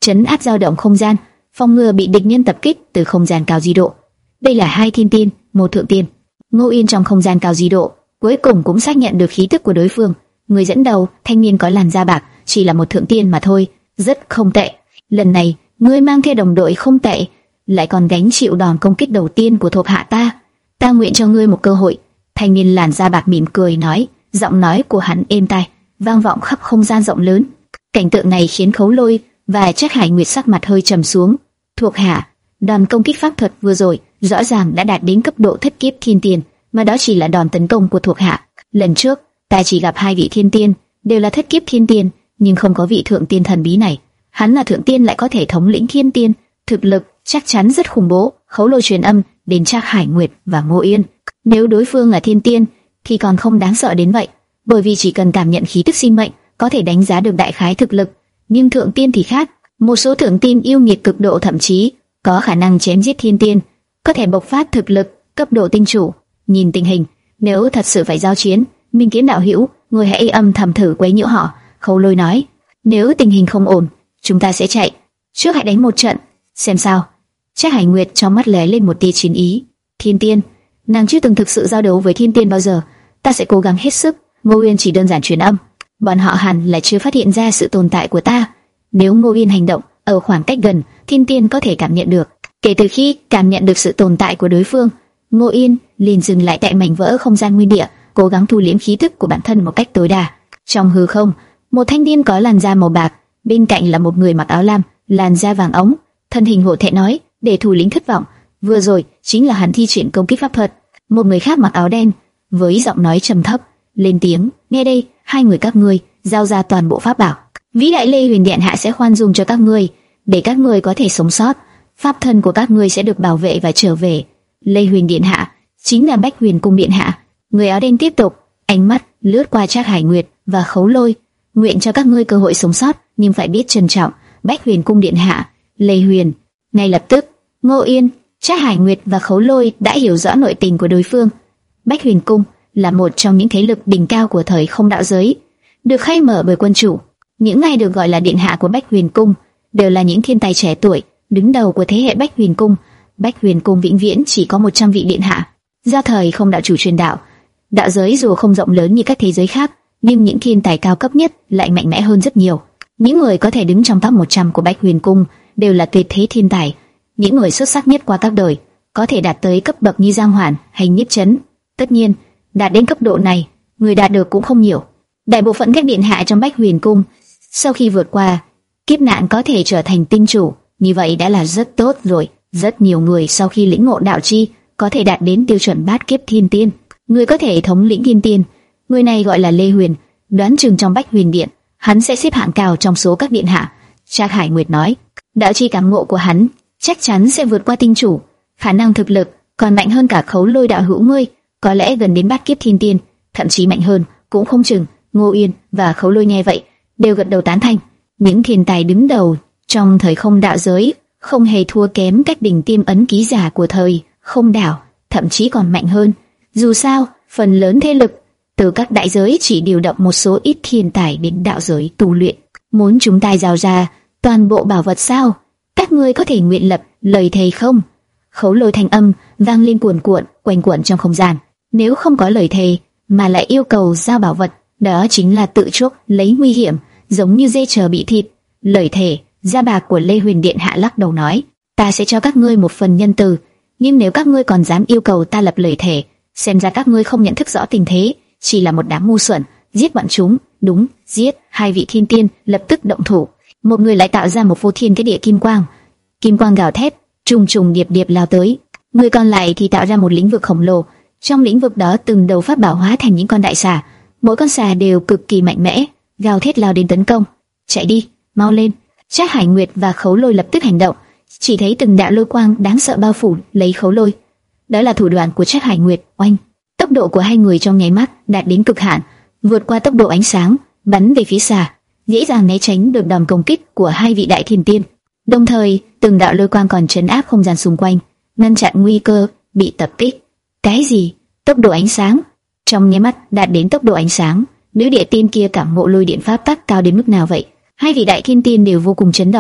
A: trấn áp dao động không gian, phòng ngừa bị địch nhân tập kích từ không gian cao di độ. Đây là hai thiên tiên, một thượng tiên. Ngô Yên trong không gian cao di độ, cuối cùng cũng xác nhận được khí tức của đối phương. Người dẫn đầu, thanh niên có làn da bạc, chỉ là một thượng tiên mà thôi, rất không tệ. Lần này, ngươi mang theo đồng đội không tệ, lại còn gánh chịu đòn công kích đầu tiên của thuộc hạ ta. Ta nguyện cho ngươi một cơ hội. Thanh niên làn da bạc mỉm cười nói, giọng nói của hắn êm tai, vang vọng khắp không gian rộng lớn. Cảnh tượng này khiến Khấu Lôi và Trác Hải Nguyệt sắc mặt hơi trầm xuống. Thuộc hạ, đòn công kích pháp thuật vừa rồi rõ ràng đã đạt đến cấp độ thất kiếp thiên tiên, mà đó chỉ là đòn tấn công của thuộc hạ. Lần trước, ta chỉ gặp hai vị thiên tiên, đều là thất kiếp thiên tiên, nhưng không có vị thượng tiên thần bí này. Hắn là thượng tiên lại có thể thống lĩnh thiên tiên, thực lực chắc chắn rất khủng bố. Khấu Lôi truyền âm đến Trác Hải Nguyệt và Ngô Yên. Nếu đối phương là thiên tiên thì còn không đáng sợ đến vậy, bởi vì chỉ cần cảm nhận khí tức sinh mệnh có thể đánh giá được đại khái thực lực. Nhưng thượng tiên thì khác, một số thượng tiên yêu nghiệt cực độ, thậm chí có khả năng chém giết thiên tiên, có thể bộc phát thực lực cấp độ tinh chủ. Nhìn tình hình, nếu thật sự phải giao chiến, Minh Kiếm đạo hữu, người hãy âm thầm thử quấy nhiễu họ. Khấu Lôi nói, nếu tình hình không ổn, chúng ta sẽ chạy, trước hãy đánh một trận xem sao. Trác Hải Nguyệt trong mắt lóe lên một tia chiến ý. Thiên tiên, nàng chưa từng thực sự giao đấu với thiên tiên bao giờ, ta sẽ cố gắng hết sức. Ngô Uyên chỉ đơn giản truyền âm, bọn họ hẳn là chưa phát hiện ra sự tồn tại của ta. Nếu Ngô Uyên hành động ở khoảng cách gần, thiên tiên có thể cảm nhận được. Kể từ khi cảm nhận được sự tồn tại của đối phương, Ngô Uyên liền dừng lại tại mảnh vỡ không gian nguyên địa, cố gắng thu liễm khí tức của bản thân một cách tối đa. Trong hư không, một thanh niên có làn da màu bạc, bên cạnh là một người mặc áo lam, làn da vàng ống, thân hình hổ thẹn nói, để thủ lĩnh thất vọng, vừa rồi chính là hắn thi triển công kích pháp thuật. Một người khác mặc áo đen, với giọng nói trầm thấp, lên tiếng, nghe đây, hai người các ngươi giao ra toàn bộ pháp bảo, vĩ đại Lê Huyền Điện hạ sẽ khoan dung cho các ngươi, để các ngươi có thể sống sót. Pháp thân của các ngươi sẽ được bảo vệ và trở về. Lê Huyền Điện hạ chính là Bách Huyền Cung Điện hạ. Người áo đen tiếp tục, ánh mắt lướt qua Trác Hải Nguyệt và Khấu Lôi, nguyện cho các ngươi cơ hội sống sót, nhưng phải biết trân trọng. Bách Huyền Cung Điện hạ, Lê Huyền. Ngay lập tức, Ngô Yên, Trác Hải Nguyệt và Khấu Lôi đã hiểu rõ nội tình của đối phương. Bách Huyền Cung là một trong những thế lực đỉnh cao của thời không đạo giới, được khai mở bởi quân chủ. Những ai được gọi là điện hạ của Bách Huyền Cung đều là những thiên tài trẻ tuổi, đứng đầu của thế hệ Bách Huyền Cung. Bách Huyền Cung vĩnh viễn chỉ có một trăm vị điện hạ. Do thời không đạo chủ truyền đạo, đạo giới dù không rộng lớn như các thế giới khác, nhưng những thiên tài cao cấp nhất lại mạnh mẽ hơn rất nhiều. Những người có thể đứng trong top một trăm của Bách Huyền Cung đều là tuyệt thế thiên tài, những người xuất sắc nhất qua các đời, có thể đạt tới cấp bậc như Giang Hoản hay Nhiếp Chấn. Tất nhiên, đạt đến cấp độ này, người đạt được cũng không nhiều. Đại bộ phận các điện hạ trong Bách Huyền Cung sau khi vượt qua kiếp nạn có thể trở thành tinh chủ, như vậy đã là rất tốt rồi. Rất nhiều người sau khi lĩnh ngộ đạo chi có thể đạt đến tiêu chuẩn bát kiếp thiên tiên. Người có thể thống lĩnh thiên tiên, người này gọi là Lê Huyền, đoán chừng trong Bách Huyền Điện, hắn sẽ xếp hạng cao trong số các điện hạ. Trác Hải Nguyệt nói, đạo chi cảm ngộ của hắn chắc chắn sẽ vượt qua tinh chủ, khả năng thực lực còn mạnh hơn cả Khấu Lôi đạo hữu ngươi, có lẽ gần đến bát kiếp thiên tiên, thậm chí mạnh hơn, cũng không chừng. Ngô Yên và Khấu Lôi nghe vậy đều gật đầu tán thành. Những thiên tài đứng đầu trong thời không đạo giới không hề thua kém các đỉnh tiêm ấn ký giả của thời không đạo, thậm chí còn mạnh hơn. Dù sao, phần lớn thế lực từ các đại giới chỉ điều động một số ít thiên tài đến đạo giới tu luyện. Muốn chúng ta giao ra toàn bộ bảo vật sao? Các ngươi có thể nguyện lập lời thề không? Khấu Lôi thanh âm vang lên cuồn cuộn, quanh quẩn trong không gian. Nếu không có lời thề mà lại yêu cầu giao bảo vật, đó chính là tự chuốc lấy nguy hiểm, giống như dê chờ bị thịt. Lời thề, gia bạc của Lê Huyền Điện hạ lắc đầu nói, ta sẽ cho các ngươi một phần nhân từ, nhưng nếu các ngươi còn dám yêu cầu ta lập lời thề, xem ra các ngươi không nhận thức rõ tình thế, chỉ là một đám ngu xuẩn, giết bọn chúng. Đúng, giết. Hai vị thiên tiên lập tức động thủ. Một người lại tạo ra một vô thiên cái địa kim quang, kim quang gào thét, trùng trùng điệp điệp lao tới. Người còn lại thì tạo ra một lĩnh vực khổng lồ, trong lĩnh vực đó từng đầu pháp bảo hóa thành những con đại xà, mỗi con xà đều cực kỳ mạnh mẽ, gào thét lao đến tấn công. Chạy đi, mau lên! Trác Hải Nguyệt và Khấu Lôi lập tức hành động, chỉ thấy từng đạo lôi quang đáng sợ bao phủ lấy Khấu Lôi. Đó là thủ đoạn của Trác Hải Nguyệt. Oanh! Tốc độ của hai người trong nháy mắt đạt đến cực hạn, vượt qua tốc độ ánh sáng, bắn về phía xà, dễ dàng né tránh được đòn công kích của hai vị đại thiên tiên. Đồng thời, từng đạo lôi quang còn trấn áp không gian xung quanh, ngăn chặn nguy cơ bị tập kích. Cái gì? Tốc độ ánh sáng? Trong nháy mắt đạt đến tốc độ ánh sáng, nữ địa tiên kia cảm ngộ lôi điện pháp tắc cao đến mức nào vậy? Hai vị đại thiên tiên đều vô cùng chấn động.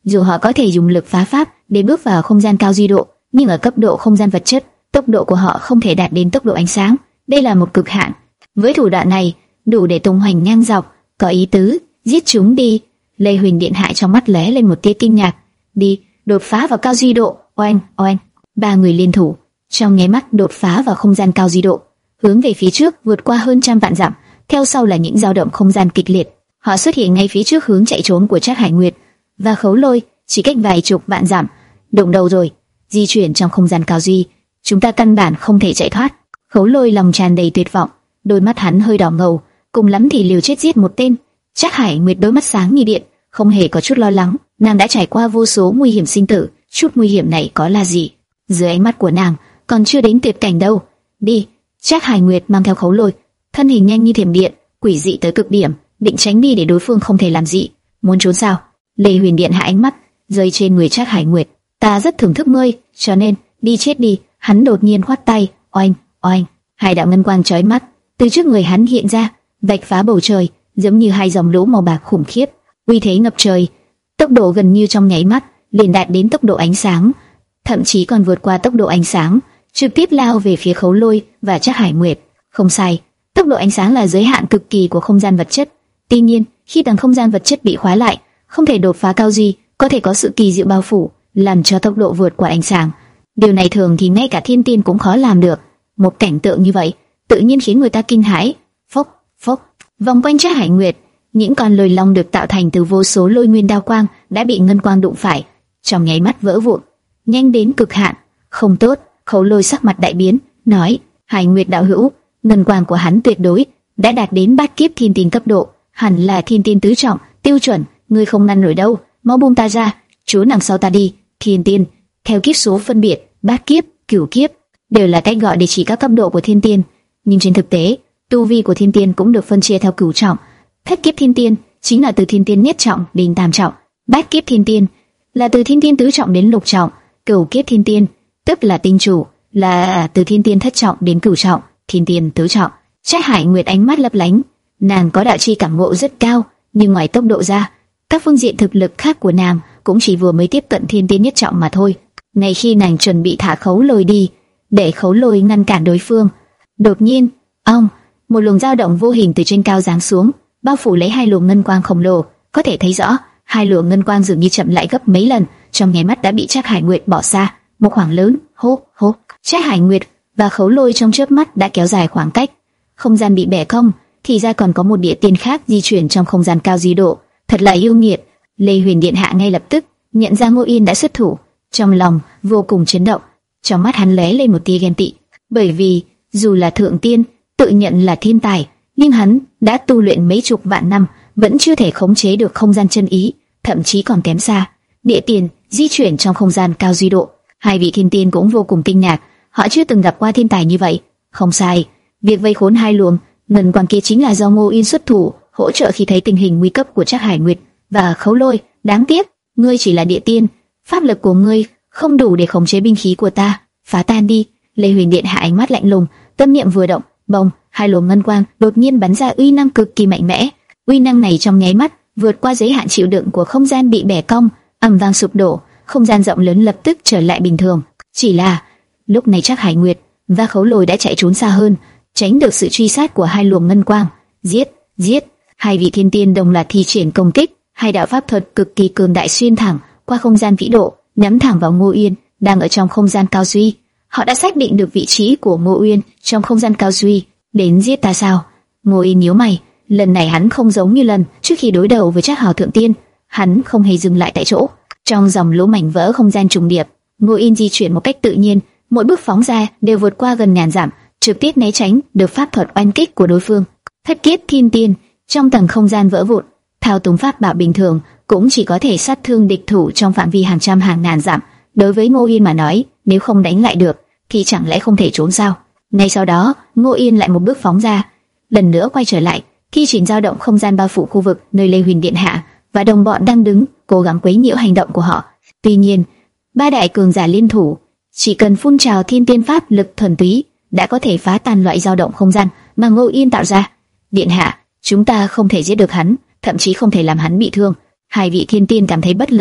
A: Dù họ có thể dùng lực phá pháp để bước vào không gian cao duy độ, nhưng ở cấp độ không gian vật chất, tốc độ của họ không thể đạt đến tốc độ ánh sáng. Đây là một cực hạn. Với thủ đoạn này, đủ để tung hoành ngang dọc, có ý tứ, giết chúng đi. Lê Huỳnh Điện Hạ trong mắt lóe lên một tia kinh ngạc. Đi, đột phá vào cao duy độ. Oanh, oanh. Ba người liên thủ, trong nháy mắt đột phá vào không gian cao duy độ, hướng về phía trước vượt qua hơn trăm vạn dặm. Theo sau là những dao động không gian kịch liệt. Họ xuất hiện ngay phía trước hướng chạy trốn của Trác Hải Nguyệt và Khấu Lôi, chỉ cách vài chục vạn dặm. Đụng đầu rồi, di chuyển trong không gian cao duy, chúng ta căn bản không thể chạy thoát. Khấu Lôi lòng tràn đầy tuyệt vọng, đôi mắt hắn hơi đỏ ngầu, cùng lắm thì liều chết giết một tên. Trác Hải Nguyệt đôi mắt sáng như điện, không hề có chút lo lắng. Nàng đã trải qua vô số nguy hiểm sinh tử, chút nguy hiểm này có là gì? Dưới ánh mắt của nàng, còn chưa đến tuyệt cảnh đâu. Đi. Trác Hải Nguyệt mang theo Khấu Lôi, thân hình nhanh như thiểm điện, quỷ dị tới cực điểm, định tránh đi để đối phương không thể làm gì. Muốn trốn sao? Lê Huyền Điện hạ ánh mắt rơi trên người Trác Hải Nguyệt. Ta rất thưởng thức ngươi, cho nên đi chết đi. Hắn đột nhiên khoát tay, oanh, oanh, hai đạo ngân quang chói mắt từ trước người hắn hiện ra, vạch phá bầu trời, giống như hai dòng lũ màu bạc khủng khiếp, uy thế ngập trời. Tốc độ gần như trong nháy mắt liền đạt đến tốc độ ánh sáng, thậm chí còn vượt qua tốc độ ánh sáng, trực tiếp lao về phía Khấu Lôi và Trác Hải Nguyệt. Không sai, tốc độ ánh sáng là giới hạn cực kỳ của không gian vật chất. Tuy nhiên, khi tầng không gian vật chất bị khóa lại, không thể đột phá cao duy, có thể có sự kỳ diệu bao phủ, làm cho tốc độ vượt qua ánh sáng. Điều này thường thì ngay cả thiên tiên cũng khó làm được. Một cảnh tượng như vậy, tự nhiên khiến người ta kinh hãi. Phốc, phốc, vòng quanh Trác Hải Nguyệt, những con lôi long được tạo thành từ vô số lôi nguyên đao quang đã bị ngân quang đụng phải, trong nháy mắt vỡ vụn, nhanh đến cực hạn. Không tốt. Khấu Lôi sắc mặt đại biến, nói: Hải Nguyệt đạo hữu, ngân quang của hắn tuyệt đối đã đạt đến bát kiếp thiên tiên cấp độ, hẳn là thiên tiên tứ trọng tiêu chuẩn, ngươi không ngăn nổi đâu, mau buông ta ra, trốn đằng sau ta đi. Thiên tiên, theo kiếp số phân biệt, bát kiếp, cửu kiếp đều là cách gọi để chỉ các cấp độ của thiên tiên, nhưng trên thực tế, tu vi của thiên tiên cũng được phân chia theo cửu trọng. Thất kiếp thiên tiên chính là từ thiên tiên nhất trọng đến tam trọng, bát kiếp thiên tiên là từ thiên tiên tứ trọng đến lục trọng, cửu kiếp thiên tiên tức là tinh chủ là từ thiên tiên thất trọng đến cửu trọng, thiên tiên tứ trọng. Trác Hải Nguyệt ánh mắt lấp lánh, nàng có đạo chi cảm ngộ rất cao, nhưng ngoài tốc độ ra, các phương diện thực lực khác của nàng cũng chỉ vừa mới tiếp cận thiên tiên nhất trọng mà thôi. Ngay khi nàng chuẩn bị thả Khấu Lôi đi, để Khấu Lôi ngăn cản đối phương, đột nhiên, ong, một luồng dao động vô hình từ trên cao giáng xuống, bao phủ lấy hai luồng ngân quang khổng lồ. Có thể thấy rõ, hai luồng ngân quang dường như chậm lại gấp mấy lần, trong nháy mắt đã bị Trác Hải Nguyệt bỏ xa một khoảng lớn. Hô hô, Trác Hải Nguyệt và Khấu Lôi trong chớp mắt đã kéo dài khoảng cách, không gian bị bẻ cong, thì ra còn có một địa tiên khác di chuyển trong không gian cao duy độ, thật là yêu nghiệt. Lê Huyền Điện hạ ngay lập tức nhận ra Ngô Yên đã xuất thủ, trong lòng vô cùng chấn động, trong mắt hắn lóe lên một tia ghen tị, bởi vì dù là thượng tiên, tự nhận là thiên tài, nhưng hắn đã tu luyện mấy chục vạn năm, vẫn chưa thể khống chế được không gian chân ý, thậm chí còn kém xa. Địa tiên di chuyển trong không gian cao duy độ, hai vị thiên tiên cũng vô cùng kinh ngạc, họ chưa từng gặp qua thiên tài như vậy. Không sai, việc vây khốn hai luồng ngân quang kia chính là do Ngô Yên xuất thủ hỗ trợ khi thấy tình hình nguy cấp của Trác Hải Nguyệt và Khấu Lôi. Đáng tiếc, ngươi chỉ là địa tiên, pháp lực của ngươi không đủ để khống chế binh khí của ta, phá tan đi. Lê Huyền Điện hạ ánh mắt lạnh lùng, tâm niệm vừa động, bông, hai luồng ngân quang đột nhiên bắn ra uy năng cực kỳ mạnh mẽ. Uy năng này trong nháy mắt vượt qua giới hạn chịu đựng của không gian bị bẻ cong, ầm vang sụp đổ, không gian rộng lớn lập tức trở lại bình thường. Chỉ là lúc này Trác Hải Nguyệt và Khấu Lôi đã chạy trốn xa hơn, tránh được sự truy sát của hai luồng ngân quang. Giết, giết! Hai vị thiên tiên đồng loạt thi triển công kích, hai đạo pháp thuật cực kỳ cường đại xuyên thẳng qua không gian vĩ độ, nhắm thẳng vào Ngô Yên đang ở trong không gian cao duy. Họ đã xác định được vị trí của Ngô Yên trong không gian cao duy. Đến giết ta sao? Ngô Yên nhíu mày, lần này hắn không giống như lần trước khi đối đầu với Trác Hào thượng tiên, hắn không hề dừng lại tại chỗ. Trong dòng lũ mảnh vỡ không gian trùng điệp, Ngô Yên di chuyển một cách tự nhiên, mỗi bước phóng ra đều vượt qua gần ngàn dặm, trực tiếp né tránh được pháp thuật oanh kích của đối phương. Thất kiếp thiên tiên trong tầng không gian vỡ vụn, thao túng pháp bảo bình thường cũng chỉ có thể sát thương địch thủ trong phạm vi hàng trăm hàng ngàn dặm. Đối với Ngô Yên mà nói, nếu không đánh lại được thì chẳng lẽ không thể trốn sao? Ngay sau đó, Ngô Yên lại một bước phóng ra, lần nữa quay trở lại, thi triển dao động không gian bao phủ khu vực nơi Lê Huyền Điện hạ và đồng bọn đang đứng, cố gắng quấy nhiễu hành động của họ. Tuy nhiên, ba đại cường giả liên thủ, chỉ cần phun trào thiên tiên pháp lực thuần túy đã có thể phá tan loại dao động không gian mà Ngô Yên tạo ra. Điện hạ, chúng ta không thể giết được hắn, thậm chí không thể làm hắn bị thương. Hai vị thiên tiên cảm thấy bất lực,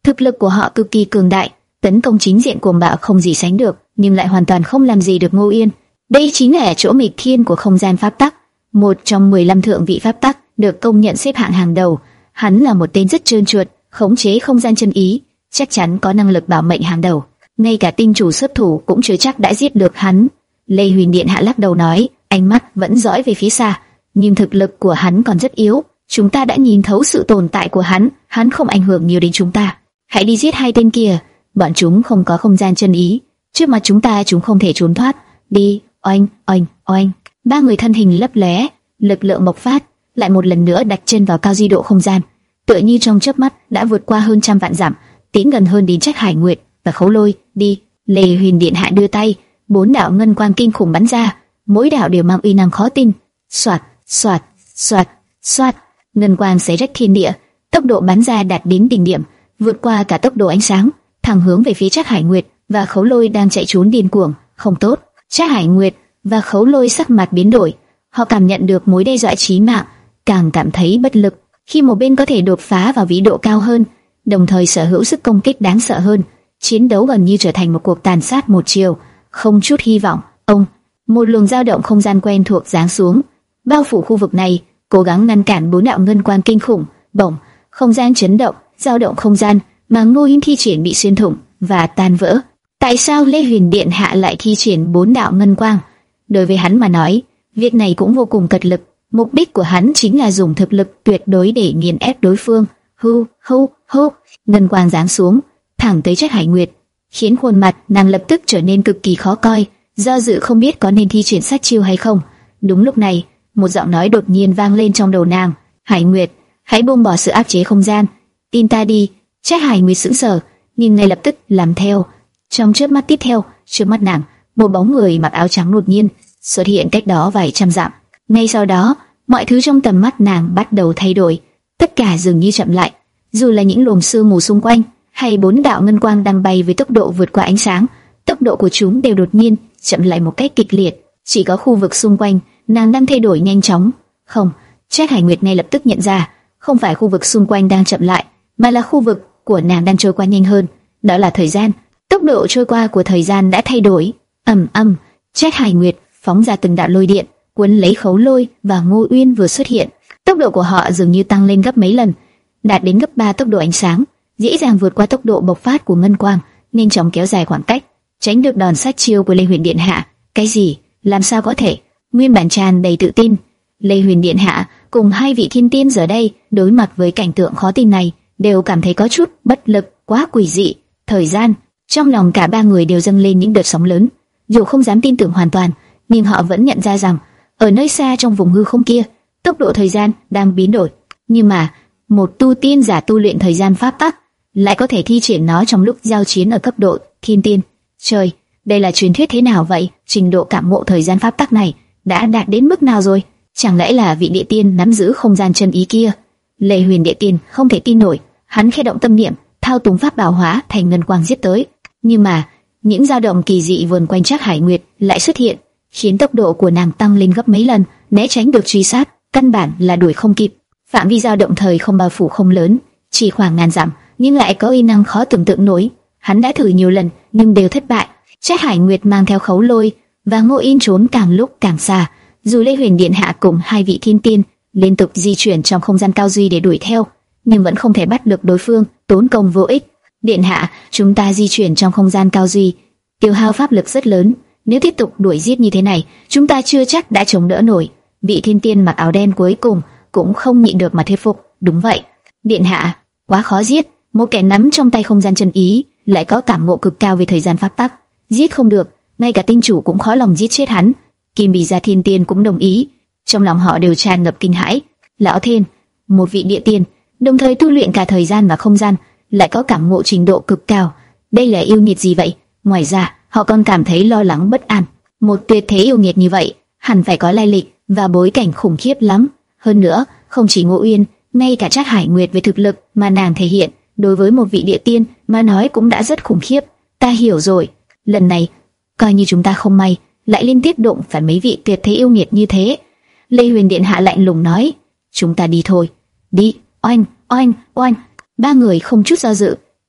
A: Thực lực của họ cực kỳ cường đại, tấn công chính diện cuồng bạo không gì sánh được, nhưng lại hoàn toàn không làm gì được Ngô Yên. Đây chính là chỗ nghịch thiên của không gian pháp tắc, một trong mười lăm thượng vị pháp tắc, được công nhận xếp hạng hàng đầu. Hắn là một tên rất trơn trượt, khống chế không gian chân ý, chắc chắn có năng lực bảo mệnh hàng đầu. Ngay cả tinh chủ xuất thủ cũng chưa chắc đã giết được hắn. Lê Huyền Điện Hạ lắc đầu nói, ánh mắt vẫn dõi về phía xa, nhưng thực lực của hắn còn rất yếu. Chúng ta đã nhìn thấu sự tồn tại của hắn, hắn không ảnh hưởng nhiều đến chúng ta. Hãy đi giết hai tên kia, bọn chúng không có không gian chân ý, trước mặt chúng ta chúng không thể trốn thoát. Đi, oanh, oanh, oanh. Ba người thân hình lấp lóe, lực lượng bộc phát, lại một lần nữa đặt chân vào cao di độ không gian, tựa như trong chớp mắt đã vượt qua hơn trăm vạn dặm, tiến gần hơn đến Trác Hải Nguyệt và Khấu Lôi. Đi. Lê Huyền Điện Hạ đưa tay, bốn đạo ngân quang kinh khủng bắn ra, mỗi đạo đều mang uy năng khó tin. Soạt, soạt, soạt, soạt, ngân quang xé rách thiên địa, tốc độ bắn ra đạt đến đỉnh điểm, vượt qua cả tốc độ ánh sáng, thẳng hướng về phía Trác Hải Nguyệt và Khấu Lôi đang chạy trốn điên cuồng. Không tốt. Trác Hải Nguyệt và Khấu Lôi sắc mặt biến đổi, họ cảm nhận được mối đe dọa chí mạng, càng cảm thấy bất lực. Khi một bên có thể đột phá vào vĩ độ cao hơn, đồng thời sở hữu sức công kích đáng sợ hơn, chiến đấu gần như trở thành một cuộc tàn sát một chiều, không chút hy vọng. Ông, một luồng dao động không gian quen thuộc giáng xuống, bao phủ khu vực này, cố gắng ngăn cản bốn đạo ngân quang kinh khủng. Bỗng, không gian chấn động, dao động không gian mà Ngô Yên thi triển bị xuyên thủng và tan vỡ. Tại sao Lê Huyền Điện Hạ lại thi triển bốn đạo ngân quang? Đối với hắn mà nói, việc này cũng vô cùng cật lực. Mục đích của hắn chính là dùng thực lực tuyệt đối để nghiền ép đối phương. Hu, hu, hu, ngân quang giáng xuống, thẳng tới Trác Hải Nguyệt, khiến khuôn mặt nàng lập tức trở nên cực kỳ khó coi, do dự không biết có nên thi triển sát chiêu hay không. Đúng lúc này, một giọng nói đột nhiên vang lên trong đầu nàng. Hải Nguyệt, hãy buông bỏ sự áp chế không gian, tin ta đi. Trác Hải Nguyệt sững sờ, nhưng ngay lập tức làm theo. Trong chớp mắt tiếp theo, trước mắt nàng, một bóng người mặc áo trắng đột nhiên xuất hiện cách đó vài trăm dặm. Ngay sau đó, mọi thứ trong tầm mắt nàng bắt đầu thay đổi, tất cả dường như chậm lại. Dù là những luồng sương mù xung quanh, hay bốn đạo ngân quang đang bay với tốc độ vượt qua ánh sáng, tốc độ của chúng đều đột nhiên chậm lại một cách kịch liệt. Chỉ có khu vực xung quanh nàng đang thay đổi nhanh chóng. Không, Trác Hải Nguyệt ngay lập tức nhận ra, không phải khu vực xung quanh đang chậm lại, mà là khu vực của nàng đang trôi qua nhanh hơn. Đó là thời gian. Tốc độ trôi qua của thời gian đã thay đổi. Ầm ầm, Trác Hải Nguyệt phóng ra từng đạo lôi điện, cuốn lấy Khấu Lôi và Ngô Uyên vừa xuất hiện. Tốc độ của họ dường như tăng lên gấp mấy lần, đạt đến gấp ba tốc độ ánh sáng, dễ dàng vượt qua tốc độ bộc phát của ngân quang, nhanh chóng kéo dài khoảng cách, tránh được đòn sát chiêu của Lê Huyền Điện Hạ. Cái gì? Làm sao có thể? Nguyên bản tràn đầy tự tin, Lê Huyền Điện Hạ cùng hai vị thiên tiên giờ đây đối mặt với cảnh tượng khó tin này, đều cảm thấy có chút bất lực, quá quỷ dị. Thời gian, trong lòng cả ba người đều dâng lên những đợt sóng lớn. Dù không dám tin tưởng hoàn toàn, nhưng họ vẫn nhận ra rằng ở nơi xa trong vùng hư không kia, tốc độ thời gian đang biến đổi. Nhưng mà một tu tiên giả tu luyện thời gian pháp tắc lại có thể thi triển nó trong lúc giao chiến ở cấp độ thiên tiên. Trời, đây là truyền thuyết thế nào vậy? Trình độ cảm ngộ thời gian pháp tắc này đã đạt đến mức nào rồi? Chẳng lẽ là vị địa tiên nắm giữ không gian chân ý kia? Lê Huyền địa tiên không thể tin nổi, hắn khẽ động tâm niệm, thao túng pháp bảo hóa thành ngân quang giết tới. Nhưng mà những dao động kỳ dị vần quanh Trác Hải Nguyệt lại xuất hiện, khiến tốc độ của nàng tăng lên gấp mấy lần, né tránh được truy sát, căn bản là đuổi không kịp. Phạm vi dao động thời không bao phủ không lớn, chỉ khoảng ngàn dặm, nhưng lại có uy năng khó tưởng tượng nổi. Hắn đã thử nhiều lần nhưng đều thất bại. Trác Hải Nguyệt mang theo Khấu Lôi và Ngô Yên trốn càng lúc càng xa. Dù Lê Huyền Điện Hạ cùng hai vị thiên tiên liên tục di chuyển trong không gian cao duy để đuổi theo, nhưng vẫn không thể bắt được đối phương, tốn công vô ích. Điện Hạ, chúng ta di chuyển trong không gian cao duy, tiêu hao pháp lực rất lớn. Nếu tiếp tục đuổi giết như thế này, chúng ta chưa chắc đã chống đỡ nổi. Vị thiên tiên mặc áo đen cuối cùng cũng không nhịn được mà thuyết phục. Đúng vậy, Điện Hạ, quá khó giết. Một kẻ nắm trong tay không gian chân ý, lại có cảm ngộ cực cao về thời gian pháp tắc, giết không được. Ngay cả tinh chủ cũng khó lòng giết chết hắn. Kim Bì Gia thiên tiên cũng đồng ý. Trong lòng họ đều tràn ngập kinh hãi. Lão Thiên, một vị địa tiên, đồng thời tu luyện cả thời gian và không gian, lại có cảm ngộ trình độ cực cao. Đây là yêu nghiệt gì vậy? Ngoài ra, họ còn cảm thấy lo lắng bất an. Một tuyệt thế yêu nghiệt như vậy, hẳn phải có lai lịch và bối cảnh khủng khiếp lắm. Hơn nữa, không chỉ Ngô Uyên, ngay cả Trác Hải Nguyệt về thực lực mà nàng thể hiện, đối với một vị địa tiên mà nói cũng đã rất khủng khiếp. Ta hiểu rồi, lần này coi như chúng ta không may lại liên tiếp đụng phải mấy vị tuyệt thế yêu nghiệt như thế. Lê Huyền Điện Hạ lạnh lùng nói, chúng ta đi thôi. Đi. Oanh, oanh, oanh. Ba người không chút do dự,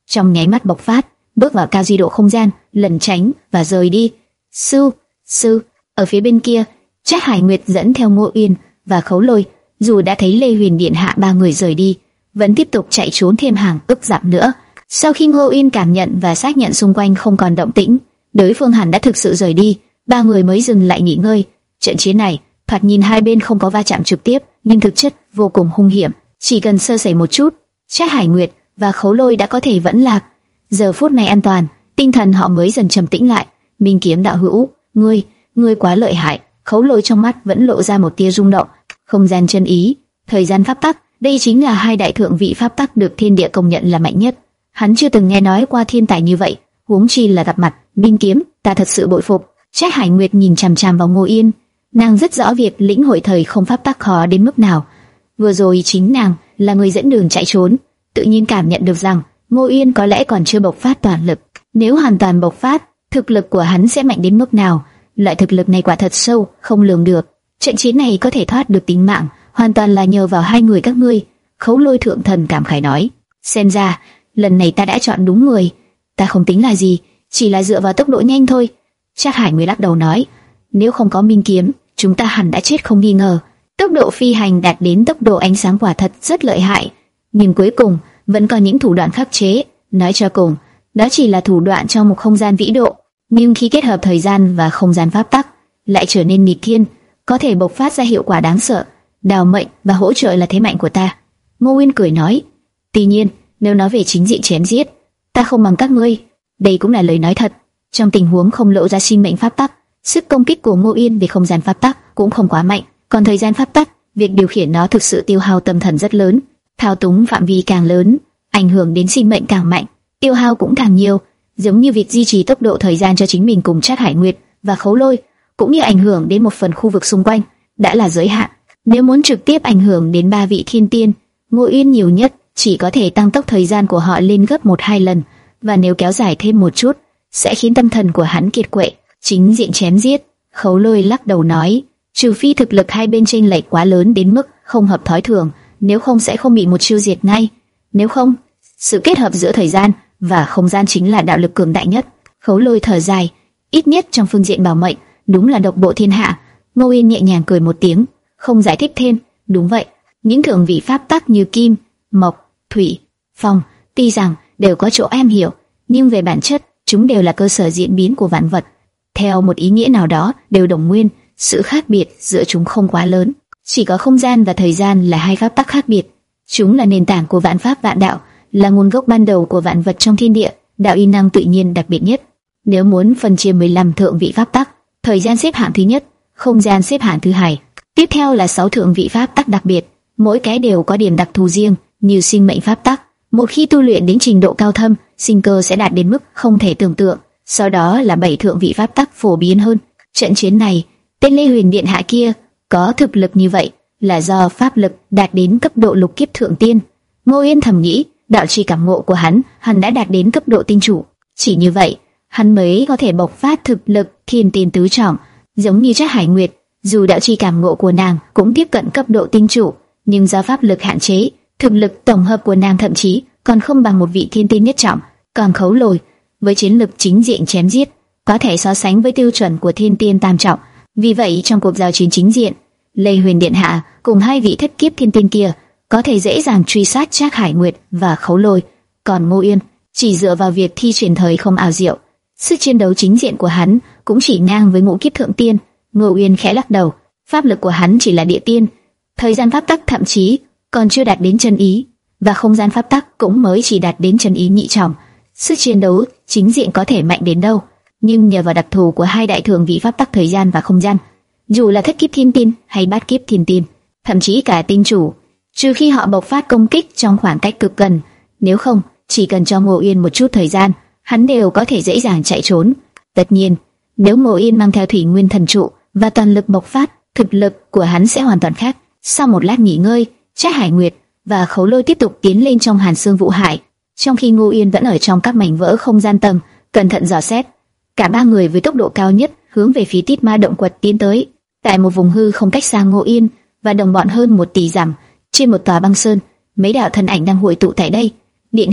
A: trong nháy mắt bộc phát, bước vào cao di độ không gian, lẩn tránh và rời đi. Sư, sư, ở phía bên kia, Trác Hải Nguyệt dẫn theo Ngô Uyên và Khấu Lôi, dù đã thấy Lê Huyền Điện hạ ba người rời đi, vẫn tiếp tục chạy trốn thêm hàng ức dặm nữa. Sau khi Ngô Uyên cảm nhận và xác nhận xung quanh không còn động tĩnh, đối phương hẳn đã thực sự rời đi, ba người mới dừng lại nghỉ ngơi. Trận chiến này, thoạt nhìn hai bên không có va chạm trực tiếp, nhưng thực chất vô cùng hung hiểm. Chỉ cần sơ sẩy một chút, Trác Hải Nguyệt và Khấu Lôi đã có thể vẫn lạc. Giờ phút này an toàn, tinh thần họ mới dần trầm tĩnh lại. Minh Kiếm đạo hữu, ngươi, ngươi quá lợi hại. Khấu Lôi trong mắt vẫn lộ ra một tia rung động. Không gian chân ý, thời gian pháp tắc, đây chính là hai đại thượng vị pháp tắc được thiên địa công nhận là mạnh nhất. Hắn chưa từng nghe nói qua thiên tài như vậy, huống chi là gặp mặt. Minh Kiếm, ta thật sự bội phục. Trác Hải Nguyệt nhìn chằm chằm vào Ngô Yên, nàng rất rõ việc lĩnh hội thời không pháp tắc khó đến mức nào. Vừa rồi chính nàng là người dẫn đường chạy trốn, tự nhiên cảm nhận được rằng Ngô Yên có lẽ còn chưa bộc phát toàn lực. Nếu hoàn toàn bộc phát, thực lực của hắn sẽ mạnh đến mức nào? Loại thực lực này quả thật sâu, không lường được. Trận chiến này có thể thoát được tính mạng, hoàn toàn là nhờ vào hai người các ngươi. Khấu Lôi thượng thần cảm khái nói. Xem ra lần này ta đã chọn đúng người. Ta không tính là gì, chỉ là dựa vào tốc độ nhanh thôi. Trác Hải mới lắc đầu nói. Nếu không có Minh Kiếm, chúng ta hẳn đã chết không nghi ngờ. Tốc độ phi hành đạt đến tốc độ ánh sáng quả thật rất lợi hại, nhưng cuối cùng vẫn có những thủ đoạn khắc chế. Nói cho cùng, đó chỉ là thủ đoạn trong một không gian vĩ độ, nhưng khi kết hợp thời gian và không gian pháp tắc, lại trở nên nghịch thiên, có thể bộc phát ra hiệu quả đáng sợ. Đào mệnh và hỗ trợ là thế mạnh của ta. Ngô Uyên cười nói. Tuy nhiên, nếu nói về chính diện chém giết, ta không bằng các ngươi. Đây cũng là lời nói thật. Trong tình huống không lộ ra sinh mệnh pháp tắc, sức công kích của Ngô Uyên về không gian pháp tắc cũng không quá mạnh. Còn thời gian pháp tắc, việc điều khiển nó thực sự tiêu hao tâm thần rất lớn, thao túng phạm vi càng lớn, ảnh hưởng đến sinh mệnh càng mạnh, tiêu hao cũng càng nhiều. Giống như việc duy trì tốc độ thời gian cho chính mình cùng Trác Hải Nguyệt và Khấu Lôi, cũng như ảnh hưởng đến một phần khu vực xung quanh, đã là giới hạn. Nếu muốn trực tiếp ảnh hưởng đến ba vị thiên tiên, Ngô Uyên nhiều nhất chỉ có thể tăng tốc thời gian của họ lên gấp một hai lần, và nếu kéo dài thêm một chút, sẽ khiến tâm thần của hắn kiệt quệ. Chính diện chém giết, Khấu Lôi lắc đầu nói. Trừ phi thực lực hai bên chênh lệch quá lớn đến mức không hợp thói thường, nếu không sẽ không bị một chiêu diệt ngay. Nếu không, sự kết hợp giữa thời gian và không gian chính là đạo lực cường đại nhất. Khấu Lôi thở dài, ít nhất trong phương diện bảo mệnh, đúng là độc bộ thiên hạ. Ngô Yên nhẹ nhàng cười một tiếng, không giải thích thêm. Đúng vậy, những thượng vị pháp tắc như kim, mộc, thủy, phong, tuy rằng đều có chỗ em hiểu, nhưng về bản chất, chúng đều là cơ sở diễn biến của vạn vật. Theo một ý nghĩa nào đó, đều đồng nguyên. Sự khác biệt giữa chúng không quá lớn, chỉ có không gian và thời gian là hai pháp tắc khác biệt. Chúng là nền tảng của vạn pháp vạn đạo, là nguồn gốc ban đầu của vạn vật trong thiên địa, đạo y năng tự nhiên đặc biệt nhất. Nếu muốn phân chia mười lăm thượng vị pháp tắc, thời gian xếp hạng thứ nhất, không gian xếp hạng thứ hai, tiếp theo là sáu thượng vị pháp tắc đặc biệt, mỗi cái đều có điểm đặc thù riêng, như sinh mệnh pháp tắc. Một khi tu luyện đến trình độ cao thâm, sinh cơ sẽ đạt đến mức không thể tưởng tượng. Sau đó là bảy thượng vị pháp tắc phổ biến hơn. Trận chiến này, tên Lê Huyền Điện hạ kia có thực lực như vậy là do pháp lực đạt đến cấp độ lục kiếp thượng tiên. Ngô Yên thầm nghĩ, đạo chi cảm ngộ của hắn hẳn đã đạt đến cấp độ tinh chủ. Chỉ như vậy, hắn mới có thể bộc phát thực lực thiên tiên tứ trọng. Giống như Trác Hải Nguyệt, dù đạo chi cảm ngộ của nàng cũng tiếp cận cấp độ tinh chủ, nhưng do pháp lực hạn chế, thực lực tổng hợp của nàng thậm chí còn không bằng một vị thiên tiên nhất trọng. Còn Khấu Lôi, với chiến lực chính diện chém giết, có thể so sánh với tiêu chuẩn của thiên tiên tam trọng. Vì vậy trong cuộc giao chiến chính diện, Lê Huyền Điện hạ cùng hai vị thất kiếp thiên tiên kia có thể dễ dàng truy sát Trác Hải Nguyệt và Khấu Lôi. Còn Ngô Yên chỉ dựa vào việc thi triển thời không ảo diệu, sức chiến đấu chính diện của hắn cũng chỉ ngang với ngũ kiếp thượng tiên. Ngô Yên khẽ lắc đầu, pháp lực của hắn chỉ là địa tiên, thời gian pháp tắc thậm chí còn chưa đạt đến chân ý, và không gian pháp tắc cũng mới chỉ đạt đến chân ý nhị trọng. Sức chiến đấu chính diện có thể mạnh đến đâu, nhưng nhờ vào đặc thù của hai đại thượng vị pháp tắc thời gian và không gian, dù là thất kiếp thiên tiên hay bát kiếp thiên tiên, thậm chí cả tinh chủ, trừ khi họ bộc phát công kích trong khoảng cách cực gần, nếu không, chỉ cần cho Ngô Yên một chút thời gian, hắn đều có thể dễ dàng chạy trốn. Tất nhiên, nếu Ngô Yên mang theo thủy nguyên thần trụ và toàn lực bộc phát, thực lực của hắn sẽ hoàn toàn khác. Sau một lát nghỉ ngơi, Trác Hải Nguyệt và Khấu Lôi tiếp tục tiến lên trong Hàn Xương Vũ Hải, trong khi Ngô Yên vẫn ở trong các mảnh vỡ không gian tầng, cẩn thận dò xét. Cả ba người với tốc độ cao nhất hướng về phía Tít Ma động quật tiến tới. Tại một vùng hư không cách xa Ngô Yên và đồng bọn hơn một tỷ dặm, trên một tòa băng sơn, mấy đạo thân ảnh đang hội tụ tại đây. Điện hạ,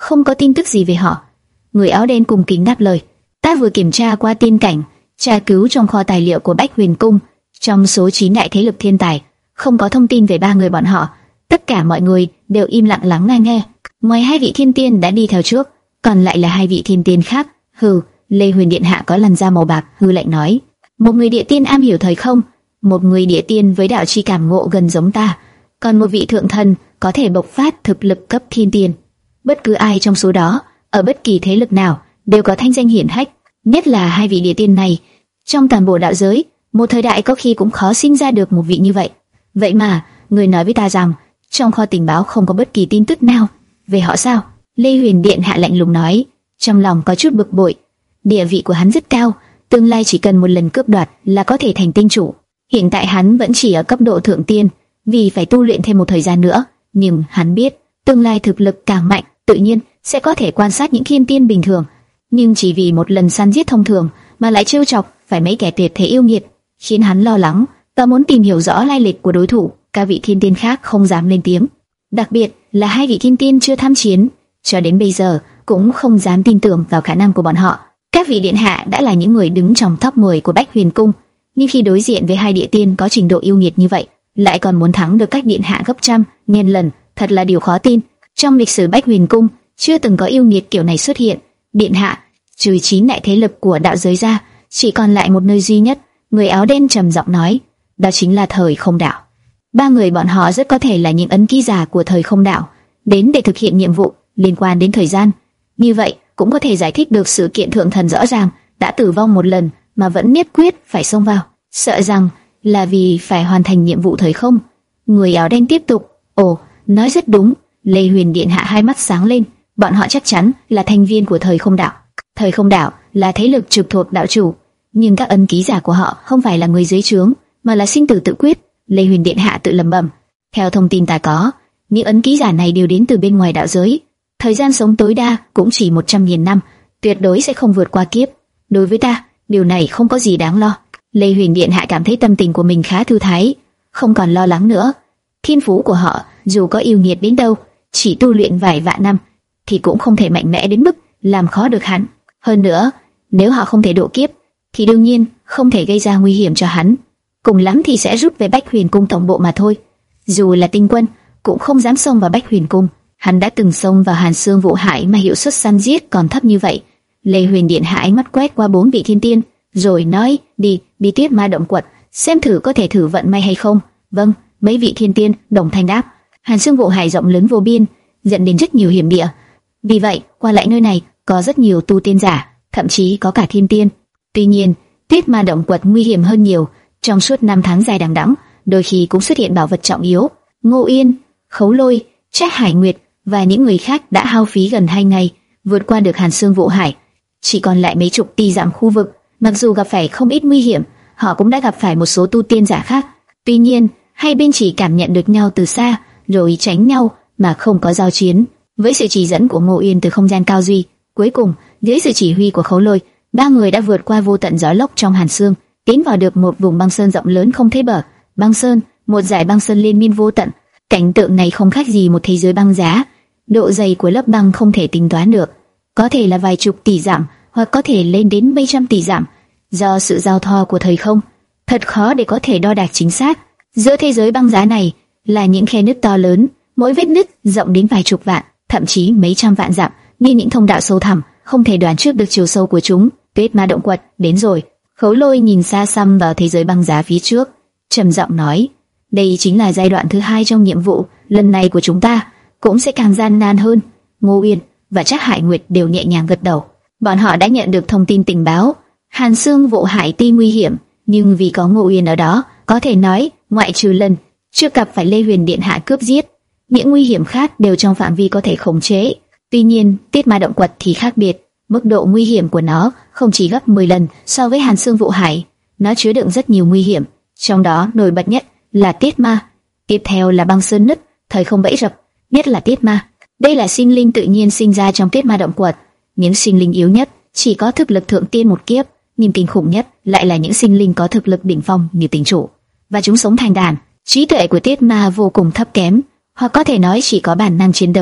A: không có tin tức gì về họ. Người áo đen cung kính đáp lời, ta vừa kiểm tra qua tiên cảnh, tra cứu trong kho tài liệu của Bách Huyền Cung, trong số chín đại thế lực thiên tài, không có thông tin về ba người bọn họ. Tất cả mọi người đều im lặng lắng nghe nghe. Ngoài hai vị thiên tiên đã đi theo trước, còn lại là hai vị thiên tiên khác. Hừ, Lê Huyền điện hạ có làn da màu bạc, hư lạnh nói, một người địa tiên am hiểu thời không, một người địa tiên với đạo chi cảm ngộ gần giống ta, còn một vị thượng thần có thể bộc phát thực lực cấp thiên tiên. Bất cứ ai trong số đó, ở bất kỳ thế lực nào, đều có thanh danh hiển hách, nhất là hai vị địa tiên này. Trong toàn bộ đạo giới, một thời đại có khi cũng khó sinh ra được một vị như vậy. Vậy mà, người nói với ta rằng, trong kho tình báo không có bất kỳ tin tức nào về họ sao? Lê Huyền điện hạ lạnh lùng nói, trong lòng có chút bực bội. Địa vị của hắn rất cao, tương lai chỉ cần một lần cướp đoạt là có thể thành tinh chủ. Hiện tại hắn vẫn chỉ ở cấp độ thượng tiên, vì phải tu luyện thêm một thời gian nữa. Nhưng hắn biết, tương lai thực lực càng mạnh, tự nhiên sẽ có thể quan sát những thiên tiên bình thường. Nhưng chỉ vì một lần săn giết thông thường mà lại trêu chọc phải mấy kẻ tuyệt thế yêu nghiệt, khiến hắn lo lắng và muốn tìm hiểu rõ lai lịch của đối thủ. Các vị thiên tiên khác không dám lên tiếng, đặc biệt là hai vị thiên tiên chưa tham chiến, cho đến bây giờ cũng không dám tin tưởng vào khả năng của bọn họ. Các vị điện hạ đã là những người đứng trong top mười của Bách Huyền Cung, nhưng khi đối diện với hai địa tiên có trình độ yêu nghiệt như vậy, lại còn muốn thắng được các điện hạ gấp trăm nghìn lần, thật là điều khó tin. Trong lịch sử Bách Huyền Cung chưa từng có yêu nghiệt kiểu này xuất hiện. Điện hạ, trừ chín đại thế lực của đạo giới ra, chỉ còn lại một nơi duy nhất. Người áo đen trầm giọng nói, đó chính là thời không đạo. Ba người bọn họ rất có thể là những ấn ký giả của thời không đạo, đến để thực hiện nhiệm vụ liên quan đến thời gian. Như vậy cũng có thể giải thích được sự kiện thượng thần rõ ràng đã tử vong một lần mà vẫn nhất quyết phải xông vào, sợ rằng là vì phải hoàn thành nhiệm vụ thời không. Người áo đen tiếp tục, ồ, nói rất đúng. Lê Huyền điện hạ hai mắt sáng lên, bọn họ chắc chắn là thành viên của thời không đạo. Thời không đạo là thế lực trực thuộc đạo chủ, nhưng các ấn ký giả của họ không phải là người dưới trướng, mà là sinh tử tự quyết. Lê Huyền điện hạ tự lẩm bẩm, theo thông tin ta có, những ấn ký giả này đều đến từ bên ngoài đạo giới, thời gian sống tối đa cũng chỉ một trăm nghìn năm, tuyệt đối sẽ không vượt qua kiếp. Đối với ta, điều này không có gì đáng lo. Lê Huyền điện hạ cảm thấy tâm tình của mình khá thư thái, không còn lo lắng nữa. Thiên phú của họ dù có yêu nghiệt đến đâu, chỉ tu luyện vài vạn năm thì cũng không thể mạnh mẽ đến mức làm khó được hắn. Hơn nữa, nếu họ không thể độ kiếp thì đương nhiên không thể gây ra nguy hiểm cho hắn, cùng lắm thì sẽ rút về Bách Huyền Cung tổng bộ mà thôi. Dù là tinh quân cũng không dám xông vào Bách Huyền Cung. Hắn đã từng xông vào Hàn Xương Vụ Hải mà hiệu suất săn giết còn thấp như vậy. Lê Huyền điện hạ ánh mắt quét qua bốn vị thiên tiên, rồi nói, đi, đi Tuyết Ma Động Quật, xem thử có thể thử vận may hay không. Vâng, mấy vị thiên tiên đồng thanh đáp. Hàn Xương Vụ Hải rộng lớn vô biên, dẫn đến rất nhiều hiểm địa. Vì vậy, qua lại nơi này có rất nhiều tu tiên giả, thậm chí có cả thiên tiên. Tuy nhiên, Tuyết Ma Động Quật nguy hiểm hơn nhiều. Trong suốt năm tháng dài đằng đẵng, đôi khi cũng xuất hiện bảo vật trọng yếu. Ngô Yên, Khấu Lôi, Trác Hải Nguyệt và những người khác đã hao phí gần hai ngày vượt qua được Hàn Xương Vụ Hải. Chỉ còn lại mấy chục tỷ dặm khu vực, mặc dù gặp phải không ít nguy hiểm, họ cũng đã gặp phải một số tu tiên giả khác. Tuy nhiên, hai bên chỉ cảm nhận được nhau từ xa, rồi tránh nhau mà không có giao chiến. Với sự chỉ dẫn của Ngô Yên từ không gian cao duy, cuối cùng dưới sự chỉ huy của Khấu Lôi, ba người đã vượt qua vô tận gió lốc trong Hàn Xương, tiến vào được một vùng băng sơn rộng lớn không thấy bờ. Băng sơn, một dải băng sơn liên miên vô tận. Cảnh tượng này không khác gì một thế giới băng giá. Độ dày của lớp băng không thể tính toán được, có thể là vài chục tỷ dặm, hoặc có thể lên đến mấy trăm tỷ dặm. Do sự giao thoa của thời không, thật khó để có thể đo đạc chính xác. Giữa thế giới băng giá này là những khe nứt to lớn, mỗi vết nứt rộng đến vài chục vạn, thậm chí mấy trăm vạn dặm, như những thông đạo sâu thẳm, không thể đoán trước được chiều sâu của chúng. Tuyết Ma Động Quật đến rồi. Khấu Lôi nhìn xa xăm vào thế giới băng giá phía trước, trầm giọng nói, đây chính là giai đoạn thứ hai trong nhiệm vụ lần này của chúng ta, cũng sẽ càng gian nan hơn. Ngô Uyên và Trác Hải Nguyệt đều nhẹ nhàng gật đầu. Bọn họ đã nhận được thông tin tình báo, Hàn Xương Vụ Hải tuy nguy hiểm, nhưng vì có Ngô Uyên ở đó, có thể nói ngoại trừ lần trước gặp phải Lê Huyền điện hạ cướp giết, những nguy hiểm khác đều trong phạm vi có thể khống chế. Tuy nhiên, Tuyết Ma Động Quật thì khác biệt, mức độ nguy hiểm của nó không chỉ gấp mười lần so với Hàn Xương Vụ Hải, nó chứa đựng rất nhiều nguy hiểm, trong đó nổi bật nhất là Tiết Ma, tiếp theo là băng sơn nứt, thời không bẫy rập, nhất là Tiết Ma. Đây là sinh linh tự nhiên sinh ra trong Tuyết Ma Động Quật, những sinh linh yếu nhất chỉ có thực lực thượng tiên một kiếp, nhưng kinh khủng nhất lại là những sinh linh có thực lực đỉnh phong như Tình Chủ, và chúng sống thành đàn. Trí tuệ của Tiết Ma vô cùng thấp kém, hoặc có thể nói chỉ có bản năng chiến đấu,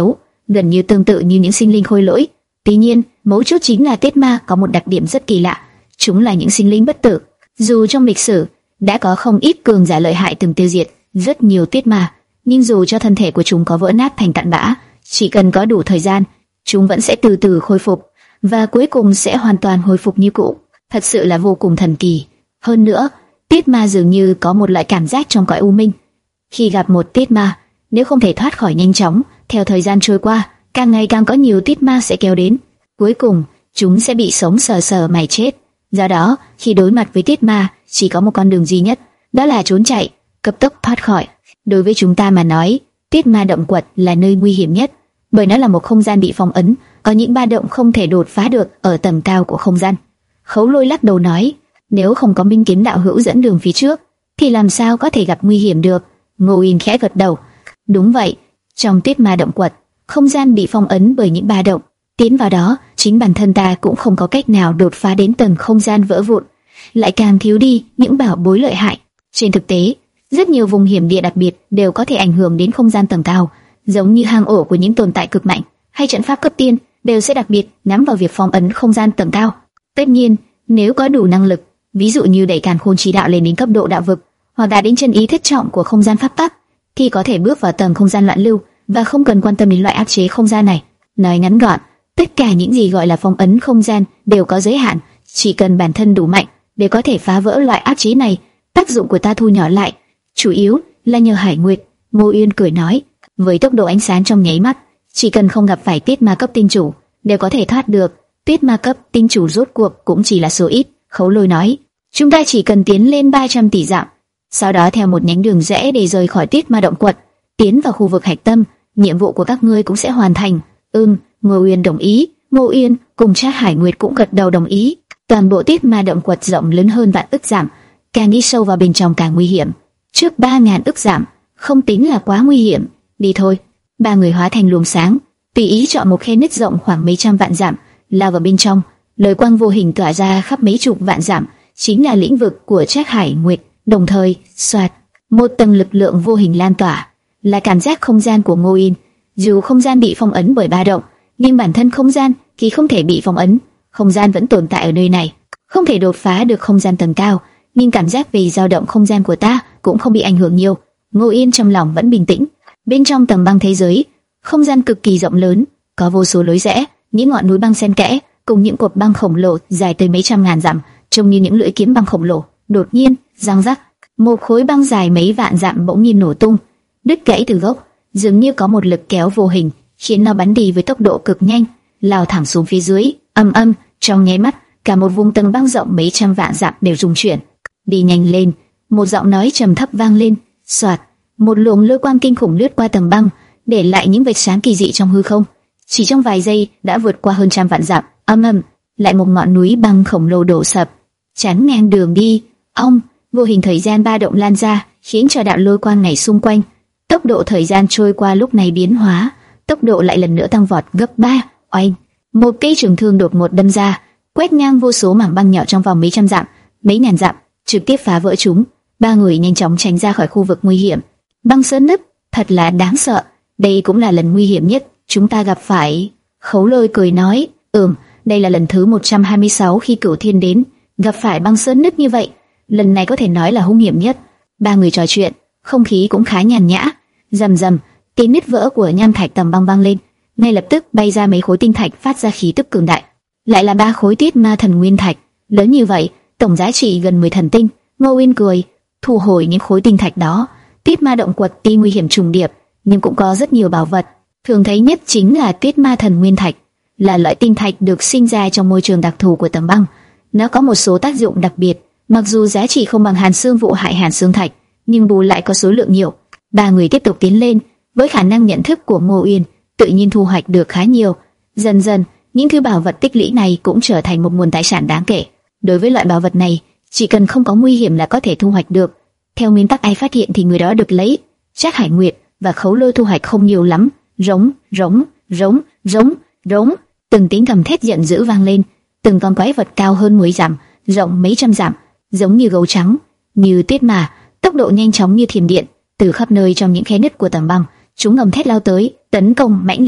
A: gần như tương tự như những sinh linh khôi lỗi. Tuy nhiên, mấu chốt chính là tiết ma có một đặc điểm rất kỳ lạ, chúng là những sinh linh bất tử. Dù trong lịch sử đã có không ít cường giả lợi hại từng tiêu diệt rất nhiều tiết ma, nhưng dù cho thân thể của chúng có vỡ nát thành cặn bã, chỉ cần có đủ thời gian, chúng vẫn sẽ từ từ khôi phục và cuối cùng sẽ hoàn toàn hồi phục như cũ. Thật sự là vô cùng thần kỳ. Hơn nữa, tiết ma dường như có một loại cảm giác trong cõi u minh. Khi gặp một tiết ma, nếu không thể thoát khỏi nhanh chóng, theo thời gian trôi qua, càng ngày càng có nhiều tiết ma sẽ kéo đến. Cuối cùng, chúng sẽ bị sống sờ sờ mà chết. Do đó, khi đối mặt với tiết ma, chỉ có một con đường duy nhất, đó là trốn chạy, cấp tốc thoát khỏi. Đối với chúng ta mà nói, tiết ma động quật là nơi nguy hiểm nhất, bởi nó là một không gian bị phong ấn, có những ba động không thể đột phá được ở tầng cao của không gian. Khấu Lôi lắc đầu nói, nếu không có Minh Kiếm đạo hữu dẫn đường phía trước, thì làm sao có thể gặp nguy hiểm được? Ngô Yên khẽ gật đầu. Đúng vậy, trong tiết ma động quật, không gian bị phong ấn bởi những ba động, tiến vào đó, chính bản thân ta cũng không có cách nào đột phá đến tầng không gian vỡ vụn, lại càng thiếu đi những bảo bối lợi hại. Trên thực tế, rất nhiều vùng hiểm địa đặc biệt đều có thể ảnh hưởng đến không gian tầng cao, giống như hang ổ của những tồn tại cực mạnh hay trận pháp cấp tiên đều sẽ đặc biệt nhắm vào việc phong ấn không gian tầng cao. Tất nhiên, nếu có đủ năng lực, ví dụ như đẩy càn khôn trí đạo lên đến cấp độ đạo vực, hoặc đạt đến chân ý thất trọng của không gian pháp tắc, thì có thể bước vào tầng không gian loạn lưu và không cần quan tâm đến loại áp chế không gian này. Nói ngắn gọn, tất cả những gì gọi là phong ấn không gian đều có giới hạn, chỉ cần bản thân đủ mạnh để có thể phá vỡ loại áp chế này. Tác dụng của ta thu nhỏ lại, chủ yếu là nhờ Hải Nguyệt. Ngô Uyên cười nói, với tốc độ ánh sáng trong nháy mắt, chỉ cần không gặp phải tiết ma cấp tinh chủ đều có thể thoát được. Tiết ma cấp tinh chủ rốt cuộc cũng chỉ là số ít. Khấu Lôi nói, chúng ta chỉ cần tiến lên ba trăm tỷ dặm, sau đó theo một nhánh đường rẽ để rời khỏi tiết ma động quật, tiến vào khu vực hạch tâm, nhiệm vụ của các ngươi cũng sẽ hoàn thành. Ừm, Ngô Uyên đồng ý. Ngô Uyên cùng Trác Hải Nguyệt cũng gật đầu đồng ý. Toàn bộ tiết ma động quật rộng lớn hơn vạn ức dặm, càng đi sâu vào bên trong càng nguy hiểm. Trước ba ngàn ức dặm không tính là quá nguy hiểm. Đi thôi. Ba người hóa thành luồng sáng, tùy ý chọn một khe nứt rộng khoảng mấy trăm vạn dặm, lao vào bên trong. Lời quang vô hình tỏa ra khắp mấy chục vạn dặm, chính là lĩnh vực của Trác Hải Nguyệt. Đồng thời, xoạt, một tầng lực lượng vô hình lan tỏa, là cảm giác không gian của Ngô Yên. Dù không gian bị phong ấn bởi ba động, nhưng bản thân không gian thì không thể bị phong ấn. Không gian vẫn tồn tại ở nơi này, không thể đột phá được không gian tầng cao, nhưng cảm giác về dao động không gian của ta cũng không bị ảnh hưởng nhiều. Ngô Yên trong lòng vẫn bình tĩnh. Bên trong tầng băng thế giới, không gian cực kỳ rộng lớn, có vô số lối rẽ, những ngọn núi băng xen kẽ, cùng những cột băng khổng lồ dài tới mấy trăm ngàn dặm, trông như những lưỡi kiếm băng khổng lồ. Đột nhiên, răng rắc, một khối băng dài mấy vạn dặm bỗng nhiên nổ tung, đứt gãy từ gốc, dường như có một lực kéo vô hình khiến nó bắn đi với tốc độ cực nhanh, lao thẳng xuống phía dưới. Âm âm, trong nháy mắt, cả một vùng tầng băng rộng mấy trăm vạn dặm đều rung chuyển. Đi nhanh lên, một giọng nói trầm thấp vang lên. Soạt, một luồng lôi quang kinh khủng lướt qua tầng băng, để lại những vệt sáng kỳ dị trong hư không. Chỉ trong vài giây đã vượt qua hơn trăm vạn dặm. Âm âm, lại một ngọn núi băng khổng lồ đổ sập, chắn ngang đường đi. Ông, vô hình thời gian ba động lan ra, khiến cho đạo lôi quang này xung quanh. Tốc độ thời gian trôi qua lúc này biến hóa, tốc độ lại lần nữa tăng vọt gấp ba. Oanh, một cây trường thương đột ngột đâm ra, quét ngang vô số mảng băng nhỏ trong vòng mấy trăm dặm, mấy ngàn dặm, trực tiếp phá vỡ chúng. Ba người nhanh chóng tránh ra khỏi khu vực nguy hiểm. Băng sơn nứt, thật là đáng sợ. Đây cũng là lần nguy hiểm nhất chúng ta gặp phải. Khấu Lôi cười nói, ừm, đây là lần thứ một trăm hai mươi sáu khi Cửu Thiên đến, gặp phải băng sơn nứt như vậy. Lần này có thể nói là hung hiểm nhất. Ba người trò chuyện, không khí cũng khá nhàn nhã. Rầm rầm, tiếng nứt vỡ của nham thạch tầm băng vang lên, ngay lập tức bay ra mấy khối tinh thạch phát ra khí tức cường đại. Lại là ba khối tiết ma thần nguyên thạch, lớn như vậy, tổng giá trị gần mười thần tinh. Ngô Uyên cười, thu hồi những khối tinh thạch đó. Tiết ma động quật tuy nguy hiểm trùng điệp, nhưng cũng có rất nhiều bảo vật. Thường thấy nhất chính là tiết ma thần nguyên thạch, là loại tinh thạch được sinh ra trong môi trường đặc thù của tầng băng. Nó có một số tác dụng đặc biệt, mặc dù giá trị không bằng Hàn Xương vụ hại Hàn Xương thạch, nhưng bù lại có số lượng nhiều. Ba người tiếp tục tiến lên, với khả năng nhận thức của Ngô Uyên, tự nhiên thu hoạch được khá nhiều. Dần dần, những thứ bảo vật tích lũy này cũng trở thành một nguồn tài sản đáng kể. Đối với loại bảo vật này, chỉ cần không có nguy hiểm là có thể thu hoạch được. Theo nguyên tắc ai phát hiện thì người đó được lấy. Trác Hải Nguyệt và Khấu Lôi thu hoạch không nhiều lắm. Rống, rống, rống, rống, rống, từng tiếng gầm thét giận dữ vang lên. Từng con quái vật cao hơn mười dặm, rộng mấy trăm dặm, giống như gấu trắng, như tiết ma, tốc độ nhanh chóng như thiểm điện, từ khắp nơi trong những khe nứt của tầng băng, chúng gầm thét lao tới, tấn công mãnh liệt.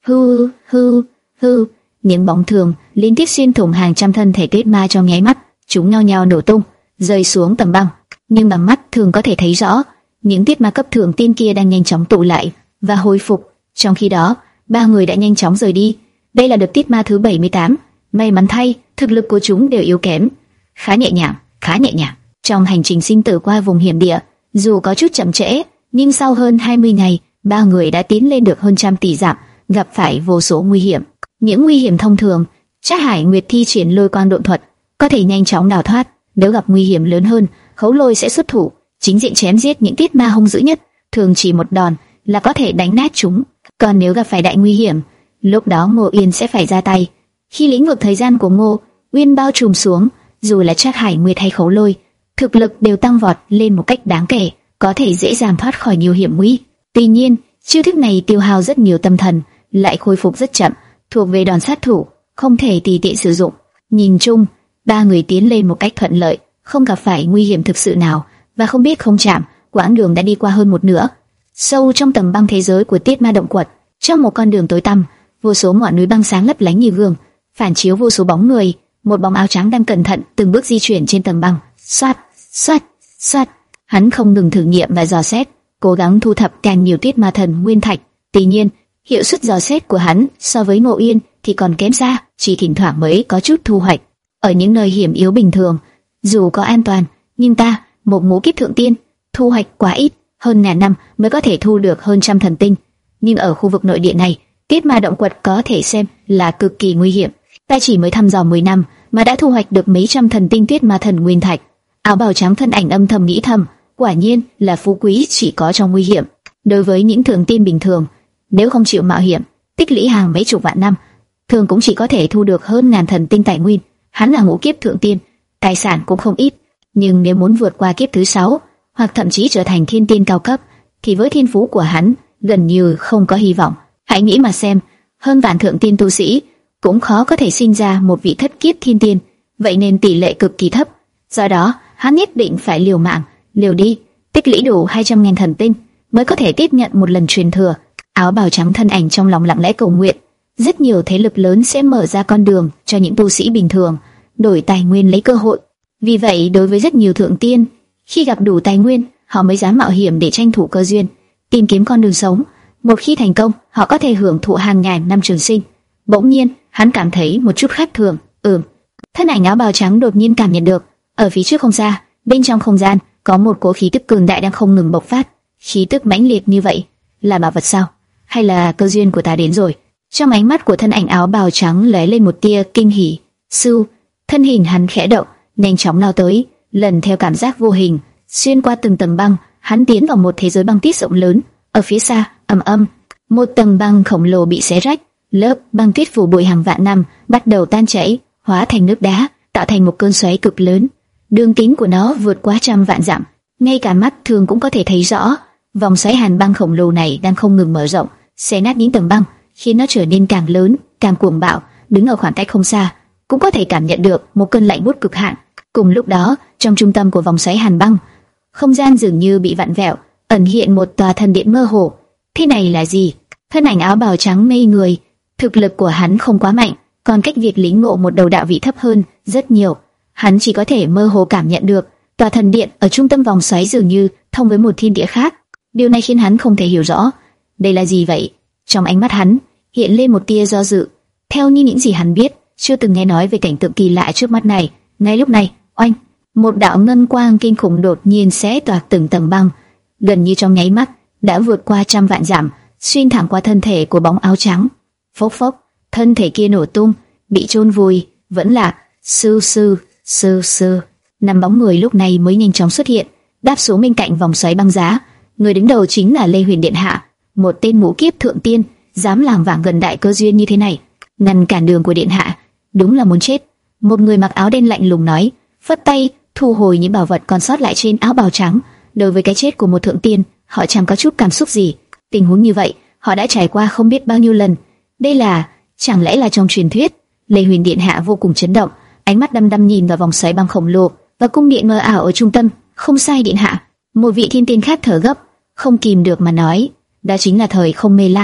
A: Hư hư hư, những bóng thường liên tiếp xuyên thủng hàng trăm thân thể kết ma trong nháy mắt, chúng nhao nhao nổ tung, rơi xuống tầng băng. Nhưng bằng mắt thường có thể thấy rõ, những tiết ma cấp thượng tiên kia đang nhanh chóng tụ lại và hồi phục. Trong khi đó, ba người đã nhanh chóng rời đi. Đây là đợt tiết ma thứ bảy mươi tám. May mắn thay, thực lực của chúng đều yếu kém. Khá nhẹ nhàng, khá nhẹ nhàng. Trong hành trình sinh tử qua vùng hiểm địa, dù có chút chậm trễ, nhưng sau hơn hai mươi ngày, ba người đã tiến lên được hơn trăm tỷ dặm, gặp phải vô số nguy hiểm. Những nguy hiểm thông thường, Trác Hải Nguyệt thi triển lôi quang độn thuật, có thể nhanh chóng đào thoát. Nếu gặp nguy hiểm lớn hơn, Khấu Lôi sẽ xuất thủ, chính diện chém giết những tiết ma hung dữ nhất, thường chỉ một đòn là có thể đánh nát chúng. Còn nếu gặp phải đại nguy hiểm, lúc đó Ngô Uyên sẽ phải ra tay. Khi lĩnh vực thời gian của Ngô Uyên bao trùm xuống, dù là Trác Hải Nguyệt hay Khấu Lôi, thực lực đều tăng vọt lên một cách đáng kể, có thể dễ dàng thoát khỏi nhiều hiểm nguy. Tuy nhiên, chiêu thức này tiêu hao rất nhiều tâm thần, lại khôi phục rất chậm, thuộc về đòn sát thủ, không thể tùy tiện sử dụng. Nhìn chung, ba người tiến lên một cách thuận lợi, không gặp phải nguy hiểm thực sự nào, và không biết không chạm, quãng đường đã đi qua hơn một nửa. Sâu trong tầng băng thế giới của Tiết Ma Động Quật, trong một con đường tối tăm, vô số ngọn núi băng sáng lấp lánh như gương, phản chiếu vô số bóng người. Một bóng áo trắng đang cẩn thận từng bước di chuyển trên tầng băng. Xoát, xoát, xoát. Hắn không ngừng thử nghiệm và dò xét, cố gắng thu thập càng nhiều tiết ma thần nguyên thạch. Tuy nhiên, hiệu suất dò xét của hắn so với Ngô Uyên thì còn kém xa, chỉ thỉnh thoảng mới có chút thu hoạch. Ở những nơi hiểm yếu bình thường, dù có an toàn, nhưng ta, một ngũ kiếp thượng tiên, thu hoạch quá ít, hơn ngàn năm mới có thể thu được hơn trăm thần tinh. Nhưng ở khu vực nội địa này, Tiết Ma Động Quật có thể xem là cực kỳ nguy hiểm. Ta chỉ mới thăm dò mười năm mà đã thu hoạch được mấy trăm thần tinh tuyết ma thần nguyên thạch. Áo bào trắng thân ảnh âm thầm nghĩ thầm, quả nhiên là phú quý chỉ có trong nguy hiểm. Đối với những thượng tiên bình thường, nếu không chịu mạo hiểm, tích lũy hàng mấy chục vạn năm, thường cũng chỉ có thể thu được hơn ngàn thần tinh tài nguyên. Hắn là ngũ kiếp thượng tiên, tài sản cũng không ít, nhưng nếu muốn vượt qua kiếp thứ sáu, hoặc thậm chí trở thành thiên tiên cao cấp, thì với thiên phú của hắn gần như không có hy vọng. Hãy nghĩ mà xem, hơn vạn thượng tiên tu sĩ cũng khó có thể sinh ra một vị thất kiếp thiên tiên, vậy nên tỷ lệ cực kỳ thấp. Do đó, hắn nhất định phải liều mạng, liều đi, tích lũy đủ hai trăm nghìn thần tinh mới có thể tiếp nhận một lần truyền thừa. Áo bào trắng thân ảnh trong lòng lặng lẽ cầu nguyện, rất nhiều thế lực lớn sẽ mở ra con đường cho những tu sĩ bình thường đổi tài nguyên lấy cơ hội. Vì vậy, đối với rất nhiều thượng tiên, khi gặp đủ tài nguyên, họ mới dám mạo hiểm để tranh thủ cơ duyên, tìm kiếm con đường sống. Một khi thành công, họ có thể hưởng thụ hàng ngàn năm trường sinh. Bỗng nhiên, hắn cảm thấy một chút khác thường. Ừm. Thân ảnh áo bào trắng đột nhiên cảm nhận được, ở phía trước không xa, bên trong không gian có một cỗ khí tức cường đại đang không ngừng bộc phát. Khí tức mãnh liệt như vậy, là bảo vật sao? Hay là cơ duyên của ta đến rồi? Trong ánh mắt của thân ảnh áo bào trắng lóe lên một tia kinh hỉ. Sư, thân hình hắn khẽ động, nhanh chóng lao tới, lần theo cảm giác vô hình, xuyên qua từng tầng băng, hắn tiến vào một thế giới băng tuyết rộng lớn. Ở phía xa, ầm ầm, một tầng băng khổng lồ bị xé rách, lớp băng tuyết phủ bụi hàng vạn năm bắt đầu tan chảy, hóa thành nước đá, tạo thành một cơn xoáy cực lớn. Đường kính của nó vượt quá trăm vạn dặm, ngay cả mắt thường cũng có thể thấy rõ. Vòng xoáy hàn băng khổng lồ này đang không ngừng mở rộng, xé nát những tầng băng, khiến nó trở nên càng lớn, càng cuồng bạo. Đứng ở khoảng cách không xa, cũng có thể cảm nhận được một cơn lạnh buốt cực hạn. Cùng lúc đó, trong trung tâm của vòng xoáy hàn băng, không gian dường như bị vặn vẹo, ẩn hiện một tòa thần điện mơ hồ. Thế này là gì? Thân ảnh áo bào trắng mê người. Thực lực của hắn không quá mạnh, còn cách việc lĩnh ngộ một đầu đạo vị thấp hơn rất nhiều. Hắn chỉ có thể mơ hồ cảm nhận được tòa thần điện ở trung tâm vòng xoáy dường như thông với một thiên địa khác. Điều này khiến hắn không thể hiểu rõ đây là gì vậy. Trong ánh mắt hắn hiện lên một tia do dự. Theo như những gì hắn biết, chưa từng nghe nói về cảnh tượng kỳ lạ trước mắt này. Ngay lúc này, oanh, một đạo ngân quang kinh khủng đột nhiên xé toạc từng tầng băng, gần như trong nháy mắt đã vượt qua trăm vạn dặm, xuyên thẳng qua thân thể của bóng áo trắng. Phốc phốc, thân thể kia nổ tung, bị chôn vùi. Vẫn là sư sư sư sư. Năm bóng người lúc này mới nhanh chóng xuất hiện, đáp xuống bên cạnh vòng xoáy băng giá. Người đứng đầu chính là Lê Huyền Điện Hạ, một tên ngũ kiếp thượng tiên, dám làng vàng gần đại cơ duyên như thế này, ngăn cản đường của điện hạ, đúng là muốn chết. Một người mặc áo đen lạnh lùng nói, phất tay thu hồi những bảo vật còn sót lại trên áo bào trắng. Đối với cái chết của một thượng tiên, họ chẳng có chút cảm xúc gì. Tình huống như vậy, họ đã trải qua không biết bao nhiêu lần. Đây là, chẳng lẽ là trong truyền thuyết? Lê Huyền Điện Hạ vô cùng chấn động, ánh mắt đăm đăm nhìn vào vòng xoáy băng khổng lồ và cung điện mờ ảo ở trung tâm. Không sai điện hạ. Một vị thiên tiên khác thở gấp, không kìm được mà nói, đó chính là thời không mê lang.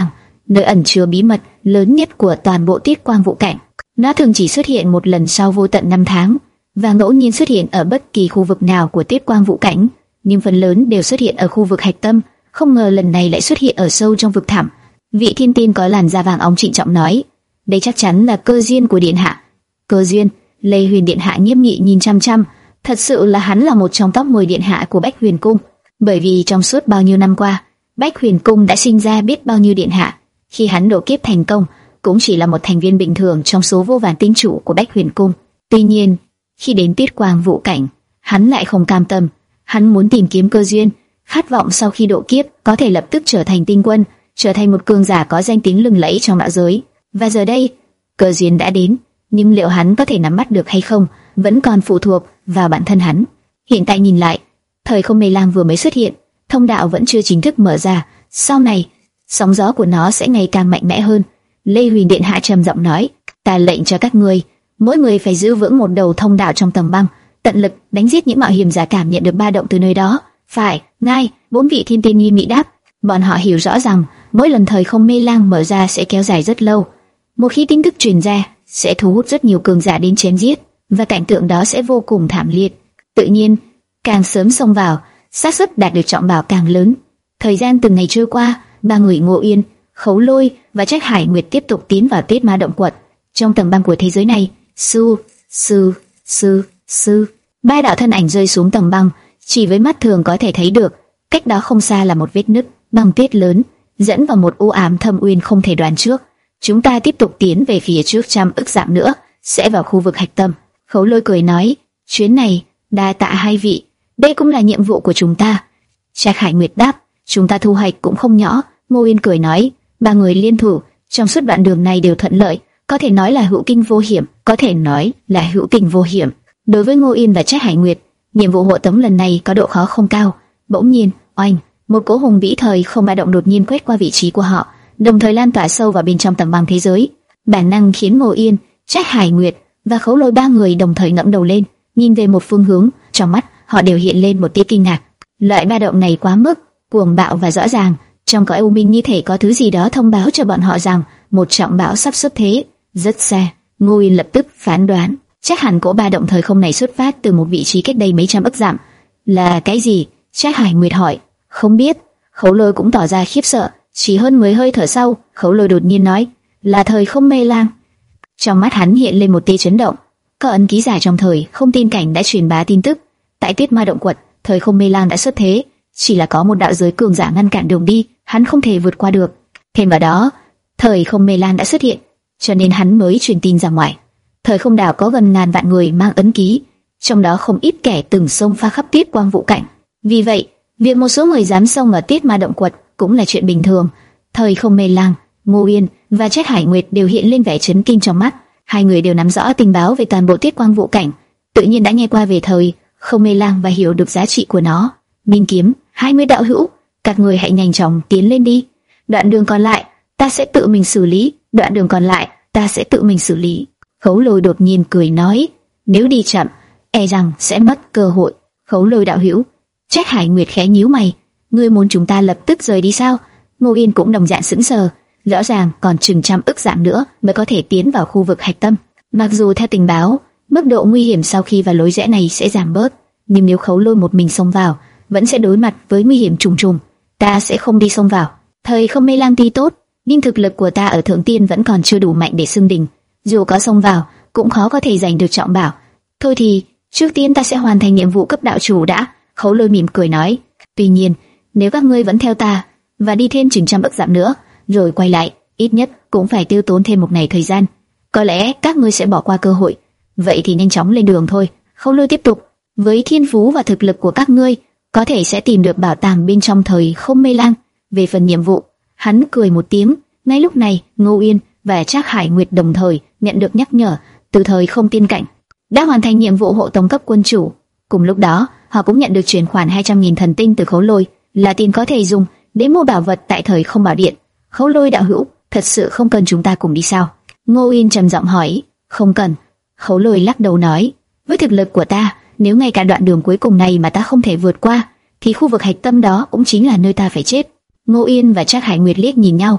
A: nơi ẩn chứa bí mật lớn nhất của toàn bộ Tiết Quang Vũ Cảnh. Nó thường chỉ xuất hiện một lần sau vô tận năm tháng, và ngẫu nhiên xuất hiện ở bất kỳ khu vực nào của Tiết Quang Vũ Cảnh, nhưng phần lớn đều xuất hiện ở khu vực hạch tâm. Không ngờ lần này lại xuất hiện ở sâu trong vực thẳm. Vị thiên tiên có làn da vàng óng trịnh trọng nói: đây chắc chắn là cơ duyên của điện hạ. Cơ duyên? Lê Huyền điện hạ nghiêm nghị nhìn chăm chăm. Thật sự là hắn là một trong top mười điện hạ của Bách Huyền Cung, bởi vì trong suốt bao nhiêu năm qua, Bách Huyền Cung đã sinh ra biết bao nhiêu điện hạ. Khi hắn độ kiếp thành công, cũng chỉ là một thành viên bình thường trong số vô vàn tinh chủ của Bách Huyền Cung. Tuy nhiên, khi đến Tiết Quang Vũ Cảnh, hắn lại không cam tâm. Hắn muốn tìm kiếm cơ duyên, khát vọng sau khi độ kiếp có thể lập tức trở thành tinh quân, trở thành một cường giả có danh tiếng lừng lẫy trong đạo giới. Và giờ đây, cơ duyên đã đến, nhưng liệu hắn có thể nắm bắt được hay không, vẫn còn phụ thuộc vào bản thân hắn. Hiện tại nhìn lại, thời không mê lang vừa mới xuất hiện, thông đạo vẫn chưa chính thức mở ra. Sau này, sóng gió của nó sẽ ngày càng mạnh mẽ hơn. Lê Huyền điện hạ trầm giọng nói: ta lệnh cho các ngươi, mỗi người phải giữ vững một đầu thông đạo trong tầng băng, tận lực đánh giết những mạo hiểm giả cảm nhận được ba động từ nơi đó. Phải, ngay. Bốn vị thiên tiên nghi mỹ đáp. Bọn họ hiểu rõ rằng mỗi lần thời không mê lang mở ra sẽ kéo dài rất lâu. Một khi tin tức truyền ra, sẽ thu hút rất nhiều cường giả đến chém giết, và cảnh tượng đó sẽ vô cùng thảm liệt. Tự nhiên, càng sớm xông vào, xác suất đạt được trọng bảo càng lớn. Thời gian từng ngày trôi qua, ba người Ngô Yên, Khấu Lôi và Trách Hải Nguyệt tiếp tục tiến vào Tiết Ma Động Quật. Trong tầng băng của thế giới này, sư, sư, sư, sư, ba đạo thân ảnh rơi xuống tầng băng, chỉ với mắt thường có thể thấy được. Cách đó không xa là một vết nứt băng tuyết lớn, dẫn vào một u ám thâm uyên không thể đoán trước. Chúng ta tiếp tục tiến về phía trước trăm ức dặm nữa, sẽ vào khu vực hạch tâm. Khấu Lôi cười nói: chuyến này đa tạ hai vị, đây cũng là nhiệm vụ của chúng ta. Trác Hải Nguyệt đáp: chúng ta thu hoạch cũng không nhỏ. Ngô Yên cười nói: ba người liên thủ, trong suốt đoạn đường này đều thuận lợi, có thể nói là hữu kinh vô hiểm, có thể nói là hữu kinh vô hiểm. Đối với Ngô Yên và Trác Hải Nguyệt, nhiệm vụ hộ tống lần này có độ khó không cao. Bỗng nhiên, oanh, một cỗ hùng vĩ thời không ba động đột nhiên quét qua vị trí của họ, đồng thời lan tỏa sâu vào bên trong tầng băng thế giới. Bản năng khiến Ngô Yên, Trác Hải Nguyệt và Khấu Lôi ba người đồng thời ngẩng đầu lên, nhìn về một phương hướng. Trong mắt họ đều hiện lên một tia kinh ngạc. Loại ba động này quá mức cuồng bạo và rõ ràng, trong cõi u minh như thể có thứ gì đó thông báo cho bọn họ rằng một trọng bão sắp xuất thế. Rất xa, Ngô Yên lập tức phán đoán, chắc hẳn cỗ ba động thời không này xuất phát từ một vị trí cách đây mấy trăm ức dặm. Là cái gì? Trác Hải Nguyệt hỏi. Không biết. Khấu Lôi cũng tỏ ra khiếp sợ. Chỉ hơn mười hơi thở sau, Khấu Lôi đột nhiên nói: là thời không mê lang. Trong mắt hắn hiện lên một tia chấn động. Có ấn ký giả trong thời không tin cảnh đã truyền bá tin tức, tại Tiết Ma Động Quật, thời không mê lang đã xuất thế, chỉ là có một đạo giới cường giả ngăn cản đường đi, hắn không thể vượt qua được. Thêm vào đó, thời không mê lang đã xuất hiện, cho nên hắn mới truyền tin ra ngoài. Thời không đảo có gần ngàn vạn người mang ấn ký, trong đó không ít kẻ từng xông pha khắp Tiết Quang Vũ Cảnh. Vì vậy, việc một số người dám xông ở Tiết Ma Động Quật cũng là chuyện bình thường. Thời không mê lang, Ngô Yên và Trác Hải Nguyệt đều hiện lên vẻ chấn kinh trong mắt. Hai người đều nắm rõ tình báo về toàn bộ Tiết Quang Vũ Cảnh, tự nhiên đã nghe qua về thời không mê lang và hiểu được giá trị của nó. Minh kiếm, hai mươi đạo hữu, các người hãy nhanh chóng tiến lên đi. Đoạn đường còn lại, ta sẽ tự mình xử lý. Đoạn đường còn lại, ta sẽ tự mình xử lý. Khấu Lôi đột nhiên cười nói: nếu đi chậm, e rằng sẽ mất cơ hội. Khấu Lôi đạo hữu. Trác Hải Nguyệt khẽ nhíu mày: ngươi muốn chúng ta lập tức rời đi sao? Ngô Yên cũng đồng dạng sững sờ. Rõ ràng còn chừng trăm ức dặm nữa mới có thể tiến vào khu vực hạch tâm. Mặc dù theo tình báo, mức độ nguy hiểm sau khi vào lối rẽ này sẽ giảm bớt, nhưng nếu Khấu Lôi một mình xông vào, vẫn sẽ đối mặt với nguy hiểm trùng trùng. Ta sẽ không đi xông vào. Thời không mê lang tuy tốt, nhưng thực lực của ta ở thượng tiên vẫn còn chưa đủ mạnh để xưng đỉnh. Dù có xông vào, cũng khó có thể giành được trọng bảo. Thôi thì, trước tiên ta sẽ hoàn thành nhiệm vụ cấp đạo chủ đã. Khấu Lôi mỉm cười nói. Tuy nhiên, nếu các ngươi vẫn theo ta và đi thêm chừng trăm ức dặm nữa, rồi quay lại, ít nhất cũng phải tiêu tốn thêm một ngày thời gian. Có lẽ các ngươi sẽ bỏ qua cơ hội. Vậy thì nhanh chóng lên đường thôi. Khấu Lôi tiếp tục. Với thiên phú và thực lực của các ngươi, có thể sẽ tìm được bảo tàng bên trong thời không mê lang. Về phần nhiệm vụ, hắn cười một tiếng. Ngay lúc này, Ngô Yên và Trác Hải Nguyệt đồng thời nhận được nhắc nhở từ thời không tiên cảnh, đã hoàn thành nhiệm vụ hộ tống cấp quân chủ. Cùng lúc đó, họ cũng nhận được chuyển khoản hai trăm nghìn thần tinh từ Khấu Lôi, là tiền có thể dùng để mua bảo vật tại thời không bảo điện. Khấu Lôi đạo hữu, thật sự không cần chúng ta cùng đi sao? Ngô Yên trầm giọng hỏi. Không cần. Khấu Lôi lắc đầu nói. Với thực lực của ta, nếu ngay cả đoạn đường cuối cùng này mà ta không thể vượt qua, thì khu vực hạch tâm đó cũng chính là nơi ta phải chết. Ngô Yên và Trác Hải Nguyệt liếc nhìn nhau,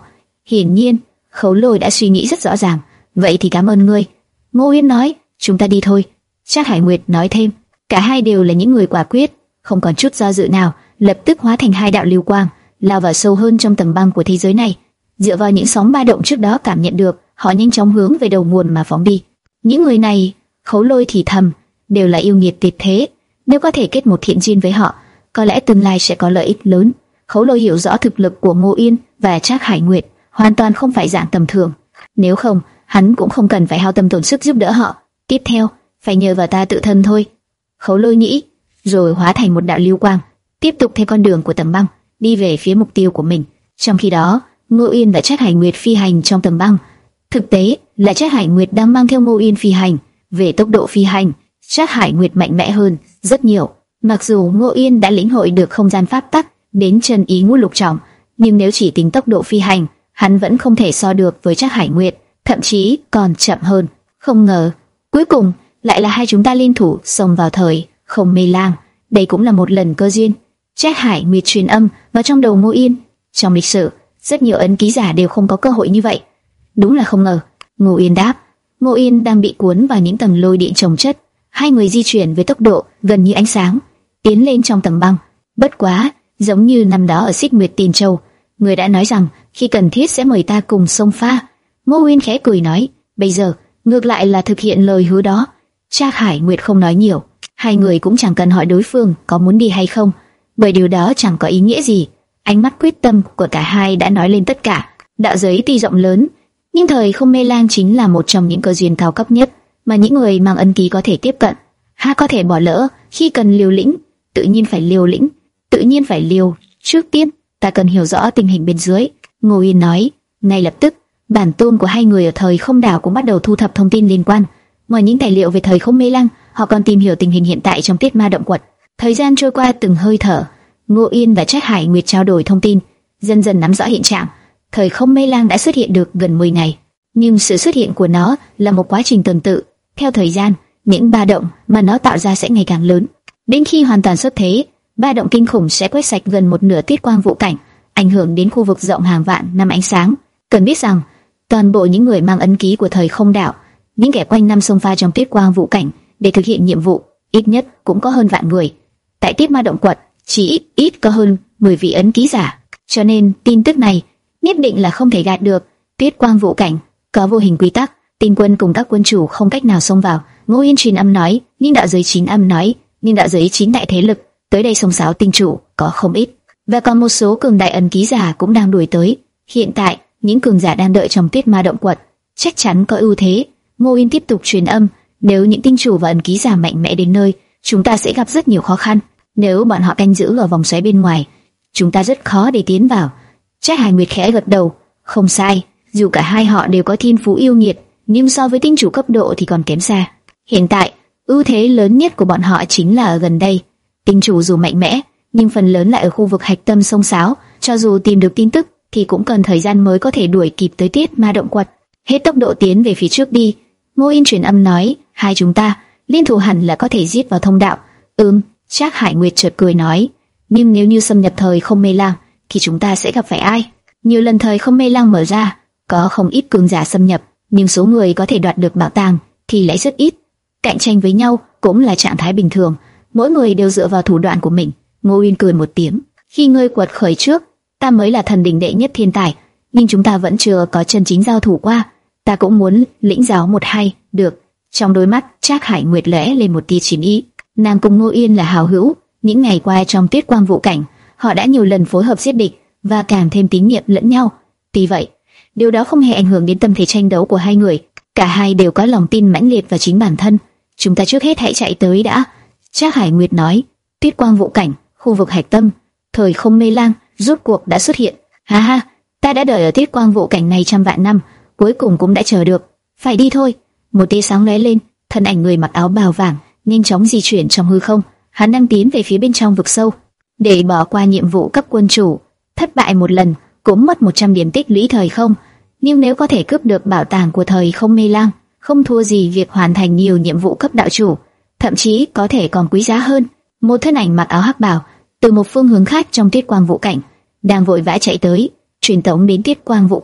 A: Hiển nhiên, Khấu Lôi đã suy nghĩ rất rõ ràng. Vậy thì cảm ơn ngươi. Ngô Uyên nói, chúng ta đi thôi. Trác Hải Nguyệt nói thêm, cả hai đều là những người quả quyết, không còn chút do dự nào, lập tức hóa thành hai đạo lưu quang, lao vào sâu hơn trong tầng băng của thế giới này. Dựa vào những sóng ba động trước đó cảm nhận được, họ nhanh chóng hướng về đầu nguồn mà phóng đi. Những người này, Khấu Lôi thì thầm, đều là yêu nghiệt tuyệt thế, nếu có thể kết một thiện duyên với họ, có lẽ tương lai sẽ có lợi ích lớn. Khấu Lôi hiểu rõ thực lực của Ngô Yên và Trác Hải Nguyệt hoàn toàn không phải dạng tầm thường, nếu không, hắn cũng không cần phải hao tâm tổn sức giúp đỡ họ. Tiếp theo, phải nhờ vào ta tự thân thôi. Khấu Lôi nghĩ, rồi hóa thành một đạo lưu quang, tiếp tục theo con đường của tầng băng, đi về phía mục tiêu của mình. Trong khi đó, Ngô Yên và Trác Hải Nguyệt phi hành trong tầng băng. Thực tế là Trác Hải Nguyệt đang mang theo Ngô Yên phi hành. Về tốc độ phi hành, Trác Hải Nguyệt mạnh mẽ hơn rất nhiều. Mặc dù Ngô Yên đã lĩnh hội được không gian pháp tắc đến chân ý ngũ lục trọng, nhưng nếu chỉ tính tốc độ phi hành, hắn vẫn không thể so được với Trác Hải Nguyệt, thậm chí còn chậm hơn. Không ngờ, cuối cùng lại là hai chúng ta liên thủ xông vào thời không mê lang. Đây cũng là một lần cơ duyên. Trác Hải Nguyệt truyền âm vào trong đầu Ngô Yên. Trong lịch sử, rất nhiều ấn ký giả đều không có cơ hội như vậy. Đúng là không ngờ. Ngô Yên đáp. Ngô Yên đang bị cuốn vào những tầng lôi điện chồng chất. Hai người di chuyển với tốc độ gần như ánh sáng, tiến lên trong tầng băng. Bất quá, giống như năm đó ở Xích Nguyệt Tiền Châu, người đã nói rằng khi cần thiết sẽ mời ta cùng xông pha. Ngô Yên khẽ cười nói, bây giờ ngược lại là thực hiện lời hứa đó. Trác Hải Nguyệt không nói nhiều, hai người cũng chẳng cần hỏi đối phương có muốn đi hay không, bởi điều đó chẳng có ý nghĩa gì. Ánh mắt quyết tâm của cả hai đã nói lên tất cả. Đạo giới tuy rộng lớn, nhưng thời không mê lang chính là một trong những cơ duyên cao cấp nhất mà những người mang ân ký có thể tiếp cận. Ha có thể bỏ lỡ, khi cần liều lĩnh, tự nhiên phải liều lĩnh, tự nhiên phải liều. Trước tiên, ta cần hiểu rõ tình hình bên dưới. Ngô Yên nói. Ngay lập tức, bản tôn của hai người ở thời không đảo cũng bắt đầu thu thập thông tin liên quan. Ngoài những tài liệu về thời không mê lang, họ còn tìm hiểu tình hình hiện tại trong Tiết Ma Động Quật. Thời gian trôi qua từng hơi thở, Ngô Yên và Trác Hải Nguyệt trao đổi thông tin, dần dần nắm rõ hiện trạng. Thời không mê lang đã xuất hiện được gần mười ngày, nhưng sự xuất hiện của nó là một quá trình tuần tự. Theo thời gian, những ba động mà nó tạo ra sẽ ngày càng lớn. Đến khi hoàn toàn xuất thế, ba động kinh khủng sẽ quét sạch gần một nửa tiết quang vũ cảnh, ảnh hưởng đến khu vực rộng hàng vạn năm ánh sáng. Cần biết rằng, toàn bộ những người mang ấn ký của thời không đảo, những kẻ quanh năm xông pha trong tiết quang vũ cảnh để thực hiện nhiệm vụ, ít nhất cũng có hơn vạn người. Tại Tiết Ma Động Quật, chỉ ít, ít có hơn mười vị ấn ký giả, cho nên tin tức này nhất định là không thể gạt được. Tiết quang vũ cảnh có vô hình quy tắc, tinh quân cùng các quân chủ không cách nào xông vào. Ngô Yên truyền âm nói, nhưng đạo giới chín âm nói, nhưng đạo giới chín đại thế lực tới đây xông xáo tinh chủ có không ít, và còn một số cường đại ấn ký giả cũng đang đuổi tới. Hiện tại, những cường giả đang đợi trong Tiết Ma Động Quật chắc chắn có ưu thế. Ngô Yên tiếp tục truyền âm, nếu những tinh chủ và ấn ký giả mạnh mẽ đến nơi, chúng ta sẽ gặp rất nhiều khó khăn. Nếu bọn họ canh giữ ở vòng xoáy bên ngoài, chúng ta rất khó để tiến vào. Trác Hải Nguyệt khẽ gật đầu, không sai, dù cả hai họ đều có thiên phú yêu nghiệt, nhưng so với tinh chủ cấp độ thì còn kém xa. Hiện tại, ưu thế lớn nhất của bọn họ chính là ở gần đây. Tinh chủ dù mạnh mẽ, nhưng phần lớn lại ở khu vực hạch tâm sông sáo, cho dù tìm được tin tức thì cũng cần thời gian mới có thể đuổi kịp tới Tiết Ma Động Quật. Hết tốc độ tiến về phía trước đi. Ngô Yên truyền âm nói, hai chúng ta liên thủ hẳn là có thể giết vào thông đạo. Ừm. Trác Hải Nguyệt chợt cười nói, nhưng nếu như xâm nhập thời không mê lang, thì chúng ta sẽ gặp phải ai? Nhiều lần thời không mê lang mở ra, có không ít cường giả xâm nhập, nhưng số người có thể đoạt được bảo tàng thì lại rất ít. Cạnh tranh với nhau cũng là trạng thái bình thường, mỗi người đều dựa vào thủ đoạn của mình. Ngô Uyên cười một tiếng, khi ngươi quật khởi trước, ta mới là thần đỉnh đệ nhất thiên tài, nhưng chúng ta vẫn chưa có chân chính giao thủ qua. Ta cũng muốn lĩnh giáo một hay. Được. Trong đôi mắt Trác Hải Nguyệt lóe lên một tia chiến ý. Nàng cùng Ngô Yên là hảo hữu, những ngày qua trong Tiết Quang Vũ Cảnh, họ đã nhiều lần phối hợp giết địch và càng thêm tín nhiệm lẫn nhau. Tuy vậy, điều đó không hề ảnh hưởng đến tâm thế tranh đấu của hai người. Cả hai đều có lòng tin mãnh liệt vào chính bản thân. Chúng ta trước hết hãy chạy tới đã. Trác Hải Nguyệt nói. Tiết Quang Vũ Cảnh, khu vực hạch tâm, thời không mê lang rốt cuộc đã xuất hiện. Ha ha, ta đã đợi ở Tiết Quang Vũ Cảnh này trăm vạn năm, cuối cùng cũng đã chờ được. Phải đi thôi. Một tia sáng lóe lên, thân ảnh người mặc áo bào vàng nhanh chóng di chuyển trong hư không. Hắn đang tiến về phía bên trong vực sâu để bỏ qua nhiệm vụ cấp quân chủ. Thất bại một lần cũng mất một trăm điểm tích lũy thời không, nhưng nếu có thể cướp được bảo tàng của thời không mê lang, không thua gì việc hoàn thành nhiều nhiệm vụ cấp đạo chủ, thậm chí có thể còn quý giá hơn. Một thân ảnh mặc áo hắc bào từ một phương hướng khác trong Tiết Quang Vũ Cảnh đang vội vã chạy tới, truyền tống đến Tiết Quang Vũ Cảnh.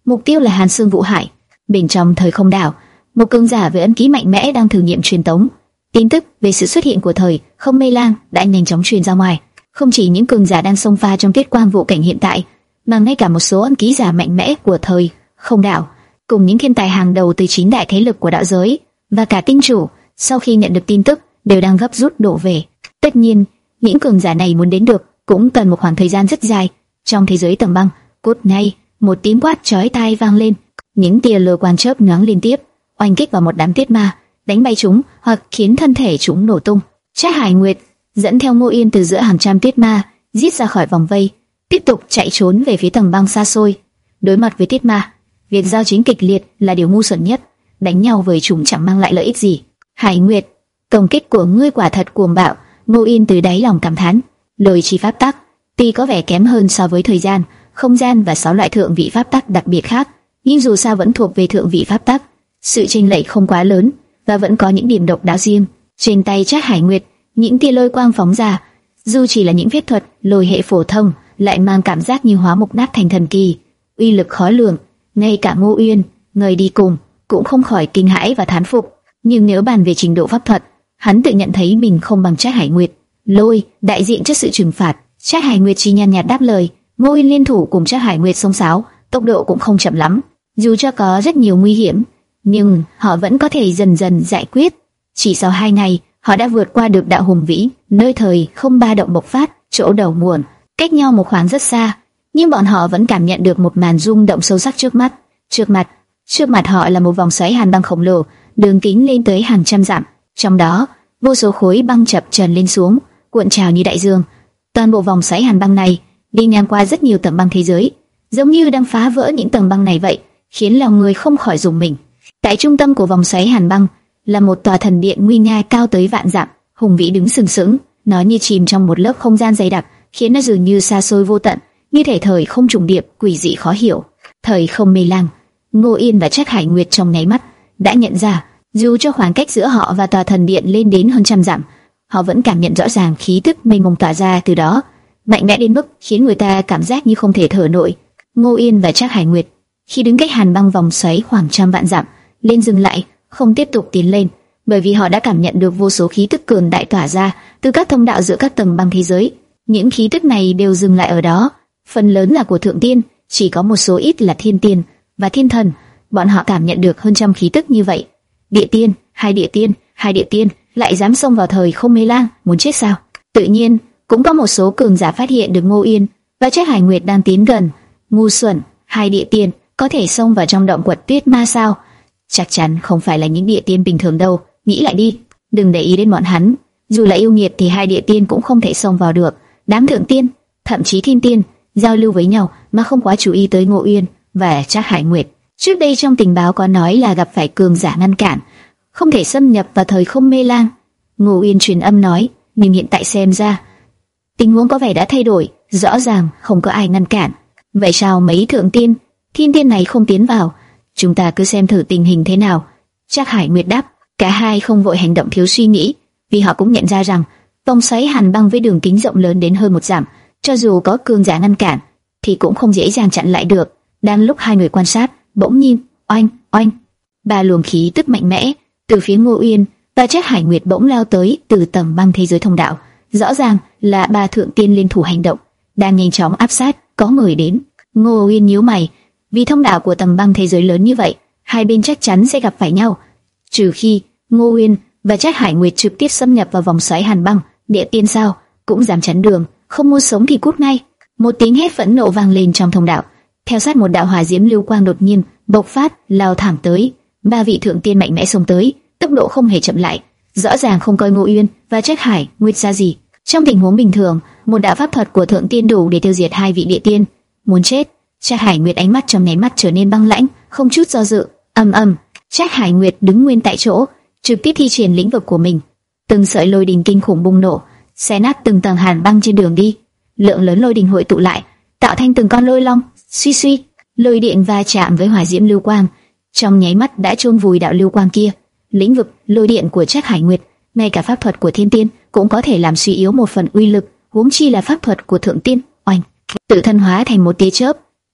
A: Mục tiêu là Hàn Xương Vũ Hải. Bên trong thời không đảo, một cường giả với ấn ký mạnh mẽ đang thử nghiệm truyền tống. Tin tức về sự xuất hiện của thời không mê lang đã nhanh chóng truyền ra ngoài. Không chỉ những cường giả đang xông pha trong tiết quang vụ cảnh hiện tại, mà ngay cả một số ấn ký giả mạnh mẽ của thời không đảo, cùng những thiên tài hàng đầu từ chín đại thế lực của đạo giới và cả tinh chủ, sau khi nhận được tin tức đều đang gấp rút đổ về. Tất nhiên, những cường giả này muốn đến được cũng cần một khoảng thời gian rất dài. Trong thế giới tầng băng, cốt ngay, một tiếng quát chói tai vang lên, những tia lửa quang chớp nhoáng liên tiếp, oanh kích vào một đám tiết ma, đánh bay chúng hoặc khiến thân thể chúng nổ tung. Trác Hải Nguyệt dẫn theo Ngô Yên từ giữa hàng trăm tiết ma, giết ra khỏi vòng vây, tiếp tục chạy trốn về phía tầng băng xa xôi. Đối mặt với tiết ma, việc giao chiến kịch liệt là điều ngu xuẩn nhất, đánh nhau với chúng chẳng mang lại lợi ích gì. Hải Nguyệt, công kích của ngươi quả thật cuồng bạo. Ngô Yên từ đáy lòng cảm thán. Lôi chi pháp tắc tuy có vẻ kém hơn so với thời gian, không gian và sáu loại thượng vị pháp tắc đặc biệt khác, nhưng dù sao vẫn thuộc về thượng vị pháp tắc, sự chênh lệch không quá lớn và vẫn có những điểm độc đáo riêng. Trên tay Trác Hải Nguyệt, những tia lôi quang phóng ra, dù chỉ là những phép thuật lôi hệ phổ thông, lại mang cảm giác như hóa mục nát thành thần kỳ, uy lực khó lường. Ngay cả Ngô Uyên, người đi cùng, cũng không khỏi kinh hãi và thán phục. Nhưng nếu bàn về trình độ pháp thuật, hắn tự nhận thấy mình không bằng Trác Hải Nguyệt. Lôi đại diện cho sự trừng phạt. Trác Hải Nguyệt chỉ nhàn nhạt đáp lời. Ngô Uyên liên thủ cùng Trác Hải Nguyệt xông xáo, tốc độ cũng không chậm lắm. Dù cho có rất nhiều nguy hiểm, nhưng họ vẫn có thể dần dần giải quyết. Chỉ sau hai ngày, họ đã vượt qua được đạo hùng vĩ, nơi thời không ba động bộc phát, chỗ đầu nguồn, cách nhau một khoảng rất xa, nhưng bọn họ vẫn cảm nhận được một màn rung động sâu sắc trước mắt. Trước mặt, trước mặt họ là một vòng xoáy hàn băng khổng lồ, đường kính lên tới hàng trăm dặm. Trong đó, vô số khối băng chập chờn lên xuống, cuộn trào như đại dương. Toàn bộ vòng xoáy hàn băng này đi ngang qua rất nhiều tầng băng thế giới, giống như đang phá vỡ những tầng băng này vậy, khiến lòng người không khỏi rùng mình. Tại trung tâm của vòng xoáy hàn băng là một tòa thần điện nguy nga cao tới vạn dặm, hùng vĩ đứng sừng sững, nó như chìm trong một lớp không gian dày đặc, khiến nó dường như xa xôi vô tận, như thể thời không trùng điệp, quỷ dị khó hiểu. Thời không mê lang, Ngô Yên và Trác Hải Nguyệt trong nháy mắt đã nhận ra, dù cho khoảng cách giữa họ và tòa thần điện lên đến hơn trăm dặm, họ vẫn cảm nhận rõ ràng khí tức mênh mông tỏa ra từ đó, mạnh mẽ đến mức khiến người ta cảm giác như không thể thở nổi. Ngô Yên và Trác Hải Nguyệt khi đứng cách hàn băng vòng xoáy khoảng trăm vạn dặm, lên dừng lại, không tiếp tục tiến lên, bởi vì họ đã cảm nhận được vô số khí tức cường đại tỏa ra từ các thông đạo giữa các tầng băng thế giới. Những khí tức này đều dừng lại ở đó, phần lớn là của thượng tiên, chỉ có một số ít là thiên tiên và thiên thần. Bọn họ cảm nhận được hơn trăm khí tức như vậy. Địa tiên, hai địa tiên, hai địa tiên lại dám xông vào thời không mê lang, muốn chết sao? Tự nhiên, cũng có một số cường giả phát hiện được Ngô Yên và Trác Hải Nguyệt đang tiến gần. Ngu xuẩn, hai địa tiên có thể xông vào trong động quật tuyết ma sao? Chắc chắn không phải là những địa tiên bình thường đâu, nghĩ lại đi, đừng để ý đến bọn hắn. Dù là yêu nghiệt thì hai địa tiên cũng không thể xông vào được. Đám thượng tiên, thậm chí thiên tiên, giao lưu với nhau mà không quá chú ý tới Ngô Uyên và Trác Hải Nguyệt. Trước đây trong tình báo có nói là gặp phải cường giả ngăn cản, không thể xâm nhập vào thời không mê lang. Ngô Uyên truyền âm nói, nhưng hiện tại xem ra tình huống có vẻ đã thay đổi, rõ ràng không có ai ngăn cản. Vậy sao mấy thượng tiên, thiên tiên này không tiến vào? Chúng ta cứ xem thử tình hình thế nào. Trác Hải Nguyệt đáp. Cả hai không vội hành động thiếu suy nghĩ, vì họ cũng nhận ra rằng vòng xoáy hàn băng với đường kính rộng lớn đến hơn một dặm, cho dù có cường giả ngăn cản thì cũng không dễ dàng chặn lại được. Đang lúc hai người quan sát, bỗng nhiên, oanh, oanh, ba luồng khí tức mạnh mẽ từ phía Ngô Uyên và Trác Hải Nguyệt bỗng lao tới từ tầng băng thế giới thông đạo. Rõ ràng là ba thượng tiên liên thủ hành động, đang nhanh chóng áp sát, có người đến. Ngô Uyên nhíu mày, vì thông đạo của tầng băng thế giới lớn như vậy, hai bên chắc chắn sẽ gặp phải nhau, trừ khi Ngô Uyên và Trác Hải Nguyệt trực tiếp xâm nhập vào vòng xoáy hàn băng. Địa tiên sao cũng dám chắn đường, không muốn sống thì cút ngay. Một tiếng hét phẫn nộ vang lên trong thông đạo, theo sát một đạo hỏa diễm lưu quang đột nhiên bộc phát, lao thẳng tới. Ba vị thượng tiên mạnh mẽ xông tới, tốc độ không hề chậm lại, rõ ràng không coi Ngô Uyên và Trác Hải Nguyệt ra gì. Trong tình huống bình thường, một đạo pháp thuật của thượng tiên đủ để tiêu diệt hai vị địa tiên. Muốn chết. Trác Hải Nguyệt ánh mắt trong nháy mắt trở nên băng lãnh, không chút do dự. Ầm ầm, Trác Hải Nguyệt đứng nguyên tại chỗ, trực tiếp thi triển lĩnh vực của mình. Từng sợi lôi đình kinh khủng bùng nổ, xé nát từng tầng hàn băng trên đường đi. Lượng lớn lôi đình hội tụ lại, tạo thành từng con lôi long. Suy suy, lôi điện va chạm với hỏa diễm lưu quang, trong nháy mắt đã chôn vùi đạo lưu quang kia. Lĩnh vực lôi điện của Trác Hải Nguyệt, ngay cả pháp thuật của thiên tiên cũng có thể làm suy yếu một phần uy lực, huống chi là pháp thuật của thượng tiên. Oanh, tự thân hóa thành một tia chớp,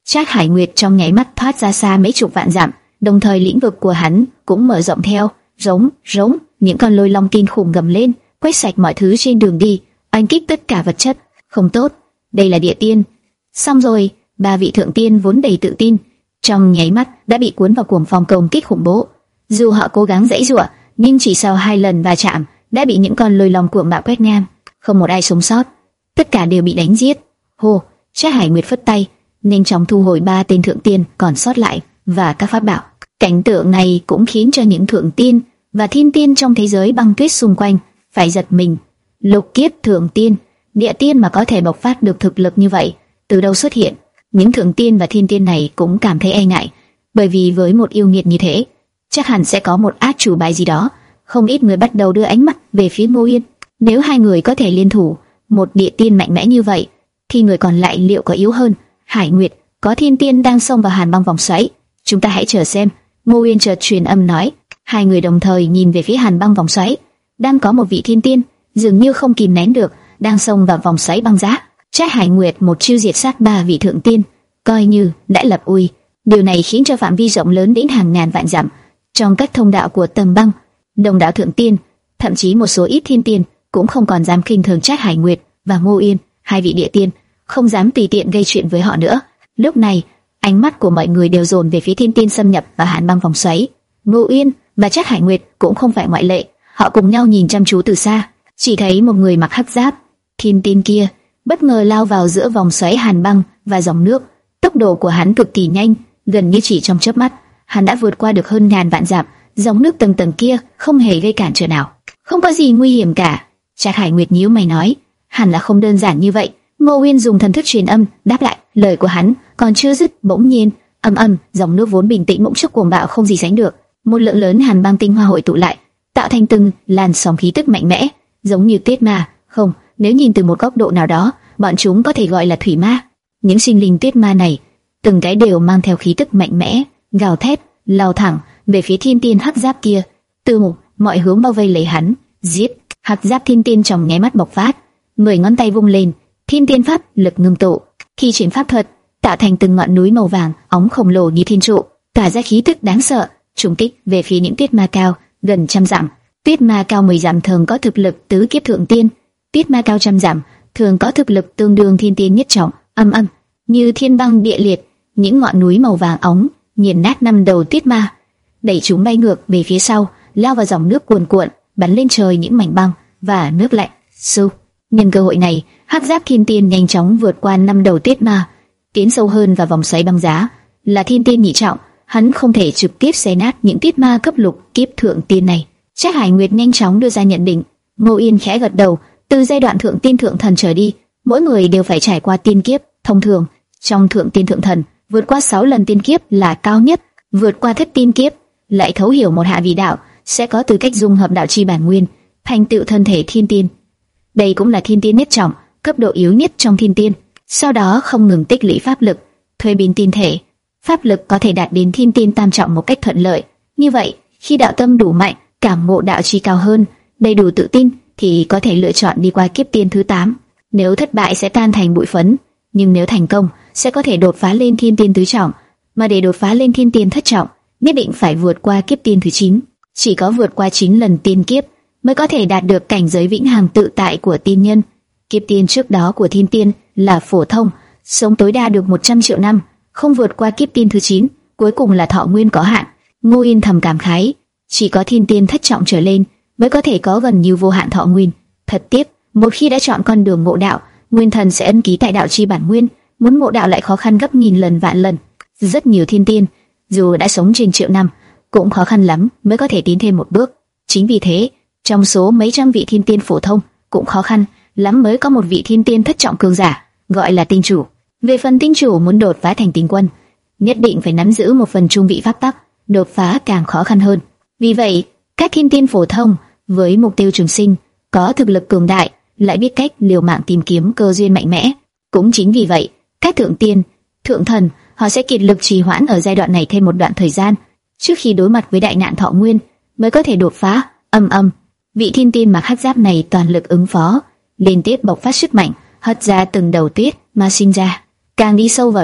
A: Trác Hải Nguyệt trong nháy mắt thoát ra xa mấy chục vạn dặm, đồng thời lĩnh vực của hắn cũng mở rộng theo. Rống, rống, những con lôi long kinh khủng gầm lên, quét sạch mọi thứ trên đường đi, oanh kích tất cả vật chất. Không tốt, đây là địa tiên. Xong rồi, ba vị thượng tiên vốn đầy tự tin, trong nháy mắt đã bị cuốn vào cuồng phong công kích khủng bố. Dù họ cố gắng giãy giụa, nhưng chỉ sau hai lần va chạm đã bị những con lôi long cuồng bạo quét ngang, không một ai sống sót, tất cả đều bị đánh giết. Hô, Trác Hải Nguyệt phất tay, nhanh chóng thu hồi ba tên thượng tiên còn sót lại và các pháp bảo. Cảnh tượng này cũng khiến cho những thượng tiên và thiên tiên trong thế giới băng tuyết xung quanh phải giật mình. Lục kiếp thượng tiên, địa tiên mà có thể bộc phát được thực lực như vậy, từ đâu xuất hiện? Những thượng tiên và thiên tiên này cũng cảm thấy e ngại, bởi vì với một yêu nghiệt như thế, chắc hẳn sẽ có một át chủ bài gì đó. Không ít người bắt đầu đưa ánh mắt về phía Ngô Yên. Nếu hai người có thể liên thủ, một địa tiên mạnh mẽ như vậy, thì người còn lại liệu có yếu hơn? Hải Nguyệt, có thiên tiên đang xông vào Hàn Băng vòng xoáy, chúng ta hãy chờ xem. Ngô Yên chợt truyền âm nói. Hai người đồng thời nhìn về phía Hàn Băng vòng xoáy, đang có một vị thiên tiên dường như không kìm nén được, đang xông vào vòng xoáy băng giá. Trác Hải Nguyệt một chiêu diệt sát ba vị thượng tiên, coi như đã lập uy. Điều này khiến cho phạm vi rộng lớn đến hàng ngàn vạn dặm. Trong các thông đạo của tầng băng, đồng đạo thượng tiên, thậm chí một số ít thiên tiên cũng không còn dám khinh thường Trác Hải Nguyệt và Ngô Yên, hai vị địa tiên, không dám tùy tiện gây chuyện với họ nữa. Lúc này, ánh mắt của mọi người đều dồn về phía thiên tiên xâm nhập vào Hàn Băng vòng xoáy. Ngô Yên và Trác Hải Nguyệt cũng không phải ngoại lệ, họ cùng nhau nhìn chăm chú từ xa, chỉ thấy một người mặc hắc giáp, thiên tiên kia bất ngờ lao vào giữa vòng xoáy hàn băng và dòng nước. Tốc độ của hắn cực kỳ nhanh, gần như chỉ trong chớp mắt, hắn đã vượt qua được hơn ngàn vạn dặm. Dòng nước tầng tầng kia không hề gây cản trở nào, không có gì nguy hiểm cả. Trác Hải Nguyệt nhíu mày nói, hẳn là không đơn giản như vậy. Ngô Uyên dùng thần thức truyền âm đáp lại, lời của hắn còn chưa dứt, bỗng nhiên, âm âm, dòng nước vốn bình tĩnh bỗng chốc cuồng bạo không gì sánh được, một lượng lớn hàn băng tinh hoa hội tụ lại, tạo thành từng làn sóng khí tức mạnh mẽ, giống như tuyết ma. Không, nếu nhìn từ một góc độ nào đó, bọn chúng có thể gọi là thủy ma. Những sinh linh tuyết ma này, từng cái đều mang theo khí tức mạnh mẽ, gào thét, lao thẳng về phía thiên tiên hắc giáp kia, từ mọi hướng bao vây lấy hắn, giết. Hắc giáp thiên tiên trong nháy mắt bộc phát, mười ngón tay vung lên, thiên tiên pháp lực ngưng tụ, khi chuyển pháp thuật, tạo thành từng ngọn núi màu vàng óng khổng lồ như thiên trụ, tỏa ra khí tức đáng sợ, trùng kích về phía những tuyết ma cao gần trăm dặm. Tuyết ma cao mười dặm thường có thực lực tứ kiếp thượng tiên, tuyết ma cao trăm dặm thường có thực lực tương đương thiên tiên nhất trọng. Âm âm, như thiên băng địa liệt, những ngọn núi màu vàng óng nghiền nát năm đầu tuyết ma, đẩy chúng bay ngược về phía sau, lao vào dòng nước cuồn cuộn, bắn lên trời những mảnh băng và nước lạnh. Su, nhân cơ hội này, hắc giáp thiên tiên nhanh chóng vượt qua năm đầu tuyết ma, tiến sâu hơn vào vòng xoáy băng giá. Là thiên tiên nhị trọng, hắn không thể trực tiếp xé nát những tuyết ma cấp lục kiếp thượng tiên này. Trác Hải Nguyệt nhanh chóng đưa ra nhận định. Ngô Yên khẽ gật đầu. Từ giai đoạn thượng tiên thượng thần trở đi, mỗi người đều phải trải qua tiên kiếp. Thông thường, trong thượng tiên thượng thần, vượt qua sáu lần tiên kiếp là cao nhất. Vượt qua thất tiên kiếp, lại thấu hiểu một hạ vị đạo, sẽ có tư cách dung hợp đạo chi bản nguyên, thành tựu thân thể thiên tiên. Đây cũng là thiên tiên nhất trọng, cấp độ yếu nhất trong thiên tiên. Sau đó không ngừng tích lũy pháp lực, thuế biến tiên thể, pháp lực có thể đạt đến thiên tiên tam trọng một cách thuận lợi. Như vậy, khi đạo tâm đủ mạnh, cảm ngộ đạo chi cao hơn, đầy đủ tự tin, thì có thể lựa chọn đi qua kiếp tiên thứ tám. Nếu thất bại sẽ tan thành bụi phấn, nhưng nếu thành công, sẽ có thể đột phá lên thiên tiên tứ trọng. Mà để đột phá lên thiên tiên thất trọng, nhất định phải vượt qua kiếp tiên thứ chín. Chỉ có vượt qua chín lần tiên kiếp mới có thể đạt được cảnh giới vĩnh hằng tự tại của tiên nhân. Kiếp tiên trước đó của thiên tiên là phổ thông, sống tối đa được một trăm triệu năm, không vượt qua kiếp tiên thứ chín, cuối cùng là thọ nguyên có hạn. Ngô Yên thầm cảm khái, chỉ có thiên tiên thất trọng trở lên mới có thể có gần như vô hạn thọ nguyên. Thật tiếc, một khi đã chọn con đường ngộ đạo, nguyên thần sẽ ấn ký tại đạo chi bản nguyên, muốn ngộ đạo lại khó khăn gấp nghìn lần vạn lần. Rất nhiều thiên tiên, dù đã sống trên triệu năm, cũng khó khăn lắm mới có thể tiến thêm một bước. Chính vì thế, trong số mấy trăm vị thiên tiên phổ thông, cũng khó khăn lắm mới có một vị thiên tiên thất trọng cường giả, gọi là tinh chủ. Về phần tinh chủ muốn đột phá thành tinh quân, nhất định phải nắm giữ một phần trung vị pháp tắc, đột phá càng khó khăn hơn. Vì vậy, các thiên tiên phổ thông với mục tiêu trường sinh, có thực lực cường đại, lại biết cách liều mạng tìm kiếm cơ duyên mạnh mẽ. Cũng chính vì vậy, các thượng tiên, thượng thần, họ sẽ kiệt lực trì hoãn ở giai đoạn này thêm một đoạn thời gian, trước khi đối mặt với đại nạn thọ nguyên, mới có thể đột phá. Âm âm, vị thiên tiên mặc hắc giáp này toàn lực ứng phó, liên tiếp bộc phát sức mạnh, hất ra từng đầu tuyết mà sinh ra, càng đi sâu vào trong,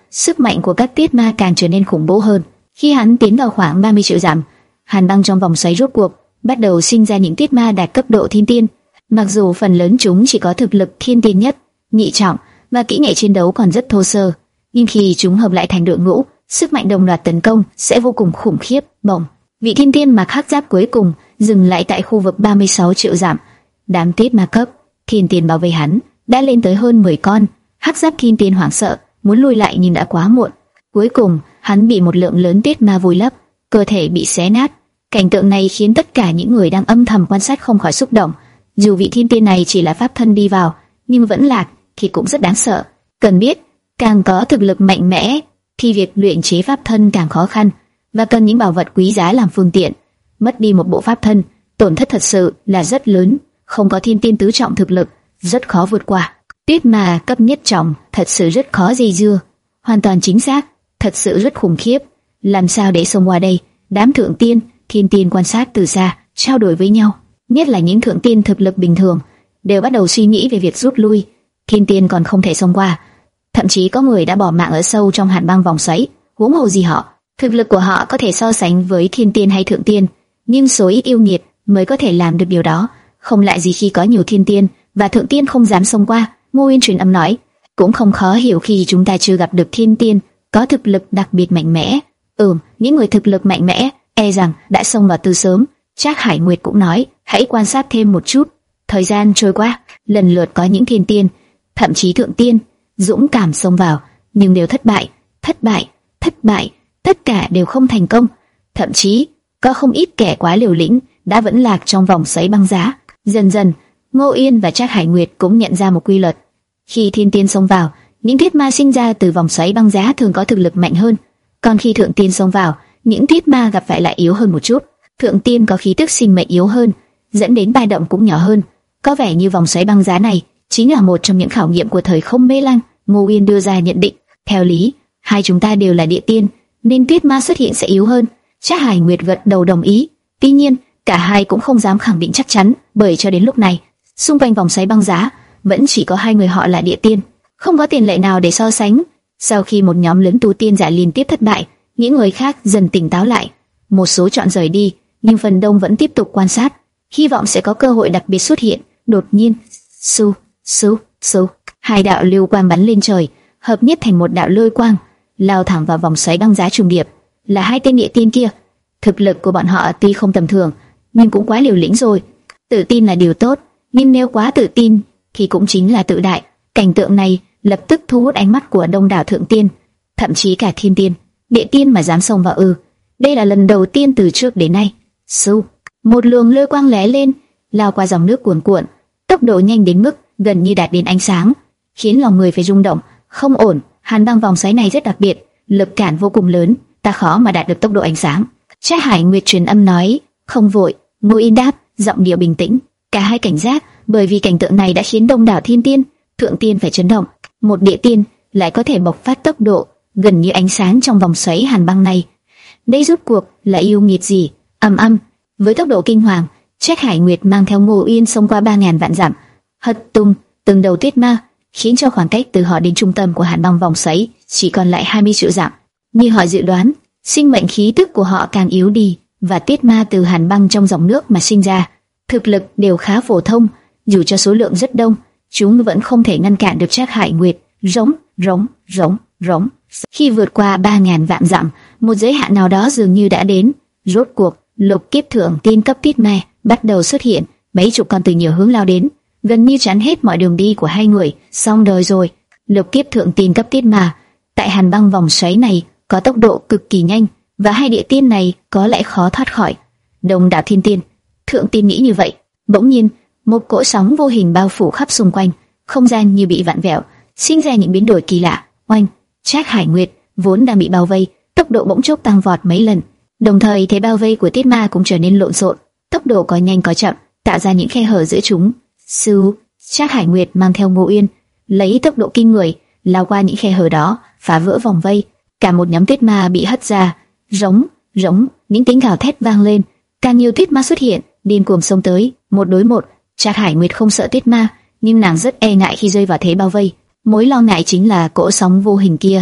A: sức mạnh của các tiết ma càng trở nên khủng bố hơn. Khi hắn tiến vào khoảng ba mươi triệu dặm, hàn băng trong vòng xoáy rốt cuộc bắt đầu sinh ra những tiết ma đạt cấp độ thiên tiên. Mặc dù phần lớn chúng chỉ có thực lực thiên tiên nhất, nhị trọng và kỹ nghệ chiến đấu còn rất thô sơ, nhưng khi chúng hợp lại thành đội ngũ, sức mạnh đồng loạt tấn công sẽ vô cùng khủng khiếp. Bỗng, vị thiên tiên mặc hắc giáp cuối cùng dừng lại tại khu vực ba mươi sáu triệu dặm. Đám tiết ma cấp thiên tiên bảo vệ hắn đã lên tới hơn mười con. Hắc giáp thiên tiên hoảng sợ, muốn lùi lại nhưng đã quá muộn. Cuối cùng, hắn bị một lượng lớn tiết ma vùi lấp, cơ thể bị xé nát. Cảnh tượng này khiến tất cả những người đang âm thầm quan sát không khỏi xúc động. Dù vị thiên tiên này chỉ là pháp thân đi vào, nhưng vẫn lạc thì cũng rất đáng sợ. Cần biết, càng có thực lực mạnh mẽ thì việc luyện chế pháp thân càng khó khăn và cần những bảo vật quý giá làm phương tiện. Mất đi một bộ pháp thân, tổn thất thật sự là rất lớn. Không có thiên tiên tứ trọng thực lực, rất khó vượt qua. Tiết ma cấp nhất trọng thật sự rất khó dây dưa. Hoàn toàn chính xác, thật sự rất khủng khiếp. Làm sao để xông qua đây? Đám thượng tiên, thiên tiên quan sát từ xa, trao đổi với nhau. Nhất là những thượng tiên thực lực bình thường đều bắt đầu suy nghĩ về việc rút lui. Thiên tiên còn không thể xông qua, thậm chí có người đã bỏ mạng ở sâu trong hàn băng vòng xoáy. Huống hồ gì họ, thực lực của họ có thể so sánh với thiên tiên hay thượng tiên, nhưng số ít yêu nghiệt mới có thể làm được điều đó. Không lạ gì khi có nhiều thiên tiên và thượng tiên không dám xông qua. Ngô Uyên truyền âm nói, cũng không khó hiểu khi chúng ta chưa gặp được thiên tiên có thực lực đặc biệt mạnh mẽ. Ừm, những người thực lực mạnh mẽ e rằng đã xông vào từ sớm. Trác Hải Nguyệt cũng nói, hãy quan sát thêm một chút. Thời gian trôi qua, lần lượt có những thiên tiên, thậm chí thượng tiên, dũng cảm xông vào, nhưng đều thất bại, thất bại, thất bại, tất cả đều không thành công. Thậm chí, có không ít kẻ quá liều lĩnh đã vẫn lạc trong vòng xoáy băng giá. Dần dần, Ngô Yên và Trác Hải Nguyệt cũng nhận ra một quy luật. Khi thiên tiên xông vào, những thiết ma sinh ra từ vòng xoáy băng giá thường có thực lực mạnh hơn. Còn khi thượng tiên xông vào, những thiết ma gặp phải lại yếu hơn một chút. Thượng tiên có khí tức sinh mệnh yếu hơn, dẫn đến ba động cũng nhỏ hơn. Có vẻ như vòng xoáy băng giá này chính là một trong những khảo nghiệm của thời không mê lăng. Ngô Yên đưa ra nhận định, theo lý, hai chúng ta đều là địa tiên, nên thiết ma xuất hiện sẽ yếu hơn. Trác Hải Nguyệt gật đầu đồng ý. Tuy nhiên, cả hai cũng không dám khẳng định chắc chắn, bởi cho đến lúc này, xung quanh vòng xoáy băng giá vẫn chỉ có hai người họ là địa tiên, không có tiền lệ nào để so sánh. Sau khi một nhóm lớn tu tiên giả liên tiếp thất bại, những người khác dần tỉnh táo lại. Một số chọn rời đi, nhưng phần đông vẫn tiếp tục quan sát, hy vọng sẽ có cơ hội đặc biệt xuất hiện. Đột nhiên, su su su, hai đạo lưu quang bắn lên trời, hợp nhất thành một đạo lôi quang, lao thẳng vào vòng xoáy băng giá trùng điệp. Là hai tên địa tiên kia. Thực lực của bọn họ tuy không tầm thường, nhưng cũng quá liều lĩnh rồi. Tự tin là điều tốt, nhưng nếu quá tự tin thì cũng chính là tự đại. Cảnh tượng này lập tức thu hút ánh mắt của đông đảo thượng tiên, thậm chí cả thiên tiên. Địa tiên mà dám xông vào ư? Đây là lần đầu tiên từ trước đến nay. Su, một luồng lôi quang lóe lên, lao qua dòng nước cuồn cuộn, tốc độ nhanh đến mức gần như đạt đến ánh sáng, khiến lòng người phải rung động. Không ổn, hàn băng vòng xoáy này rất đặc biệt, lực cản vô cùng lớn, ta khó mà đạt được tốc độ ánh sáng. Trác Hải Nguyệt truyền âm nói, không vội. Ngô Yên đáp, giọng điệu bình tĩnh. Cả hai cảnh giác, bởi vì cảnh tượng này đã khiến đông đảo thiên tiên, thượng tiên phải chấn động. Một địa tiên lại có thể bộc phát tốc độ gần như ánh sáng trong vòng xoáy hàn băng này. Đây rốt cuộc là yêu nghiệt gì? Ầm ầm, với tốc độ kinh hoàng, Trác Hải Nguyệt mang theo Ngô Yên xông qua ba ngàn vạn dặm, hất tung từng đầu tuyết ma, khiến cho khoảng cách từ họ đến trung tâm của hàn băng vòng xoáy chỉ còn lại hai mươi triệu dặm. Như họ dự đoán, sinh mệnh khí tức của họ càng yếu đi, và tiết ma từ hàn băng trong dòng nước mà sinh ra, thực lực đều khá phổ thông. Dù cho số lượng rất đông, chúng vẫn không thể ngăn cản được Trác Hải Nguyệt. Rống, rống, rống, rống. Khi vượt qua ba ngàn vạn dặm, một giới hạn nào đó dường như đã đến. Rốt cuộc, lục kiếp thượng tiên cấp tiết ma bắt đầu xuất hiện, mấy chục con từ nhiều hướng lao đến, gần như chắn hết mọi đường đi của hai người. Xong đời rồi. Lục kiếp thượng tiên cấp tiết ma tại hàn băng vòng xoáy này có tốc độ cực kỳ nhanh, và hai địa tiên này có lẽ khó thoát khỏi. Đông đảo thiên tiên, thượng tiên nghĩ như vậy. Bỗng nhiên, một cỗ sóng vô hình bao phủ khắp xung quanh, không gian như bị vặn vẹo, sinh ra những biến đổi kỳ lạ. Oanh! Trác Hải Nguyệt vốn đang bị bao vây, tốc độ bỗng chốc tăng vọt mấy lần. Đồng thời, thế bao vây của tiết ma cũng trở nên lộn xộn, tốc độ có nhanh có chậm, tạo ra những khe hở giữa chúng. Sư, Trác Hải Nguyệt mang theo Ngô Yên, lấy tốc độ kinh người lao qua những khe hở đó, phá vỡ vòng vây. Cả một nhóm tiết ma bị hất ra. Rống, rống, những tiếng gào thét vang lên, càng nhiều tiết ma xuất hiện, điên cuồng xông tới, một đối một. Trác Hải Nguyệt không sợ tiết ma, nhưng nàng rất e ngại khi rơi vào thế bao vây. Mối lo ngại chính là cỗ sóng vô hình kia.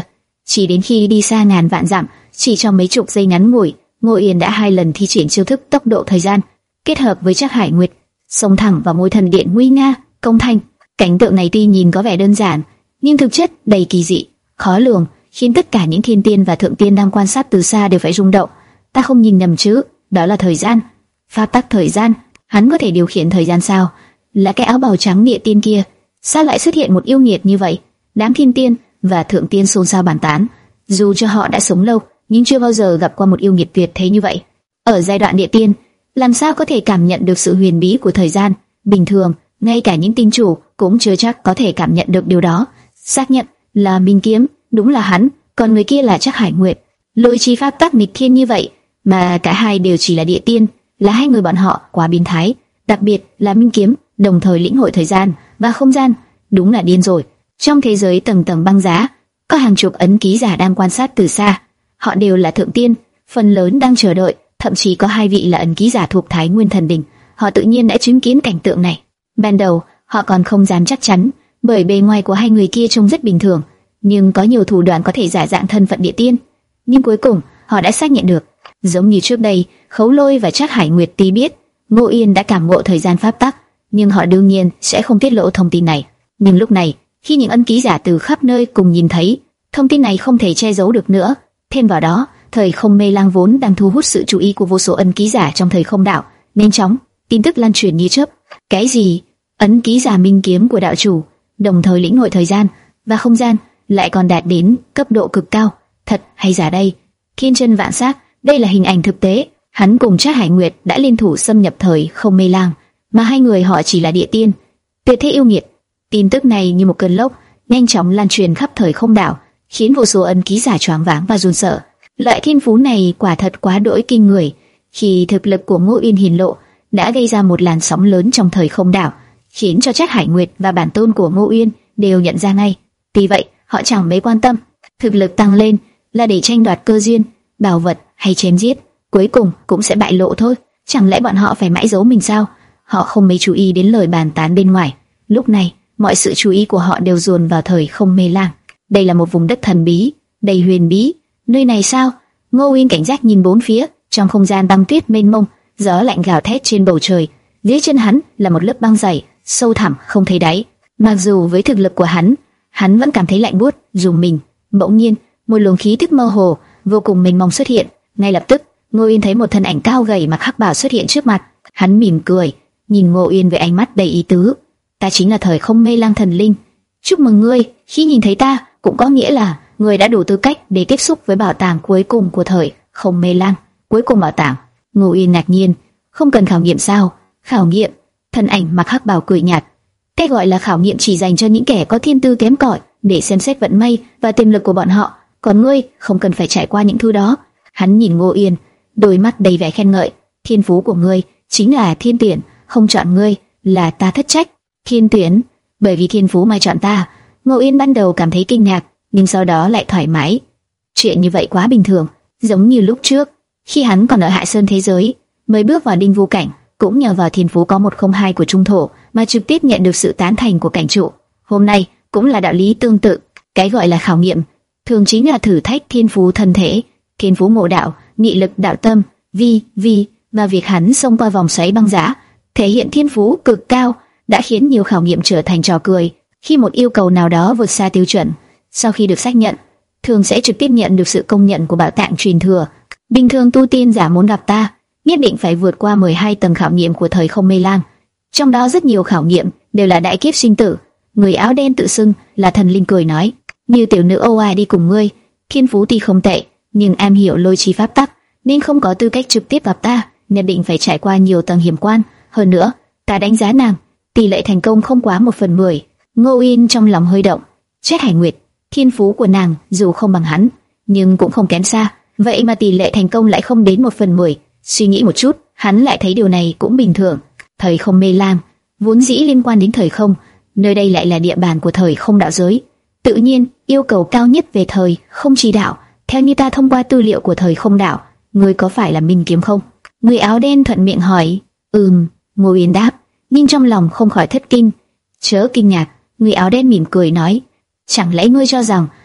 A: Chỉ đến khi đi xa ngàn vạn dặm, chỉ trong mấy chục giây ngắn ngủi, Ngô Yên đã hai lần thi triển chiêu thức tốc độ thời gian, kết hợp với Trác Hải Nguyệt, xông thẳng vào môi thần điện nguy nga, công thành. Cảnh tượng này tuy nhìn có vẻ đơn giản, nhưng thực chất đầy kỳ dị, khó lường, khiến tất cả những thiên tiên và thượng tiên đang quan sát từ xa đều phải rung động. Ta không nhìn nhầm chứ? Đó là thời gian, pháp tắc thời gian. Hắn có thể điều khiển thời gian sao? Là cái áo bào trắng địa tiên kia, sao lại xuất hiện một yêu nghiệt như vậy? Đám thiên tiên và thượng tiên xôn xao bàn tán. Dù cho họ đã sống lâu, nhưng chưa bao giờ gặp qua một yêu nghiệt tuyệt thế như vậy. Ở giai đoạn địa tiên, làm sao có thể cảm nhận được sự huyền bí của thời gian? Bình thường, ngay cả những tinh chủ cũng chưa chắc có thể cảm nhận được điều đó. Xác nhận là Minh Kiếm, đúng là hắn, còn người kia là Trác Hải Nguyệt. Lôi chi pháp tắc nghịch thiên như vậy, mà cả hai đều chỉ là địa tiên, là hai người bọn họ quá biến thái. Đặc biệt là Minh Kiếm, đồng thời lĩnh hội thời gian và không gian, đúng là điên rồi. Trong thế giới tầng tầng băng giá, có hàng chục ấn ký giả đang quan sát từ xa. Họ đều là thượng tiên, phần lớn đang chờ đợi, thậm chí có hai vị là ấn ký giả thuộc Thái Nguyên Thần Đình. Họ tự nhiên đã chứng kiến cảnh tượng này. Ban đầu, họ còn không dám chắc chắn, bởi bề ngoài của hai người kia trông rất bình thường, nhưng có nhiều thủ đoạn có thể giả dạng thân phận địa tiên. Nhưng cuối cùng, họ đã xác nhận được, giống như trước đây, Khấu Lôi và Trác Hải Nguyệt tí biết Ngô Yên đã cảm ngộ thời gian pháp tắc, nhưng họ đương nhiên sẽ không tiết lộ thông tin này. Nhưng lúc này, khi những ấn ký giả từ khắp nơi cùng nhìn thấy, thông tin này không thể che giấu được nữa. Thêm vào đó, thời không mê lang vốn đang thu hút sự chú ý của vô số ấn ký giả trong thời không đạo, nhanh chóng, tin tức lan truyền như chớp. Cái gì? Ấn ký giả Minh Kiếm của đạo chủ, đồng thời lĩnh hội thời gian và không gian, lại còn đạt đến cấp độ cực cao. Thật hay giả đây? Thiên chân vạn xác, đây là hình ảnh thực tế. Hắn cùng Trác Hải Nguyệt đã liên thủ xâm nhập thời không mê lang, mà hai người họ chỉ là địa tiên, tuyệt thế yêu nghiệt. Tin tức này như một cơn lốc, nhanh chóng lan truyền khắp thời không đảo, khiến vô số ấn ký giả choáng váng và run sợ. Loại thiên phú này quả thật quá đỗi kinh người. Khi thực lực của Ngô Yên hiển lộ, đã gây ra một làn sóng lớn trong thời không đảo, khiến cho Trác Hải Nguyệt và bản tôn của Ngô Yên đều nhận ra ngay. Tuy vậy, họ chẳng mấy quan tâm. Thực lực tăng lên là để tranh đoạt cơ duyên, bảo vật hay chém giết, cuối cùng cũng sẽ bại lộ thôi. Chẳng lẽ bọn họ phải mãi giấu mình sao? Họ không mấy chú ý đến lời bàn tán bên ngoài. Lúc này, mọi sự chú ý của họ đều dồn vào thời không mê lang. Đây là một vùng đất thần bí, đầy huyền bí. Nơi này sao? Ngô Yên cảnh giác nhìn bốn phía. Trong không gian băng tuyết mênh mông, gió lạnh gào thét trên bầu trời. Dưới chân hắn là một lớp băng dày, sâu thẳm không thấy đáy. Mặc dù với thực lực của hắn, hắn vẫn cảm thấy lạnh buốt, rùng mình. Bỗng nhiên, một luồng khí tức mơ hồ, vô cùng mênh mông xuất hiện. Ngay lập tức, Ngô Yên thấy một thân ảnh cao gầy mặc hắc bào xuất hiện trước mặt. Hắn mỉm cười, nhìn Ngô Yên với ánh mắt đầy ý tứ. Ta chính là thời không mê lang thần linh. Chúc mừng ngươi, khi nhìn thấy ta, cũng có nghĩa là ngươi đã đủ tư cách để tiếp xúc với bảo tàng cuối cùng của thời không mê lang. Cuối cùng bảo tàng? Ngô Yên ngạc nhiên. Không cần khảo nghiệm sao? Khảo nghiệm? Thân ảnh mặc hắc bào cười nhạt. Cái gọi là khảo nghiệm chỉ dành cho những kẻ có thiên tư kém cỏi, để xem xét vận may và tiềm lực của bọn họ. Còn ngươi không cần phải trải qua những thứ đó. Hắn nhìn Ngô Yên, đôi mắt đầy vẻ khen ngợi. Thiên phú của ngươi chính là thiên tuyển, không chọn ngươi là ta thất trách. Thiên tuyển? Bởi vì thiên phú mà chọn ta? Ngô Yên ban đầu cảm thấy kinh ngạc, nhưng sau đó lại thoải mái. Chuyện như vậy quá bình thường, giống như lúc trước, khi hắn còn ở Hạ Sơn thế giới, mới bước vào Đinh Vu cảnh, cũng nhờ vào thiên phú có một không hai của trung thổ mà trực tiếp nhận được sự tán thành của cảnh trụ. Hôm nay cũng là đạo lý tương tự. Cái gọi là khảo nghiệm thường chính là thử thách thiên phú thân thể, thiên phú ngộ đạo, nghị lực, đạo tâm, vi vi và việc hắn xông qua vòng xoáy băng giá, thể hiện thiên phú cực cao, đã khiến nhiều khảo nghiệm trở thành trò cười. Khi một yêu cầu nào đó vượt xa tiêu chuẩn, sau khi được xác nhận, thường sẽ trực tiếp nhận được sự công nhận của bảo tàng truyền thừa. Bình thường tu tiên giả muốn gặp ta, nhất định phải vượt qua mười hai tầng khảo nghiệm của thời không mê lang. Trong đó rất nhiều khảo nghiệm đều là đại kiếp sinh tử. Người áo đen tự xưng là thần linh cười nói, như tiểu nữ Ô Ai đi cùng ngươi, thiên phú tuy không tệ, nhưng am hiểu lôi chi pháp tắc, nên không có tư cách trực tiếp gặp ta, nhất định phải trải qua nhiều tầng hiểm quan. Hơn nữa, ta đánh giá nàng, tỷ lệ thành công không quá một phần mười. Ngô Yên trong lòng hơi động. Trác Hải Nguyệt, thiên phú của nàng dù không bằng hắn, nhưng cũng không kém xa, vậy mà tỷ lệ thành công lại không đến một phần mười. Suy nghĩ một chút, hắn lại thấy điều này cũng bình thường. Thời không mê lang vốn dĩ liên quan đến thời không, nơi đây lại là địa bàn của thời không đạo giới, tự nhiên yêu cầu cao nhất về thời không chỉ đạo. Theo như ta thông qua tư liệu của thời không đạo, ngươi có phải là Minh Kiếm không? Người áo đen thuận miệng hỏi. Ừm, Ngô Yên đáp, nhưng trong lòng không khỏi thất kinh. Chớ kinh ngạc, người áo đen mỉm cười nói, chẳng lẽ ngươi cho rằng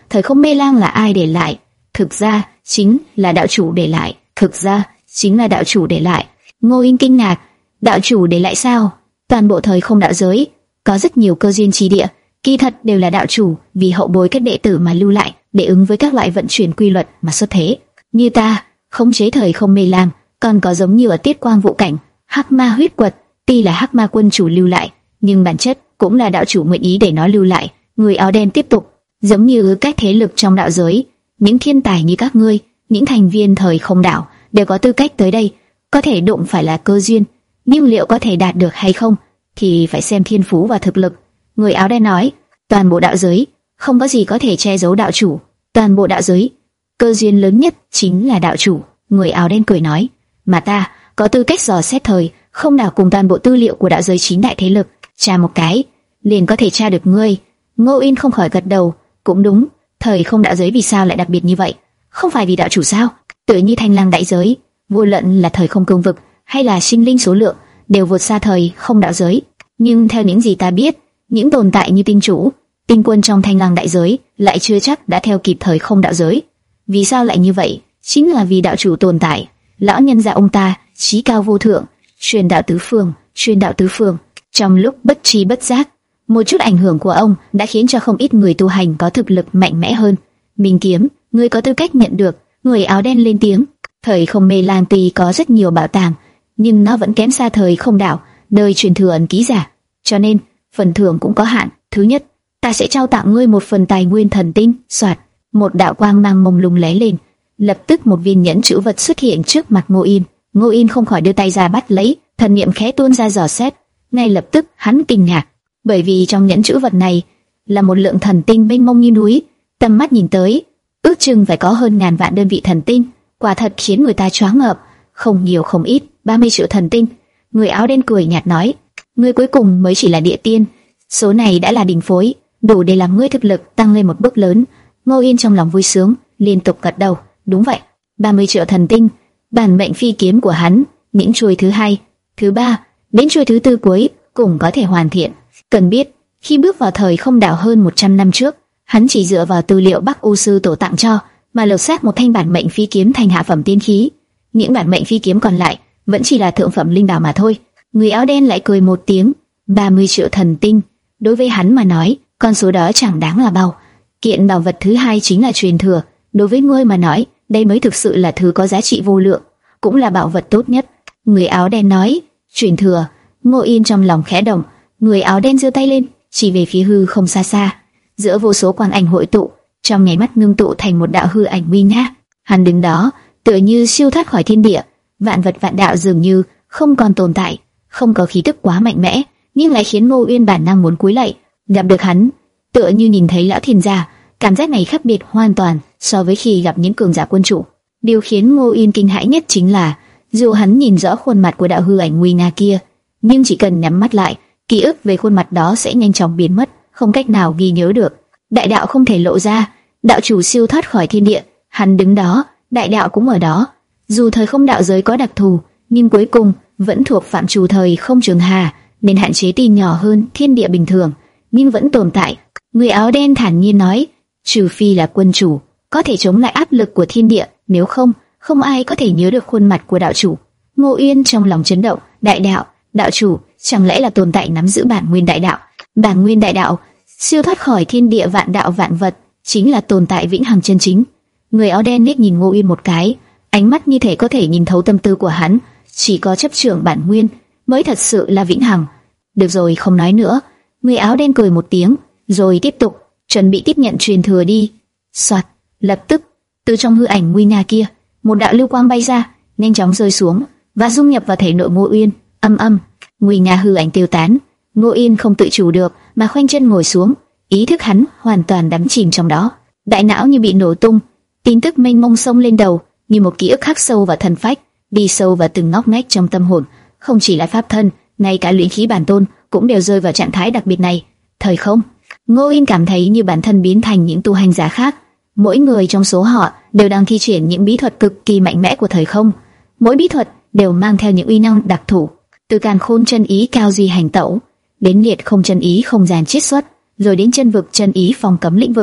A: thời không mê lang là ai để lại? Thực ra chính là đạo chủ để lại. Thực ra chính là đạo chủ để lại. Ngô Yên kinh ngạc, đạo chủ để lại sao? Toàn bộ thời không đạo giới có rất nhiều cơ duyên chi địa, kỳ thật đều là đạo chủ vì hậu bối các đệ tử mà lưu lại, để ứng với các loại vận chuyển quy luật mà xuất thế. Như ta khống chế thời không mê lang, còn có giống như ở Tiết Quang Vũ Cảnh, Hắc Ma huyết quật, tuy là Hắc Ma quân chủ lưu lại, nhưng bản chất cũng là đạo chủ nguyện ý để nó lưu lại. Người áo đen tiếp tục, giống như các thế lực trong đạo giới, những thiên tài như các ngươi, những thành viên thời không đạo đều có tư cách tới đây, có thể đụng phải là cơ duyên, nhưng liệu có thể đạt được hay không thì phải xem thiên phú và thực lực. Người áo đen nói, toàn bộ đạo giới không có gì có thể che giấu đạo chủ, toàn bộ đạo giới cơ duyên lớn nhất chính là đạo chủ. Người áo đen cười nói, mà ta có tư cách dò xét thời không đạo cùng toàn bộ tư liệu của đạo giới chín đại thế lực, tra một cái liền có thể tra được ngươi. Ngô Yên không khỏi gật đầu, cũng đúng, thời không đạo giới vì sao lại đặc biệt như vậy? Không phải vì đạo chủ sao? Tự như Thanh Lang đại giới, vô luận là thời không cương vực hay là sinh linh số lượng đều vượt xa thời không đạo giới. Nhưng theo những gì ta biết, những tồn tại như tinh chủ, tinh quân trong Thanh Lang đại giới lại chưa chắc đã theo kịp thời không đạo giới. Vì sao lại như vậy? Chính là vì đạo chủ tồn tại. Lão nhân gia ông ta chí cao vô thượng, truyền đạo tứ phương, truyền đạo tứ phương. Trong lúc bất tri bất giác, một chút ảnh hưởng của ông đã khiến cho không ít người tu hành có thực lực mạnh mẽ hơn. Minh Kiếm, ngươi có tư cách nhận được. Người áo đen lên tiếng. Thời không mê lang tuy có rất nhiều bảo tàng, nhưng nó vẫn kém xa thời không đạo, nơi truyền thừa ẩn ký giả, cho nên phần thưởng cũng có hạn. Thứ nhất, ta sẽ trao tặng ngươi một phần tài nguyên thần tinh. Soạt, một đạo quang mang mông lung lóe lên, lập tức một viên nhẫn chữ vật xuất hiện trước mặt Ngô Yên. Ngô Yên không khỏi đưa tay ra bắt lấy, thần niệm khẽ tuôn ra dò xét. Ngay lập tức hắn kinh ngạc, bởi vì trong nhẫn chữ vật này là một lượng thần tinh mênh mông như núi, tầm mắt nhìn tới, ước chừng phải có hơn ngàn vạn đơn vị thần tinh, quả thật khiến người ta choáng ngợp. Không nhiều không ít, ba mươi triệu thần tinh. Người áo đen cười nhạt nói, ngươi cuối cùng mới chỉ là địa tiên, số này đã là đỉnh phối, đủ để làm ngươi thực lực tăng lên một bước lớn. Ngô Yên trong lòng vui sướng, liên tục gật đầu. Đúng vậy, ba mươi triệu thần tinh, bản mệnh phi kiếm của hắn, những chuôi thứ hai, thứ ba, đến chuôi thứ tư cuối cũng có thể hoàn thiện. Cần biết, khi bước vào thời không đạo hơn một trăm năm trước, hắn chỉ dựa vào tư liệu Bắc U sư tổ tặng cho mà lột xác một thanh bản mệnh phi kiếm thành hạ phẩm tiên khí. Những bản mệnh phi kiếm còn lại vẫn chỉ là thượng phẩm linh bảo mà thôi. Người áo đen lại cười một tiếng, ba mươi triệu thần tinh, đối với hắn mà nói, con số đó chẳng đáng là bao. Kiện bảo vật thứ hai chính là truyền thừa, đối với ngươi mà nói, đây mới thực sự là thứ có giá trị vô lượng, cũng là bảo vật tốt nhất. Người áo đen nói, truyền thừa. Ngô Yên trong lòng khẽ động, người áo đen giơ tay lên, chỉ về phía hư không xa xa, giữa vô số quang ảnh hội tụ, trong nháy mắt ngưng tụ thành một đạo hư ảnh nguy nga. Hắn đứng đó, tựa như siêu thoát khỏi thiên địa, vạn vật vạn đạo dường như không còn tồn tại, không có khí tức quá mạnh mẽ, nhưng lại khiến Ngô Uyên bản năng muốn cúi lạy. Gặp được hắn, tựa như nhìn thấy lão thiên gia, cảm giác này khác biệt hoàn toàn so với khi gặp những cường giả quân chủ. Điều khiến Ngô Uyên kinh hãi nhất chính là, dù hắn nhìn rõ khuôn mặt của đạo hư ảnh nguy nga kia, nhưng chỉ cần nhắm mắt lại, ký ức về khuôn mặt đó sẽ nhanh chóng biến mất, không cách nào ghi nhớ được. Đại đạo không thể lộ ra, đạo chủ siêu thoát khỏi thiên địa, hắn đứng đó, đại đạo cũng ở đó. Dù thời không đạo giới có đặc thù, nhưng cuối cùng vẫn thuộc phạm trù thời không trường hà, nên hạn chế tuy nhỏ hơn thiên địa bình thường, nhưng vẫn tồn tại. Người áo đen thản nhiên nói, trừ phi là quân chủ có thể chống lại áp lực của thiên địa, nếu không, không ai có thể nhớ được khuôn mặt của đạo chủ. Ngô Uyên trong lòng chấn động, đại đạo, đạo chủ, chẳng lẽ là tồn tại nắm giữ bản nguyên đại đạo? Bản nguyên đại đạo, siêu thoát khỏi thiên địa vạn đạo vạn vật, chính là tồn tại vĩnh hằng chân chính. Người áo đen liếc nhìn Ngô Uyên một cái, ánh mắt như thể có thể nhìn thấu tâm tư của hắn. Chỉ có chấp trưởng bản nguyên mới thật sự là vĩnh hằng. Được rồi, không nói nữa. Người áo đen cười một tiếng, rồi tiếp tục, chuẩn bị tiếp nhận truyền thừa đi. Soạt, lập tức, từ trong hư ảnh nguy nga kia, một đạo lưu quang bay ra, nhanh chóng rơi xuống và dung nhập vào thể nội Ngô Uyên. Âm âm, nguy nga hư ảnh tiêu tán. Ngô Uyên không tự chủ được mà khoanh chân ngồi xuống, ý thức hắn hoàn toàn đắm chìm trong đó. Đại não như bị nổ tung, tin tức mênh mông xông lên đầu, như một ký ức khắc sâu vào thần phách, đi sâu vào từng ngóc ngách trong tâm hồn. Không chỉ là pháp thân, ngay cả luyện khí bản tôn cũng đều rơi vào trạng thái đặc biệt này. Thời không, Ngô Uyên cảm thấy như bản thân biến thành những tu hành giả khác. Mỗi người trong số họ đều đang thi triển những bí thuật cực kỳ mạnh mẽ của thời không. Mỗi bí thuật đều mang theo những uy năng đặc thù, từ càn khôn chân ý cao duy hành tẩu, đến liệt không chân ý không gian chiết xuất, rồi đến chân vực chân ý phong cấm lĩnh vực.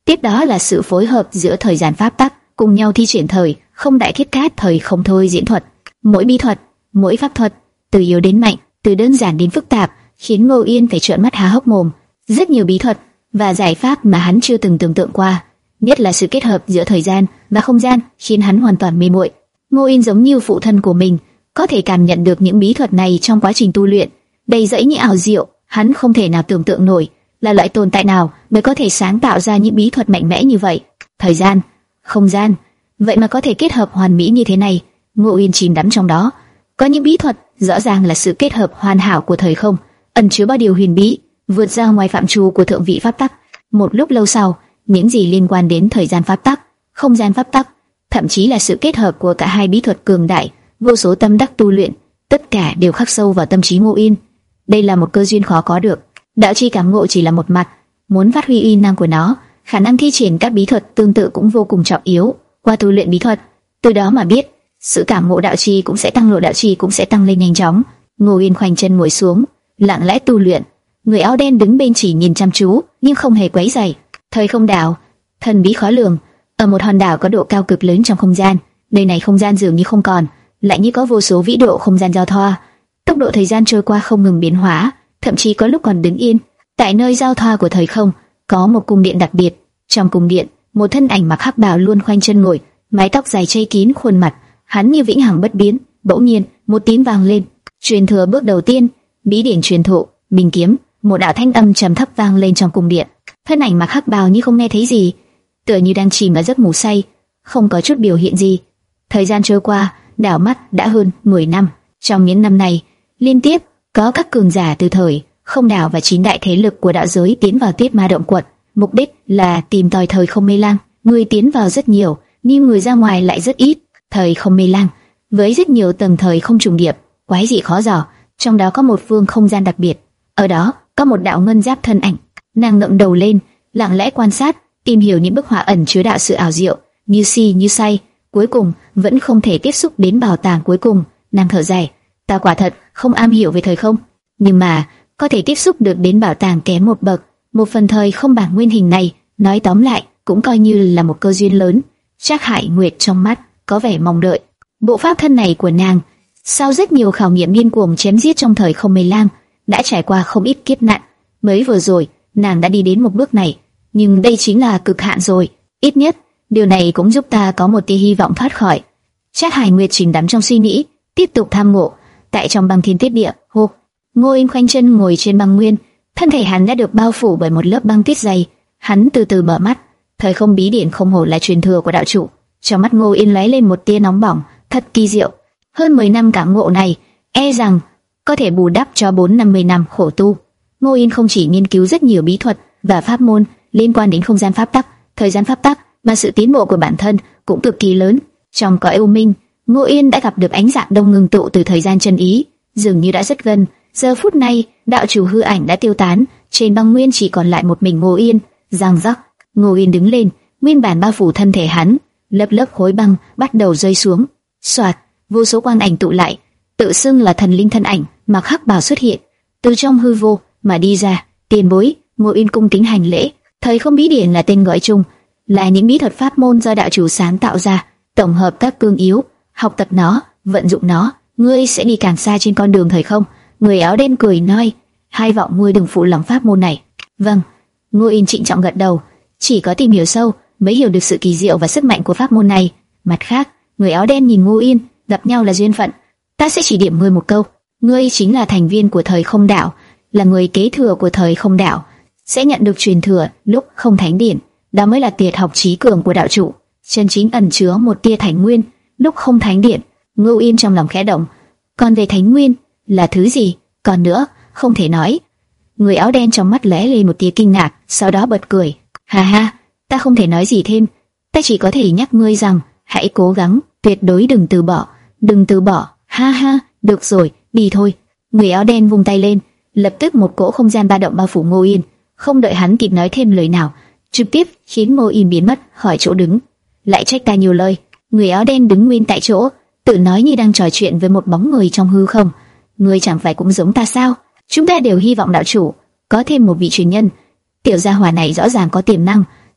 A: Tiếp đó là sự phối hợp giữa thời gian pháp tắc cùng nhau thi triển thời không đại thiết cát thời không thôi diễn thuật. Mỗi bí thuật, mỗi pháp thuật, từ yếu đến mạnh, từ đơn giản đến phức tạp, khiến Ngô Yên phải trợn mắt há hốc mồm. Rất nhiều bí thuật và giải pháp mà hắn chưa từng tưởng tượng qua, nhất là sự kết hợp giữa thời gian và không gian, khiến hắn hoàn toàn mê muội. Ngô Yên giống như phụ thân của mình, có thể cảm nhận được những bí thuật này trong quá trình tu luyện, đầy dẫy những ảo diệu, hắn không thể nào tưởng tượng nổi là loại tồn tại nào mới có thể sáng tạo ra những bí thuật mạnh mẽ như vậy. Thời gian, không gian, vậy mà có thể kết hợp hoàn mỹ như thế này. Ngô Yên chìm đắm trong đó. Có những bí thuật rõ ràng là sự kết hợp hoàn hảo của thời không, ẩn chứa bao điều huyền bí, vượt ra ngoài phạm trù của thượng vị pháp tắc. Một lúc lâu sau, những gì liên quan đến thời gian pháp tắc, không gian pháp tắc, thậm chí là sự kết hợp của cả hai bí thuật cường đại, vô số tâm đắc tu luyện, tất cả đều khắc sâu vào tâm trí Ngô Yên. Đây là một cơ duyên khó có được. Đạo chi cảm ngộ chỉ là một mặt, muốn phát huy uy năng của nó, khả năng thi triển các bí thuật tương tự cũng vô cùng trọng yếu. Qua tu luyện bí thuật, từ đó mà biết, sự cảm ngộ đạo chi cũng sẽ tăng lộ đạo chi cũng sẽ tăng lên nhanh chóng. Ngô Yên khoanh chân ngồi xuống, lặng lẽ tu luyện. Người áo đen đứng bên chỉ nhìn chăm chú, nhưng không hề quấy rầy. Thời không đảo, thần bí khó lường, ở một hòn đảo có độ cao cực lớn trong không gian. Nơi này không gian dường như không còn, lại như có vô số vĩ độ không gian giao thoa. Tốc độ thời gian trôi qua không ngừng biến hóa, thậm chí có lúc còn đứng yên. Tại nơi giao thoa của thời không, có một cung điện đặc biệt. Trong cung điện, một thân ảnh mặc hắc bào luôn khoanh chân ngồi, mái tóc dài che kín khuôn mặt, hắn như vĩnh hằng bất biến. Bỗng nhiên, một tiếng vang lên, truyền thừa bước đầu tiên, bí điển truyền thụ, minh kiếm. Một đạo thanh âm trầm thấp vang lên trong cung điện. Thân ảnh mặc hắc bào như không nghe thấy gì, tựa như đang chìm ở giấc ngủ say, không có chút biểu hiện gì. Thời gian trôi qua, đảo mắt đã hơn mười năm. Trong những năm này, liên tiếp có các cường giả từ thời không đảo và chín đại thế lực của đạo giới tiến vào Tuyết Ma Động quật, mục đích là tìm tòi thời không mê lang. Người tiến vào rất nhiều, nhưng người ra ngoài lại rất ít. Thời không mê lang với rất nhiều tầng thời không trùng điệp, quái dị khó dò, trong đó có một phương không gian đặc biệt. Ở đó có một đạo ngân giáp thân ảnh, nàng ngậm đầu lên, lặng lẽ quan sát, tìm hiểu những bức họa ẩn chứa đạo sự ảo diệu, như si như say. Cuối cùng vẫn không thể tiếp xúc đến bảo tàng cuối cùng. Nàng thở dài, ta quả thật không am hiểu về thời không, nhưng mà có thể tiếp xúc được đến bảo tàng kém một bậc. Một phần thời không bản nguyên hình này, nói tóm lại cũng coi như là một cơ duyên lớn. Trác Hải Nguyệt trong mắt có vẻ mong đợi. Bộ pháp thân này của nàng, sau rất nhiều khảo nghiệm điên cuồng chém giết trong thời không mê lang, đã trải qua không ít kiếp nạn. Mới vừa rồi, nàng đã đi đến một bước này, nhưng đây chính là cực hạn rồi. Ít nhất, điều này cũng giúp ta có một tia hy vọng thoát khỏi. Trác Hải Nguyệt chìm đắm trong suy nghĩ, tiếp tục tham ngộ. Tại trong băng thiên tuyết địa, hô, Ngô Yên khoanh chân ngồi trên băng nguyên, thân thể hắn đã được bao phủ bởi một lớp băng tuyết dày. Hắn từ từ mở mắt. Thời không bí điển không hổ là truyền thừa của đạo chủ. Trong mắt Ngô Yên lóe lên một tia nóng bỏng, thật kỳ diệu. Hơn mười năm cảm ngộ này, e rằng có thể bù đắp cho bốn năm mươi năm khổ tu. Ngô Yên không chỉ nghiên cứu rất nhiều bí thuật và pháp môn liên quan đến không gian pháp tắc, thời gian pháp tắc, mà sự tiến bộ của bản thân cũng cực kỳ lớn. Trong cõi u minh, Ngô Yên đã gặp được ánh dạng đông ngưng tụ từ thời gian chân ý, dường như đã rất gần. Giờ phút này, đạo chủ hư ảnh đã tiêu tán, trên băng nguyên chỉ còn lại một mình Ngô Yên. Giang giác, Ngô Yên đứng lên, nguyên bản bao phủ thân thể hắn, lớp lớp khối băng bắt đầu rơi xuống. Soạt, vô số quang ảnh tụ lại, tự xưng là thần linh thân ảnh mặc hắc bào xuất hiện, từ trong hư vô mà đi ra. Tiền bối, Ngô Yên cung kính hành lễ. Thời không bí điển là tên gọi chung, là những bí thuật pháp môn do đạo chủ sáng tạo ra, tổng hợp các cương yếu, học tập nó, vận dụng nó, ngươi sẽ đi càng xa trên con đường thời không. Người áo đen cười nói, hai vọng ngươi đừng phụ lòng pháp môn này. Vâng. Ngô Yên trịnh trọng gật đầu, chỉ có tìm hiểu sâu mới hiểu được sự kỳ diệu và sức mạnh của pháp môn này. Mặt khác, người áo đen nhìn Ngô Yên, gặp nhau là duyên phận, ta sẽ chỉ điểm ngươi một câu, ngươi chính là thành viên của thời không đạo, là người kế thừa của thời không đạo, sẽ nhận được truyền thừa lúc không thánh điển, đó mới là tuyệt học trí cường của đạo chủ, chân chính ẩn chứa một tia thánh nguyên, lúc không thánh điển. Ngô Yên trong lòng khẽ động, còn về thánh nguyên là thứ gì, còn nữa không thể nói. Người áo đen trong mắt lóe lên một tia kinh ngạc, sau đó bật cười, ha ha, ta không thể nói gì thêm, ta chỉ có thể nhắc ngươi rằng hãy cố gắng, tuyệt đối đừng từ bỏ, đừng từ bỏ. Ha ha, được rồi, đi thôi. Người áo đen vung tay lên, lập tức một cỗ không gian ba động bao phủ Ngô Yên, không đợi hắn kịp nói thêm lời nào, trực tiếp khiến Ngô Yên biến mất khỏi chỗ đứng. Lại trách ta nhiều lời. Người áo đen đứng nguyên tại chỗ, tự nói như đang trò chuyện với một bóng người trong hư không. Ngươi chẳng phải cũng giống ta sao? Chúng ta đều hy vọng đạo chủ có thêm một vị truyền nhân. Tiểu gia hỏa này rõ ràng có tiềm năng,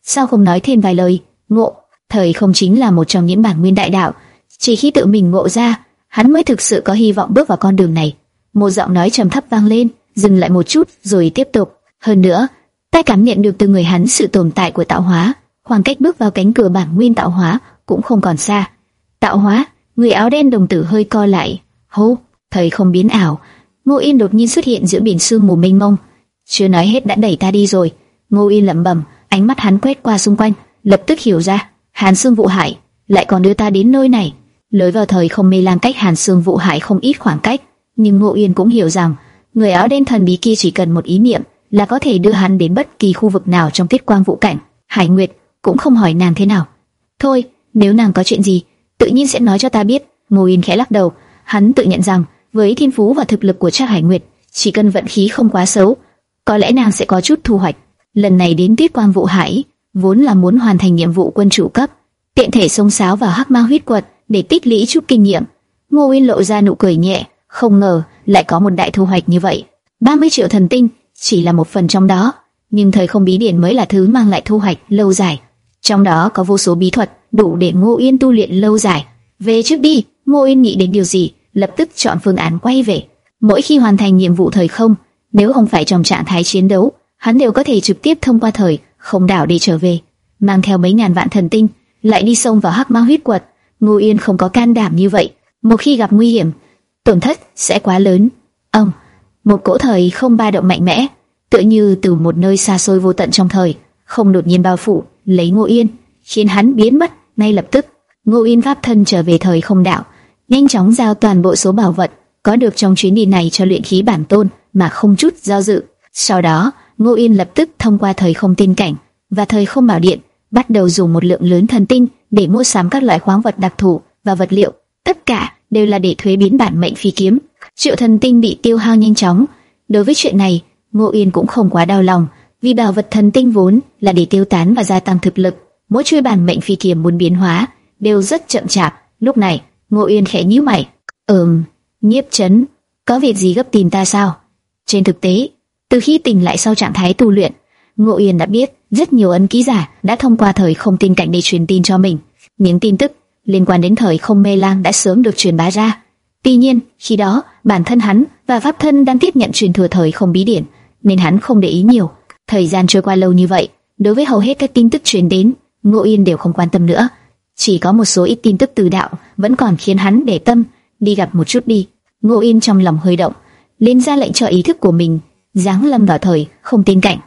A: sao không nói thêm vài lời? Ngộ, thời không chính là một trong những bản nguyên đại đạo, chỉ khi tự mình ngộ ra, hắn mới thực sự có hy vọng bước vào con đường này. Một giọng nói trầm thấp vang lên, dừng lại một chút rồi tiếp tục. Hơn nữa, ta cảm nhận được từ người hắn sự tồn tại của tạo hóa, khoảng cách bước vào cánh cửa bản nguyên tạo hóa cũng không còn xa. Tạo hóa, người áo đen đồng tử hơi co lại. Hô, thời không biến ảo. Ngô Yên đột nhiên xuất hiện giữa biển sương mù mênh mông. Chưa nói hết đã đẩy ta đi rồi. Ngô Yên lẩm bẩm, ánh mắt hắn quét qua xung quanh, lập tức hiểu ra, Hàn Xương Vụ Hải lại còn đưa ta đến nơi này. Lối vào thời không mê lam cách Hàn Xương Vụ Hải không ít khoảng cách, nhưng Ngô Yên cũng hiểu rằng người áo đen thần bí kia chỉ cần một ý niệm là có thể đưa hắn đến bất kỳ khu vực nào trong Tiết Quang Vũ Cảnh. Hải Nguyệt cũng không hỏi nàng thế nào. Thôi, nếu nàng có chuyện gì, tự nhiên sẽ nói cho ta biết. Ngô Yên khẽ lắc đầu, hắn tự nhận rằng với thiên phú và thực lực của Trác Hải Nguyệt, chỉ cần vận khí không quá xấu, có lẽ nàng sẽ có chút thu hoạch. Lần này đến Tiết Quang Vũ Hải, vốn là muốn hoàn thành nhiệm vụ quân chủ cấp, tiện thể xông xáo vào Hắc Ma huyết quật để tích lũy chút kinh nghiệm. Ngô Yên lộ ra nụ cười nhẹ, không ngờ lại có một đại thu hoạch như vậy. ba mươi triệu thần tinh chỉ là một phần trong đó, nhưng thời không bí điển mới là thứ mang lại thu hoạch lâu dài. Trong đó có vô số bí thuật đủ để Ngô Yên tu luyện lâu dài. Về trước đi. Ngô Yên nghĩ đến điều gì, lập tức chọn phương án quay về. Mỗi khi hoàn thành nhiệm vụ thời không, nếu không phải trong trạng thái chiến đấu, hắn đều có thể trực tiếp thông qua thời không đảo để trở về, mang theo mấy ngàn vạn thần tinh, lại đi xông vào Hắc Ma huyết quật. Ngô Yên không có can đảm như vậy, một khi gặp nguy hiểm, tổn thất sẽ quá lớn. Ông, một cỗ thời không ba động mạnh mẽ, tựa như từ một nơi xa xôi vô tận trong thời không đột nhiên bao phủ lấy Ngô Yên, khiến hắn biến mất ngay lập tức. Ngô Yên pháp thân trở về thời không đảo, nhanh chóng giao toàn bộ số bảo vật có được trong chuyến đi này cho luyện khí bản tôn mà không chút do dự. Sau đó, Ngô Yên lập tức thông qua thời không tiên cảnh và thời không bảo điện, bắt đầu dùng một lượng lớn thần tinh để mua sắm các loại khoáng vật đặc thù và vật liệu, tất cả đều là để thuế biến bản mệnh phi kiếm. Triệu thần tinh bị tiêu hao nhanh chóng. Đối với chuyện này, Ngô Yên cũng không quá đau lòng, vì bảo vật thần tinh vốn là để tiêu tán và gia tăng thực lực. Mỗi chuôi bản mệnh phi kiếm muốn biến hóa đều rất chậm chạp. Lúc này, Ngô Yên khẽ nhíu mày. Ừm, Nhiếp Chấn, có việc gì gấp tìm ta sao? Trên thực tế, từ khi tỉnh lại sau trạng thái tu luyện, Ngô Yên đã biết rất nhiều ấn ký giả đã thông qua thời không tin cảnh để truyền tin cho mình. Những tin tức liên quan đến thời không mê lang đã sớm được truyền bá ra. Tuy nhiên, khi đó, bản thân hắn và pháp thân đang tiếp nhận truyền thừa thời không bí điển, nên hắn không để ý nhiều. Thời gian trôi qua lâu như vậy, đối với hầu hết các tin tức truyền đến, Ngô Yên đều không quan tâm nữa. Chỉ có một số ít tin tức từ đạo vẫn còn khiến hắn để tâm. Đi gặp một chút đi. Ngô Yên trong lòng hơi động, lên ra lệnh cho ý thức của mình giáng lâm vào thời không tin cảnh.